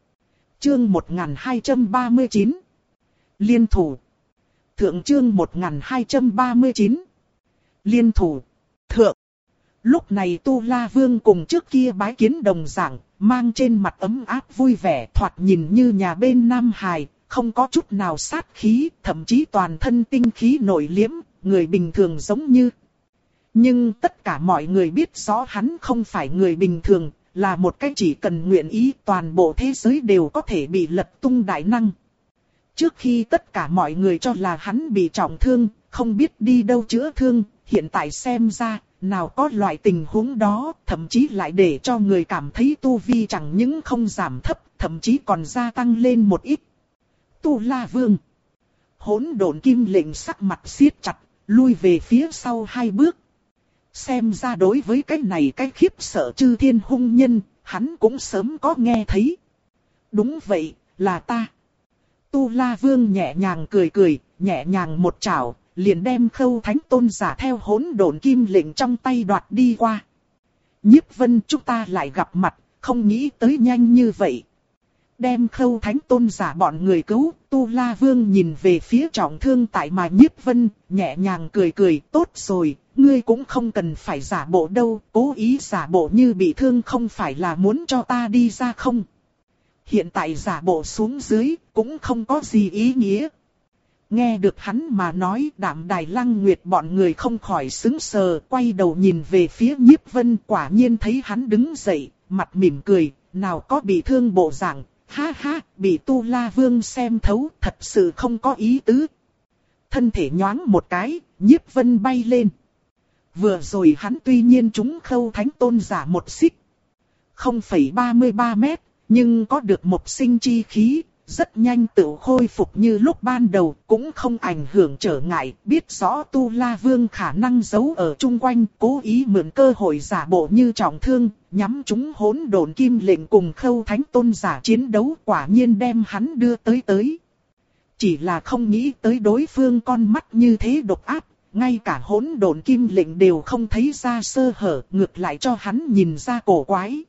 Chương một nghìn hai trăm ba mươi chín. Liên thủ. Thượng chương một nghìn hai trăm ba mươi chín. Liên thủ. Thượng. Lúc này Tu La Vương cùng trước kia bái kiến đồng dạng, mang trên mặt ấm áp vui vẻ, thoạt nhìn như nhà bên Nam Hải, không có chút nào sát khí, thậm chí toàn thân tinh khí nội liễm, người bình thường giống như. Nhưng tất cả mọi người biết rõ hắn không phải người bình thường, là một cái chỉ cần nguyện ý toàn bộ thế giới đều có thể bị lật tung đại năng. Trước khi tất cả mọi người cho là hắn bị trọng thương, không biết đi đâu chữa thương, hiện tại xem ra, nào có loại tình huống đó, thậm chí lại để cho người cảm thấy tu vi chẳng những không giảm thấp, thậm chí còn gia tăng lên một ít. Tu La Vương. Hỗn độn kim lệnh sắc mặt siết chặt, lui về phía sau hai bước. Xem ra đối với cái này cái khiếp sợ chư thiên hung nhân, hắn cũng sớm có nghe thấy. Đúng vậy, là ta. Tu La Vương nhẹ nhàng cười cười, nhẹ nhàng một chảo, liền đem Khâu Thánh Tôn giả theo hỗn độn kim lệnh trong tay đoạt đi qua. Nhiếp Vân, chúng ta lại gặp mặt, không nghĩ tới nhanh như vậy. Đem Khâu Thánh Tôn giả bọn người cứu, Tu La Vương nhìn về phía trọng thương tại mà Nhiếp Vân, nhẹ nhàng cười cười, tốt rồi, ngươi cũng không cần phải giả bộ đâu, cố ý giả bộ như bị thương không phải là muốn cho ta đi ra không. Hiện tại giả bộ xuống dưới, cũng không có gì ý nghĩa. Nghe được hắn mà nói, Đạm Đài Lăng Nguyệt bọn người không khỏi sững sờ, quay đầu nhìn về phía Nhiếp Vân, quả nhiên thấy hắn đứng dậy, mặt mỉm cười, nào có bị thương bộ dạng, ha ha, bị Tu La Vương xem thấu, thật sự không có ý tứ. Thân thể nhoáng một cái, Nhiếp Vân bay lên. Vừa rồi hắn tuy nhiên trúng Khâu Thánh Tôn giả một xích, không phẩy ba mươi ba mét, nhưng có được một sinh chi khí, rất nhanh tự khôi phục như lúc ban đầu, cũng không ảnh hưởng trở ngại, biết rõ Tu La Vương khả năng giấu ở chung quanh, cố ý mượn cơ hội giả bộ như trọng thương, nhắm chúng hỗn độn kim lệnh cùng Khâu Thánh Tôn giả chiến đấu, quả nhiên đem hắn đưa tới tới. Chỉ là không nghĩ tới đối phương con mắt như thế độc ác, ngay cả hỗn độn kim lệnh đều không thấy ra sơ hở, ngược lại cho hắn nhìn ra cổ quái.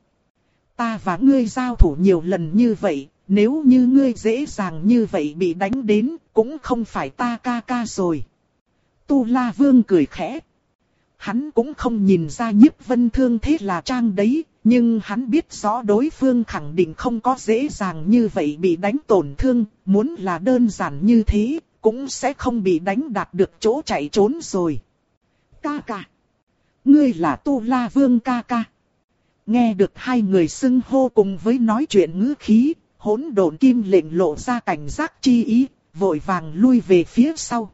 Ta và ngươi giao thủ nhiều lần như vậy, nếu như ngươi dễ dàng như vậy bị đánh đến, cũng không phải ta ca ca rồi. Tu La Vương cười khẽ. Hắn cũng không nhìn ra Nhiếp Vân thương thế là trang đấy, nhưng hắn biết rõ đối phương khẳng định không có dễ dàng như vậy bị đánh tổn thương, muốn là đơn giản như thế, cũng sẽ không bị đánh đạt được chỗ chạy trốn rồi. Ca ca. Ngươi là Tu La Vương ca ca. Nghe được hai người xưng hô cùng với nói chuyện ngữ khí, hỗn độn kim lệnh lộ ra cảnh giác chi ý, vội vàng lui về phía sau.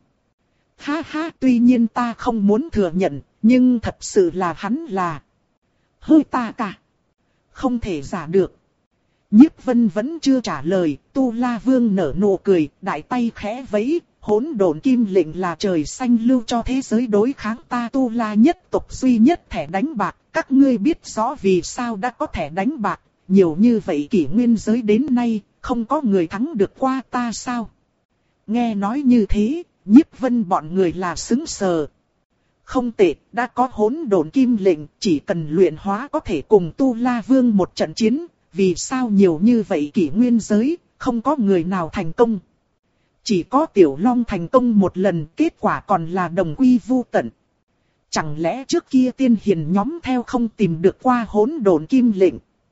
Ha ha, tuy nhiên ta không muốn thừa nhận, nhưng thật sự là hắn là hơi ta cả. Không thể giả được. Nhiếp Vân vẫn chưa trả lời, Tu La Vương nở nụ cười, đại tay khẽ vẫy, hỗn độn kim lệnh là trời xanh lưu cho thế giới đối kháng ta Tu La nhất tộc duy nhất thẻ đánh bạc. Các ngươi biết rõ vì sao đã có thẻ đánh bạc, nhiều như vậy kỷ nguyên giới đến nay, không có người thắng được qua ta sao? Nghe nói như thế, Nhiếp Vân bọn người là sững sờ. Không tệ, đã có hỗn độn kim lệnh, chỉ cần luyện hóa có thể cùng Tu La Vương một trận chiến, vì sao nhiều như vậy kỷ nguyên giới, không có người nào thành công. Chỉ có Tiểu Long thành công một lần, kết quả còn là đồng quy vu tận. Chẳng lẽ trước kia tiên hiền nhóm theo không tìm được qua hỗn độn kim lệnh?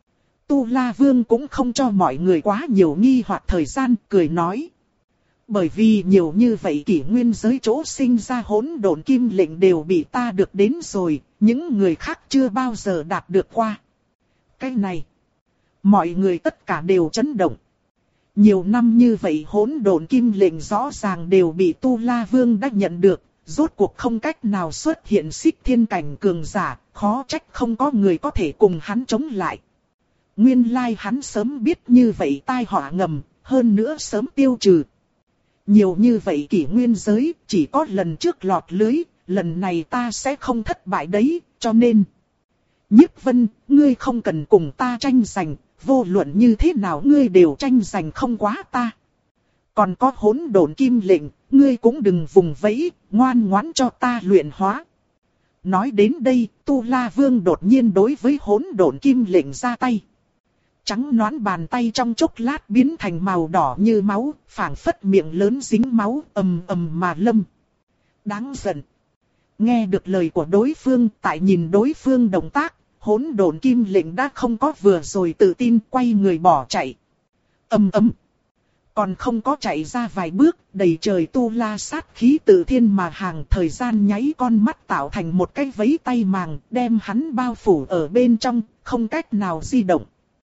Tu La Vương cũng không cho mọi người quá nhiều nghi hoặc thời gian, cười nói. Bởi vì nhiều như vậy kỷ nguyên giới chỗ sinh ra hỗn độn kim lệnh đều bị ta được đến rồi, những người khác chưa bao giờ đạt được qua. Cái này, mọi người tất cả đều chấn động. Nhiều năm như vậy hỗn độn kim lệnh rõ ràng đều bị Tu La Vương đã nhận được, rốt cuộc không cách nào xuất hiện xích thiên cảnh cường giả, khó trách không có người có thể cùng hắn chống lại. Nguyên lai hắn sớm biết như vậy tai họa ngầm, hơn nữa sớm tiêu trừ. Nhiều như vậy kỷ nguyên giới, chỉ có lần trước lọt lưới, lần này ta sẽ không thất bại đấy, cho nên. Nhiếp Vân, ngươi không cần cùng ta tranh giành, vô luận như thế nào ngươi đều tranh giành không quá ta. Còn có hỗn độn kim lệnh, ngươi cũng đừng vùng vẫy, ngoan ngoãn cho ta luyện hóa. Nói đến đây, Tu La Vương đột nhiên đối với hỗn độn kim lệnh ra tay. Trắng nõn bàn tay trong chốc lát biến thành màu đỏ như máu, phảng phất miệng lớn dính máu, ầm ầm mà lâm. Đáng giận. Nghe được lời của đối phương, tại nhìn đối phương động tác, hỗn độn kim lệnh đã không có vừa rồi tự tin, quay người bỏ chạy. Ầm ầm. Còn không có chạy ra vài bước, đầy trời tu la sát khí từ thiên mà hàng, thời gian nháy con mắt tạo thành một cái vẫy tay màng, đem hắn bao phủ ở bên trong, không cách nào di động.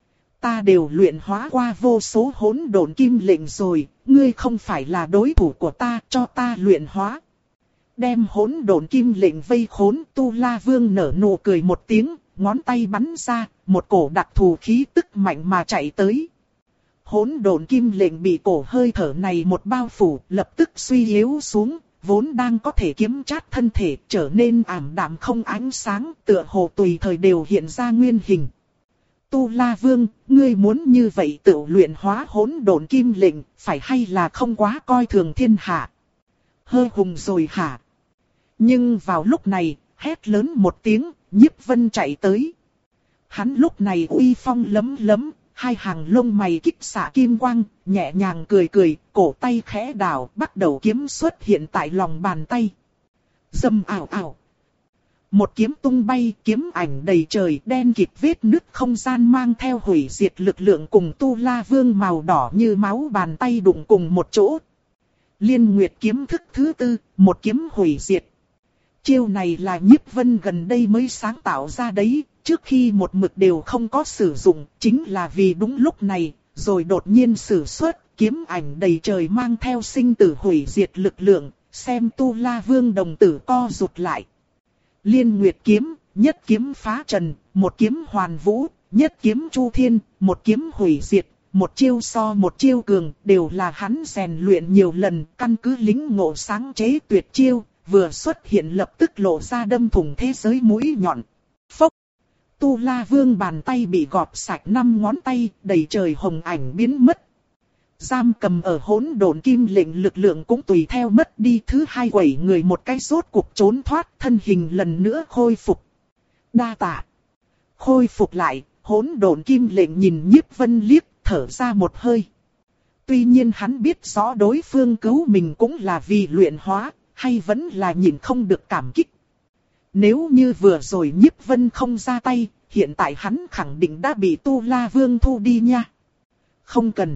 Ta đều luyện hóa qua vô số hỗn độn kim lệnh rồi, ngươi không phải là đối thủ của ta, cho ta luyện hóa. Đem hỗn độn kim lệnh vây khốn, Tu La Vương nở nụ cười một tiếng, ngón tay bắn ra, một cổ đặc thù khí tức mạnh mà chạy tới. Hỗn độn kim lệnh bị cổ hơi thở này một bao phủ, lập tức suy yếu xuống, vốn đang có thể kiếm chát thân thể, trở nên ảm đạm không ánh sáng, tựa hồ tùy thời đều hiện ra nguyên hình. Tu La Vương, ngươi muốn như vậy tự luyện hóa hỗn độn kim lệnh, phải hay là không quá coi thường thiên hạ? Hơ hùng rồi hả? Nhưng vào lúc này, hét lớn một tiếng, Nhiếp Vân chạy tới. Hắn lúc này uy phong lấm lấm, hai hàng lông mày kích xạ kim quang, nhẹ nhàng cười cười, cổ tay khẽ đảo, bắt đầu kiếm xuất hiện tại lòng bàn tay. Dầm ảo ảo. Một kiếm tung bay, kiếm ảnh đầy trời, đen kịt vết nứt không gian mang theo hủy diệt lực lượng cùng Tu La Vương màu đỏ như máu bàn tay đụng cùng một chỗ. Liên Nguyệt kiếm thức thứ tư, một kiếm hủy diệt. Chiêu này là Nhiếp Vân gần đây mới sáng tạo ra đấy, trước khi một mực đều không có sử dụng, chính là vì đúng lúc này, rồi đột nhiên sử xuất, kiếm ảnh đầy trời mang theo sinh tử hủy diệt lực lượng, xem Tu La Vương đồng tử co rụt lại. Liên Nguyệt kiếm, nhất kiếm phá trần, một kiếm hoàn vũ, nhất kiếm chu thiên, một kiếm hủy diệt, một chiêu so một chiêu cường, đều là hắn rèn luyện nhiều lần, căn cứ lính ngộ sáng chế tuyệt chiêu, vừa xuất hiện lập tức lộ ra đâm thủng thế giới mũi nhọn. Phốc! Tu La Vương bàn tay bị gọt sạch năm ngón tay, đầy trời hồng ảnh biến mất. Giam cầm ở hỗn độn kim lệnh lực lượng cũng tùy theo mất đi, thứ hai quẩy người một cái rốt cuộc trốn thoát, thân hình lần nữa khôi phục. Đa tạ. Khôi phục lại, hỗn độn kim lệnh nhìn Nhiếp Vân liếc, thở ra một hơi. Tuy nhiên hắn biết rõ đối phương cứu mình cũng là vì luyện hóa, hay vẫn là nhìn không được cảm kích. Nếu như vừa rồi Nhiếp Vân không ra tay, hiện tại hắn khẳng định đã bị Tu La Vương thu đi nha. Không cần.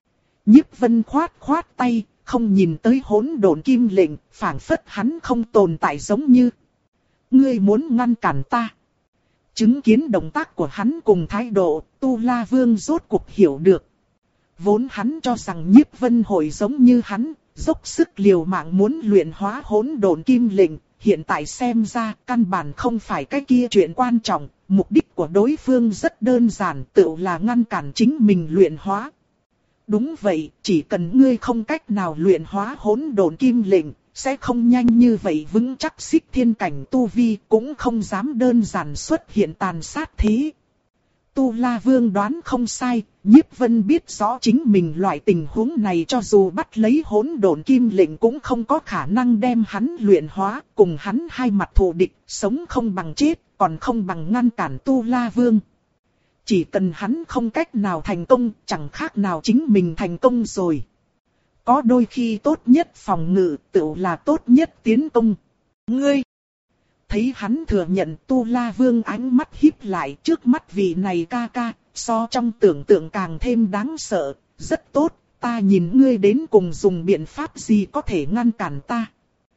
Nhiếp Vân khoát khoát tay, không nhìn tới hỗn độn kim lệnh, phảng phất hắn không tồn tại giống như. Ngươi muốn ngăn cản ta. Chứng kiến động tác của hắn cùng thái độ, Tu La Vương rốt cuộc hiểu được. Vốn hắn cho rằng Nhiếp Vân hội giống như hắn, dốc sức liều mạng muốn luyện hóa hỗn độn kim lệnh, hiện tại xem ra căn bản không phải cái kia chuyện quan trọng, mục đích của đối phương rất đơn giản, tự là ngăn cản chính mình luyện hóa. Đúng vậy, chỉ cần ngươi không cách nào luyện hóa hỗn độn kim lệnh, sẽ không nhanh như vậy vững chắc xích thiên cảnh tu vi, cũng không dám đơn giản xuất hiện tàn sát thế. Tu La Vương đoán không sai, Nhiếp Vân biết rõ chính mình loại tình huống này cho dù bắt lấy hỗn độn kim lệnh cũng không có khả năng đem hắn luyện hóa, cùng hắn hai mặt thù địch, sống không bằng chết, còn không bằng ngăn cản Tu La Vương. Chỉ cần hắn không cách nào thành công, chẳng khác nào chính mình thành công rồi. Có đôi khi tốt nhất phòng ngự, tự là tốt nhất tiến công. Ngươi! Thấy hắn thừa nhận, Tu La Vương ánh mắt híp lại, trước mắt vị này ca ca, so trong tưởng tượng càng thêm đáng sợ, rất tốt, ta nhìn ngươi đến cùng dùng biện pháp gì có thể ngăn cản ta.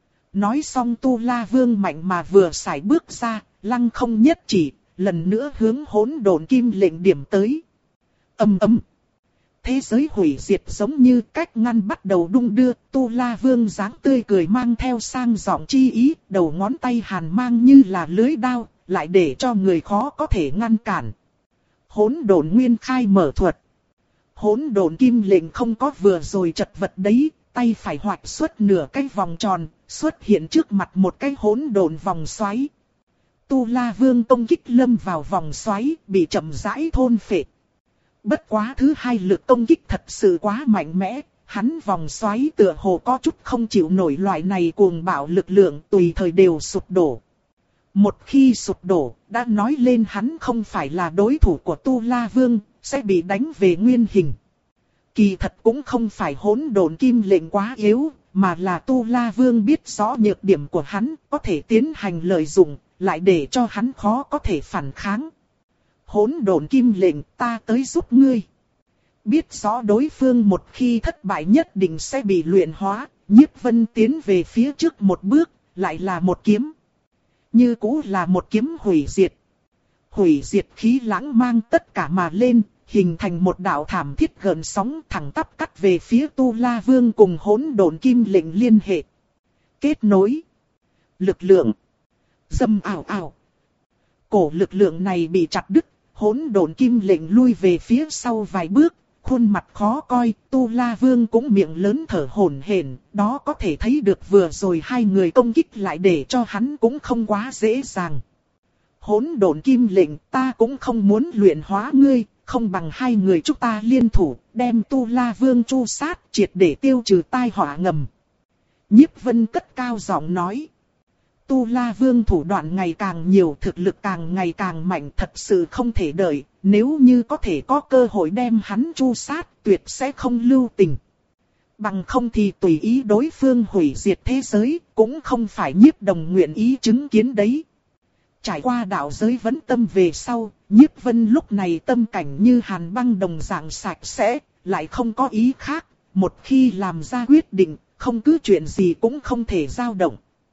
Nói xong Tu La Vương mạnh mà vừa sải bước ra, lăng không nhất chỉ, lần nữa hướng hỗn độn kim lệnh điểm tới. Ầm ầm. Thế giới hủy diệt giống như cách ngăn bắt đầu đung đưa, Tu La Vương dáng tươi cười mang theo sang giọng chi ý, đầu ngón tay hàn mang như là lưới đao, lại để cho người khó có thể ngăn cản. Hỗn độn nguyên khai mở thuật. Hỗn độn kim lệnh không có vừa rồi chật vật đấy, tay phải hoạch xuất nửa cái vòng tròn, xuất hiện trước mặt một cái hỗn độn vòng xoáy. Tu La Vương công kích lâm vào vòng xoáy, bị chậm rãi thôn phệ. Bất quá thứ hai lực công kích thật sự quá mạnh mẽ, hắn vòng xoáy tựa hồ có chút không chịu nổi loại này cuồng bạo lực lượng, tùy thời đều sụp đổ. Một khi sụp đổ, đã nói lên hắn không phải là đối thủ của Tu La Vương, sẽ bị đánh về nguyên hình. Kỳ thật cũng không phải hỗn độn kim lệnh quá yếu, mà là Tu La Vương biết rõ nhược điểm của hắn, có thể tiến hành lợi dụng, lại để cho hắn khó có thể phản kháng. Hỗn độn kim lệnh, ta tới giúp ngươi. Biết rõ đối phương một khi thất bại nhất định sẽ bị luyện hóa, Nhiếp Vân tiến về phía trước một bước, lại là một kiếm. Như cũ là một kiếm hủy diệt. Hủy diệt khí lãng mang tất cả mà lên, hình thành một đạo thảm thiết gợn sóng thẳng tắp cắt về phía Tu La Vương cùng hỗn độn kim lệnh liên hệ. Kết nối. Lực lượng. Dâm ảo ảo. Cổ lực lượng này bị chặt đứt, hỗn độn kim lệnh lui về phía sau vài bước, khuôn mặt khó coi, Tu La Vương cũng miệng lớn thở hổn hển, đó có thể thấy được vừa rồi hai người công kích lại để cho hắn cũng không quá dễ dàng. Hỗn độn kim lệnh, ta cũng không muốn luyện hóa ngươi, không bằng hai người chúng ta liên thủ, đem Tu La Vương tru sát, triệt để tiêu trừ tai họa ngầm. Nhiếp Vân cất cao giọng nói. Tu La Vương thủ đoạn ngày càng nhiều, thực lực càng ngày càng mạnh, thật sự không thể đợi, nếu như có thể có cơ hội đem hắn tru sát, tuyệt sẽ không lưu tình. Bằng không thì tùy ý đối phương hủy diệt thế giới, cũng không phải Nhiếp Đồng nguyện ý chứng kiến đấy. Trải qua đạo giới vấn tâm về sau, Nhiếp Vân lúc này tâm cảnh như hàn băng đồng dạng sạch sẽ, lại không có ý khác, một khi làm ra quyết định, không cứ chuyện gì cũng không thể dao động.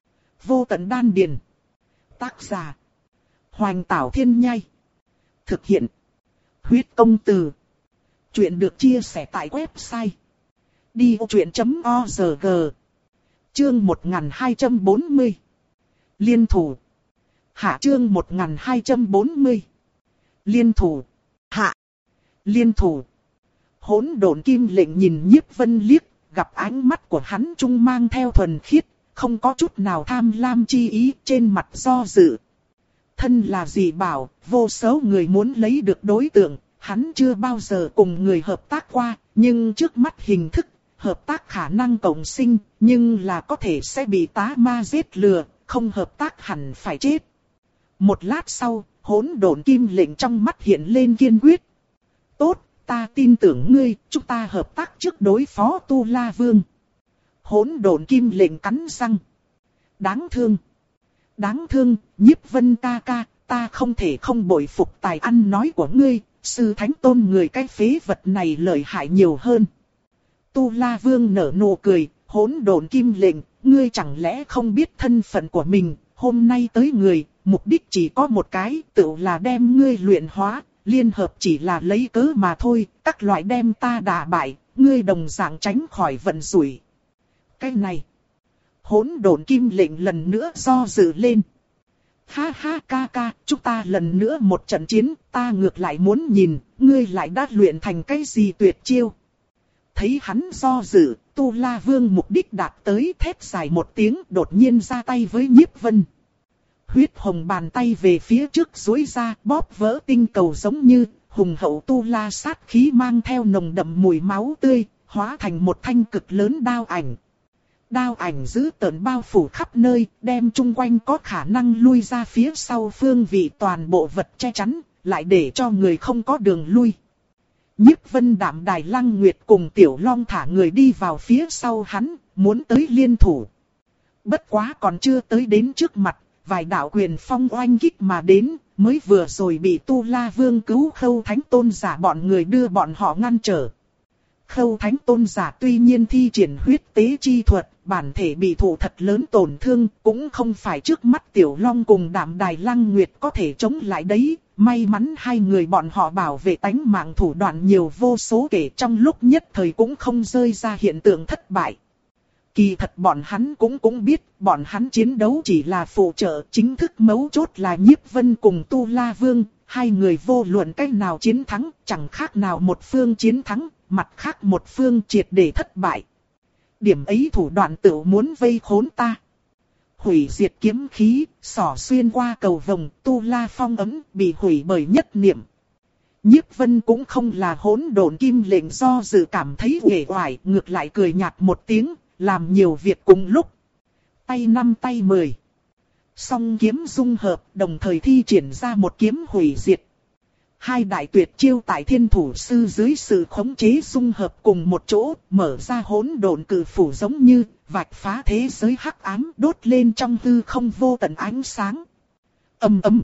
Vô tận đan điền. Tác giả. Hoành Tảo Thiên Nhai. Thực hiện. Huyết Công Từ. Chuyện được chia sẻ tại website đi ô chuyện chấm org. Chương một nghìn hai trăm bốn mươi. Liên thủ. Hạ. Chương một nghìn hai trăm bốn mươi. Liên thủ. Hạ. Liên thủ. Hỗn độn kim lệnh nhìn Nhiếp Vân liếc, gặp ánh mắt của hắn trung mang theo thuần khiết, không có chút nào tham lam chi ý, trên mặt do dự. Thân là dị bảo, vô số người muốn lấy được đối tượng, hắn chưa bao giờ cùng người hợp tác qua, nhưng trước mắt hình thức, hợp tác khả năng cộng sinh, nhưng là có thể sẽ bị tá ma giết lừa, không hợp tác hẳn phải chết. Một lát sau, hỗn độn kim lệnh trong mắt hiện lên kiên quyết. Tốt, ta tin tưởng ngươi, chúng ta hợp tác trước đối phó Tu La Vương. Hỗn độn kim lệnh cắn răng. Đáng thương. Đáng thương, Nhiếp Vân ca ca, ta không thể không bội phục tài ăn nói của ngươi, sư thánh tôn người cái phế vật này lợi hại nhiều hơn. Tu La Vương nở nụ cười, hỗn độn kim lệnh, ngươi chẳng lẽ không biết thân phận của mình, hôm nay tới người, mục đích chỉ có một cái, tự là đem ngươi luyện hóa, liên hợp chỉ là lấy cớ mà thôi, các loại đem ta đả bại, ngươi đồng dạng tránh khỏi vận rủi. Cái này, hỗn độn kim lệnh lần nữa do dự lên. Ha ha ca ca, chúng ta lần nữa một trận chiến, ta ngược lại muốn nhìn, ngươi lại đã luyện thành cái gì tuyệt chiêu. Thấy hắn do dự, Tu La Vương mục đích đạt tới, thét dài một tiếng, đột nhiên ra tay với Nhiếp Vân. Huyết hồng bàn tay về phía trước duỗi ra, bóp vỡ tinh cầu giống như hùng hậu tu la sát khí mang theo nồng đậm mùi máu tươi, hóa thành một thanh cực lớn đao ảnh. Đao ảnh dữ tợn bao phủ khắp nơi, đem chung quanh có khả năng lui ra phía sau phương vị toàn bộ vật che chắn, lại để cho người không có đường lui. Nhiếp Vân Đạm Đài Lăng Nguyệt cùng Tiểu Long thả người đi vào phía sau hắn, muốn tới liên thủ. Bất quá còn chưa tới đến trước mặt, vài đạo quyền phong oanh kích mà đến, mới vừa rồi bị Tu La Vương cứu Khâu Thánh Tôn giả bọn người đưa bọn họ ngăn trở. Khâu Thánh Tôn giả tuy nhiên thi triển huyết tế chi thuật, bản thể bị thụ thật lớn tổn thương, cũng không phải trước mắt Tiểu Long cùng Đạm Đài Lăng Nguyệt có thể chống lại đấy. May mắn hai người bọn họ bảo vệ tánh mạng thủ đoạn nhiều vô số kể, trong lúc nhất thời cũng không rơi ra hiện tượng thất bại. Kỳ thật bọn hắn cũng cũng biết, bọn hắn chiến đấu chỉ là phụ trợ, chính thức mấu chốt là Nhiếp Vân cùng Tu La Vương, hai người vô luận cách nào chiến thắng, chẳng khác nào một phương chiến thắng, mặt khác một phương triệt để thất bại. Điểm ấy thủ đoạn tự muốn vây khốn ta. Hủy diệt kiếm khí, xỏ xuyên qua cầu vồng, Tu La phong ấm, bị hủy bởi nhất niệm. Nhiếp Vân cũng không là hỗn độn kim lệnh do dự cảm thấy uể oải, ngược lại cười nhạt một tiếng, làm nhiều việc cùng lúc. Tay năm tay mười. Song kiếm dung hợp, đồng thời thi triển ra một kiếm hủy diệt. Hai đại tuyệt chiêu tại Thiên Thủ Sư dưới sự khống chế dung hợp cùng một chỗ, mở ra hỗn độn cử phủ giống như vạch phá thế giới hắc ám, đốt lên trong hư không vô tận ánh sáng. Ầm ầm.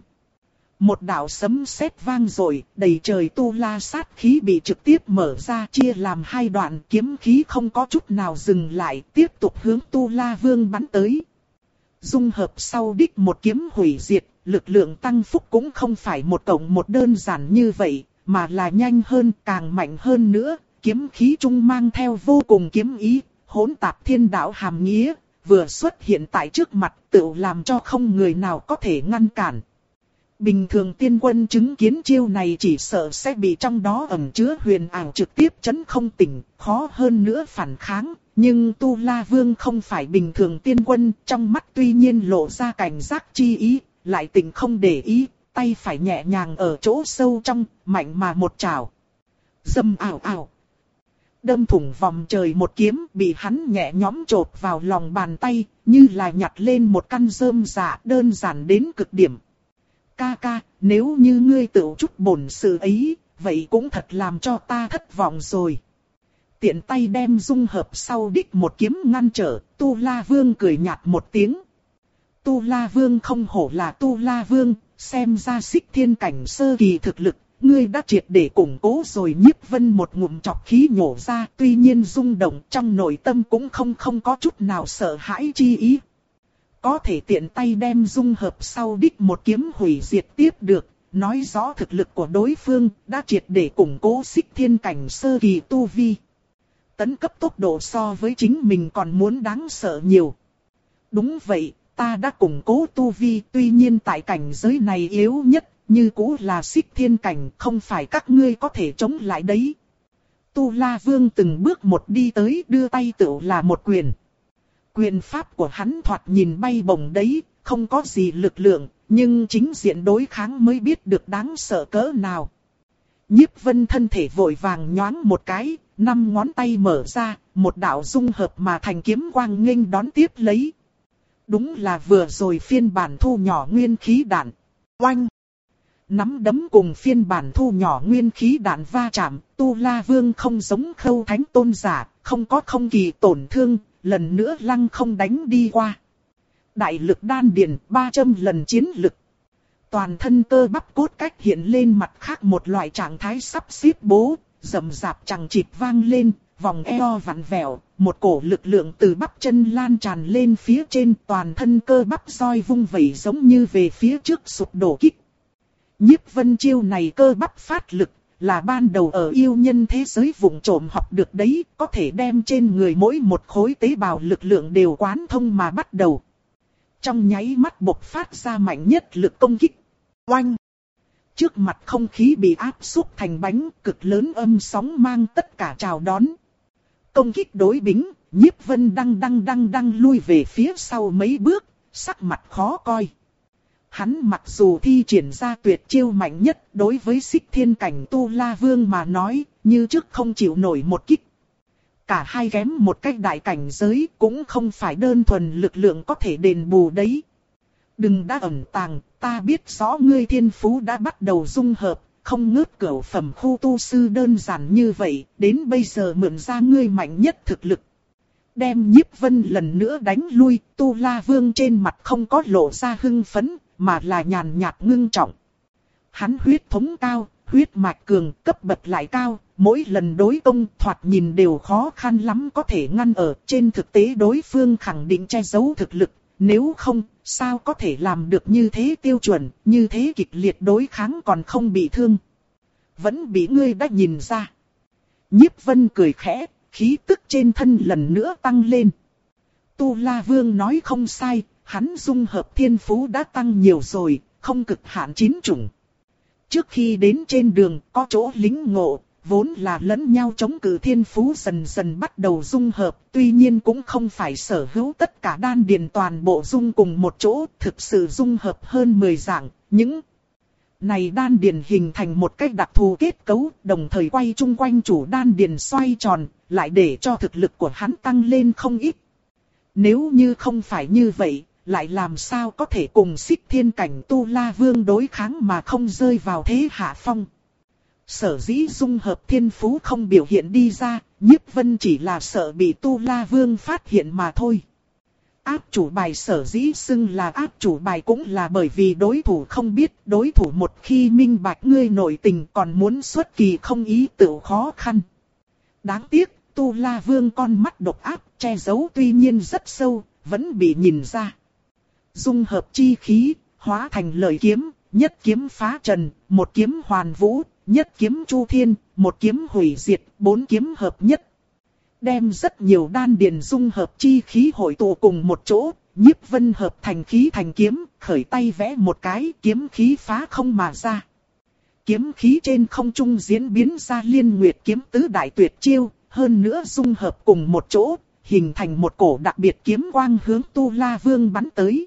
Một đạo sấm sét vang rồi, đầy trời tu la sát khí bị trực tiếp mở ra, chia làm hai đoạn, kiếm khí không có chút nào dừng lại, tiếp tục hướng Tu La Vương bắn tới. Dung hợp sau đích một kiếm hủy diệt, lực lượng tăng phúc cũng không phải một cộng một đơn giản như vậy, mà là nhanh hơn, càng mạnh hơn nữa, kiếm khí trung mang theo vô cùng kiếm ý, hỗn tạp thiên đạo hàm nghĩa, vừa xuất hiện tại trước mặt, tự làm cho không người nào có thể ngăn cản. Bình thường tiên quân chứng kiến chiêu này chỉ sợ sẽ bị trong đó ẩn chứa huyền ảo trực tiếp chấn không tỉnh, khó hơn nữa phản kháng. Nhưng Tu La Vương không phải bình thường tiên quân, trong mắt tuy nhiên lộ ra cảnh giác chi ý, lại tỉnh không để ý, tay phải nhẹ nhàng ở chỗ sâu trong, mạnh mà một trảo. Dầm ảo ảo. Đâm thủng vòng trời một kiếm, bị hắn nhẹ nhõm chộp vào lòng bàn tay, như là nhặt lên một căn rơm rạ, đơn giản đến cực điểm. Ca ca, nếu như ngươi tự chút bổn sự ấy, vậy cũng thật làm cho ta thất vọng rồi. Tiện tay đem dung hợp sau đích một kiếm ngăn trở, Tu La Vương cười nhạt một tiếng. Tu La Vương không hổ là Tu La Vương, xem ra xích thiên cảnh sơ kỳ thực lực, ngươi đã triệt để củng cố rồi. Nhiếp Vân một ngụm trọc khí nhổ ra, tuy nhiên rung động trong nội tâm cũng không không có chút nào sợ hãi chi ý. Có thể tiện tay đem dung hợp sau đích một kiếm hủy diệt tiếp được, nói rõ thực lực của đối phương đã triệt để củng cố xích thiên cảnh sơ kỳ tu vi. Tấn cấp tốc độ so với chính mình còn muốn đáng sợ nhiều. Đúng vậy, ta đã củng cố tu vi, tuy nhiên tại cảnh giới này yếu nhất, như cũ là xích thiên cảnh, không phải các ngươi có thể chống lại đấy. Tu La Vương từng bước một đi tới, đưa tay tựu là một quyền. Quyền pháp của hắn thoạt nhìn bay bổng đấy, không có gì lực lượng, nhưng chính diện đối kháng mới biết được đáng sợ cỡ nào. Nhiếp Vân thân thể vội vàng nhoáng một cái, năm ngón tay mở ra, một đạo dung hợp mà thành kiếm quang nghênh đón tiếp lấy. Đúng là vừa rồi phiên bản thu nhỏ nguyên khí đạn. Oanh! Nắm đấm cùng phiên bản thu nhỏ nguyên khí đạn va chạm, Tu La Vương không giống Khâu Thánh Tôn giả, không có không kỳ tổn thương, lần nữa lăng không đánh đi qua. Đại lực đan điền, ba trăm lần chiến lực. Toàn thân cơ bắp cốt cách hiện lên mặt khác một loại trạng thái sắp xếp bố, rầm rạp chằng chịt vang lên, vòng eo vặn vẹo, một cổ lực lượng từ bắp chân lan tràn lên phía trên, toàn thân cơ bắp roi vung vẩy giống như về phía trước sụp đổ kích. Nhiếp Vân chiêu này cơ bắp phát lực, là ban đầu ở yêu nhân thế giới vụng trộm học được đấy, có thể đem trên người mỗi một khối tế bào lực lượng đều quán thông mà bắt đầu. Trong nháy mắt bộc phát ra mạnh nhất lực công kích. Oanh! Trước mặt không khí bị áp xúc thành bánh, cực lớn âm sóng mang tất cả chào đón. Công kích đối bính, Nhiếp Vân đăng đăng đăng đăng lui về phía sau mấy bước, sắc mặt khó coi. Hắn mặc dù thi triển ra tuyệt chiêu mạnh nhất đối với xích thiên cảnh Tu La Vương mà nói, như trước không chịu nổi một kích. Cả hai kém một cách đại cảnh giới cũng không phải đơn thuần lực lượng có thể đền bù đấy. Đừng đã ẩn tàng, ta biết rõ ngươi thiên phú đã bắt đầu dung hợp, không ngớt cửu phẩm khu tu sư đơn giản như vậy, đến bây giờ mượn ra ngươi mạnh nhất thực lực. Đem Nhiếp Vân lần nữa đánh lui, Tu La Vương trên mặt không có lộ ra hưng phấn, mà là nhàn nhạt ngưng trọng. Hắn huyết thống cao, huyết mạch cường, cấp bậc lại cao, mỗi lần đối công thoạt nhìn đều khó khăn lắm có thể ngăn ở. Trên thực tế đối phương khẳng định che giấu thực lực, nếu không, sao có thể làm được như thế tiêu chuẩn, như thế kịch liệt đối kháng còn không bị thương. Vẫn bị ngươi đã nhìn ra. Nhiếp Vân cười khẽ, khí tức trên thân lần nữa tăng lên. Tu La Vương nói không sai, hắn dung hợp thiên phú đã tăng nhiều rồi, không cực hạn chín chủng. Trước khi đến trên đường có chỗ lính ngộ, vốn là lẫn nhau chống cự thiên phú dần dần bắt đầu dung hợp, tuy nhiên cũng không phải sở hữu tất cả đan điền toàn bộ dung cùng một chỗ, thực sự dung hợp hơn mười dạng, những này đan điền hình thành một cách đặc thù kết cấu, đồng thời quay chung quanh chủ đan điền xoay tròn, lại để cho thực lực của hắn tăng lên không ít. Nếu như không phải như vậy, lại làm sao có thể cùng xích thiên cảnh Tu La Vương đối kháng mà không rơi vào thế hạ phong. Sở dĩ dung hợp thiên phú không biểu hiện đi ra, Nhiếp Vân chỉ là sợ bị Tu La Vương phát hiện mà thôi. Áp chủ bài sở dĩ xưng là áp chủ bài cũng là bởi vì đối thủ không biết, đối thủ một khi minh bạch ngươi nội tình còn muốn xuất kỳ không ý tự khó khăn. Đáng tiếc, Tu La Vương con mắt độc ác, che giấu tuy nhiên rất sâu, vẫn bị nhìn ra. Dung hợp chi khí, hóa thành lợi kiếm, nhất kiếm phá trần, một kiếm hoàn vũ, nhất kiếm chu thiên, một kiếm hủy diệt, bốn kiếm hợp nhất. Đem rất nhiều đan điền dung hợp chi khí hội tụ cùng một chỗ, Nhiếp Vân hợp thành khí thành kiếm, khởi tay vẽ một cái, kiếm khí phá không mà ra. Kiếm khí trên không trung diễn biến ra liên nguyệt kiếm tứ đại tuyệt chiêu, hơn nữa dung hợp cùng một chỗ, hình thành một cổ đặc biệt kiếm quang hướng Tu La Vương bắn tới.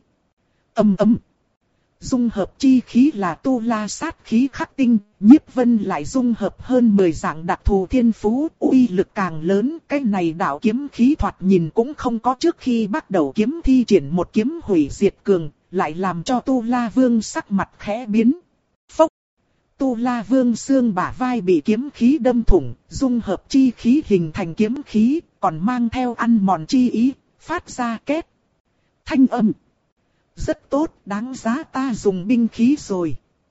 Ầm ầm. Dung hợp chi khí là Tu La sát khí khắc tinh, Nhiếp Vân lại dung hợp hơn mười dạng đặc thù thiên phú, uy lực càng lớn, cái này đạo kiếm khí thoạt nhìn cũng không có trước khi bắt đầu kiếm thi triển một kiếm hủy diệt cường, lại làm cho Tu La Vương sắc mặt khẽ biến. Phốc. Tu La Vương xương bả vai bị kiếm khí đâm thủng, dung hợp chi khí hình thành kiếm khí, còn mang theo ăn mòn chi ý, phát ra két thanh âm. Rất tốt, đáng giá ta dùng binh khí rồi.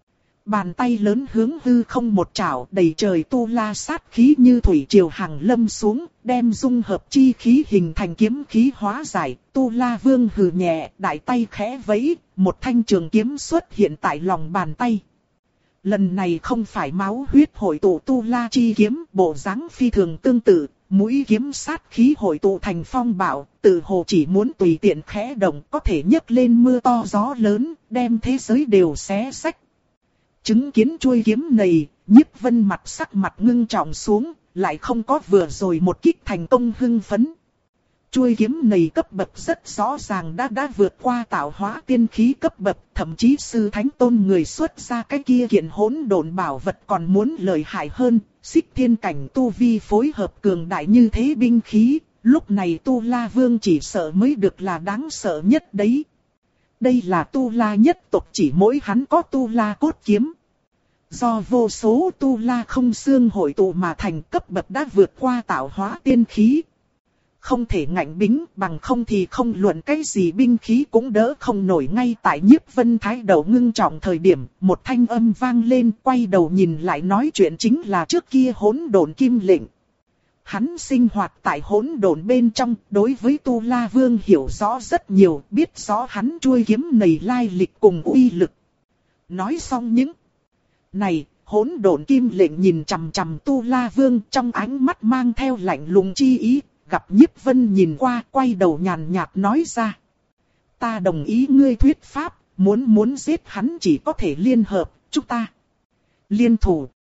Bàn tay lớn hướng hư không một chảo, đầy trời tu la sát khí như thủy triều hàng lâm xuống, đem dung hợp chi khí hình thành kiếm khí hóa giải. Tu la vương hừ nhẹ, đại tay khẽ vẫy, một thanh trường kiếm xuất hiện tại lòng bàn tay. Lần này không phải máu huyết hội tụ tu la chi kiếm, bộ dáng phi thường tương tự, mũi kiếm sát khí hội tụ thành phong bạo, tự hồ chỉ muốn tùy tiện khẽ động có thể nhấc lên mưa to gió lớn, đem thế giới đều xé xách. Chứng kiến chuôi kiếm này, Nhiếp Vân mặt sắc mặt ngưng trọng xuống, lại không có vừa rồi một kích thành công hưng phấn. Chuôi kiếm này cấp bậc rất rõ ràng đã đã vượt qua tạo hóa tiên khí cấp bậc, thậm chí sư thánh tôn người xuất ra cái kia kiện hỗn độn bảo vật còn muốn lợi hại hơn, xích thiên cảnh tu vi phối hợp cường đại như thế binh khí, lúc này Tu La Vương chỉ sợ mới được là đáng sợ nhất đấy. Đây là Tu La nhất tộc, chỉ mỗi hắn có Tu La cốt kiếm. Do vô số Tu La không xương hội tụ mà thành, cấp bậc đã vượt qua tạo hóa tiên khí. Không thể ngạnh bính, bằng không thì không luận cái gì binh khí cũng đỡ không nổi. Ngay tại Nhiếp Vân thái đầu ngưng trọng thời điểm, một thanh âm vang lên, quay đầu nhìn lại nói chuyện chính là trước kia hỗn độn kim lệnh. Hắn sinh hoạt tại hỗn độn bên trong, đối với Tu La Vương hiểu rõ rất nhiều, biết rõ hắn chuôi kiếm này lai lịch cùng uy lực. Nói xong những này, hỗn độn kim lệnh nhìn chằm chằm Tu La Vương, trong ánh mắt mang theo lạnh lùng chi ý. Gặp Nhiếp Vân nhìn qua, quay đầu nhàn nhạt nói ra. Ta đồng ý ngươi thuyết pháp, muốn muốn giết hắn chỉ có thể liên hợp, chúng ta liên thủ.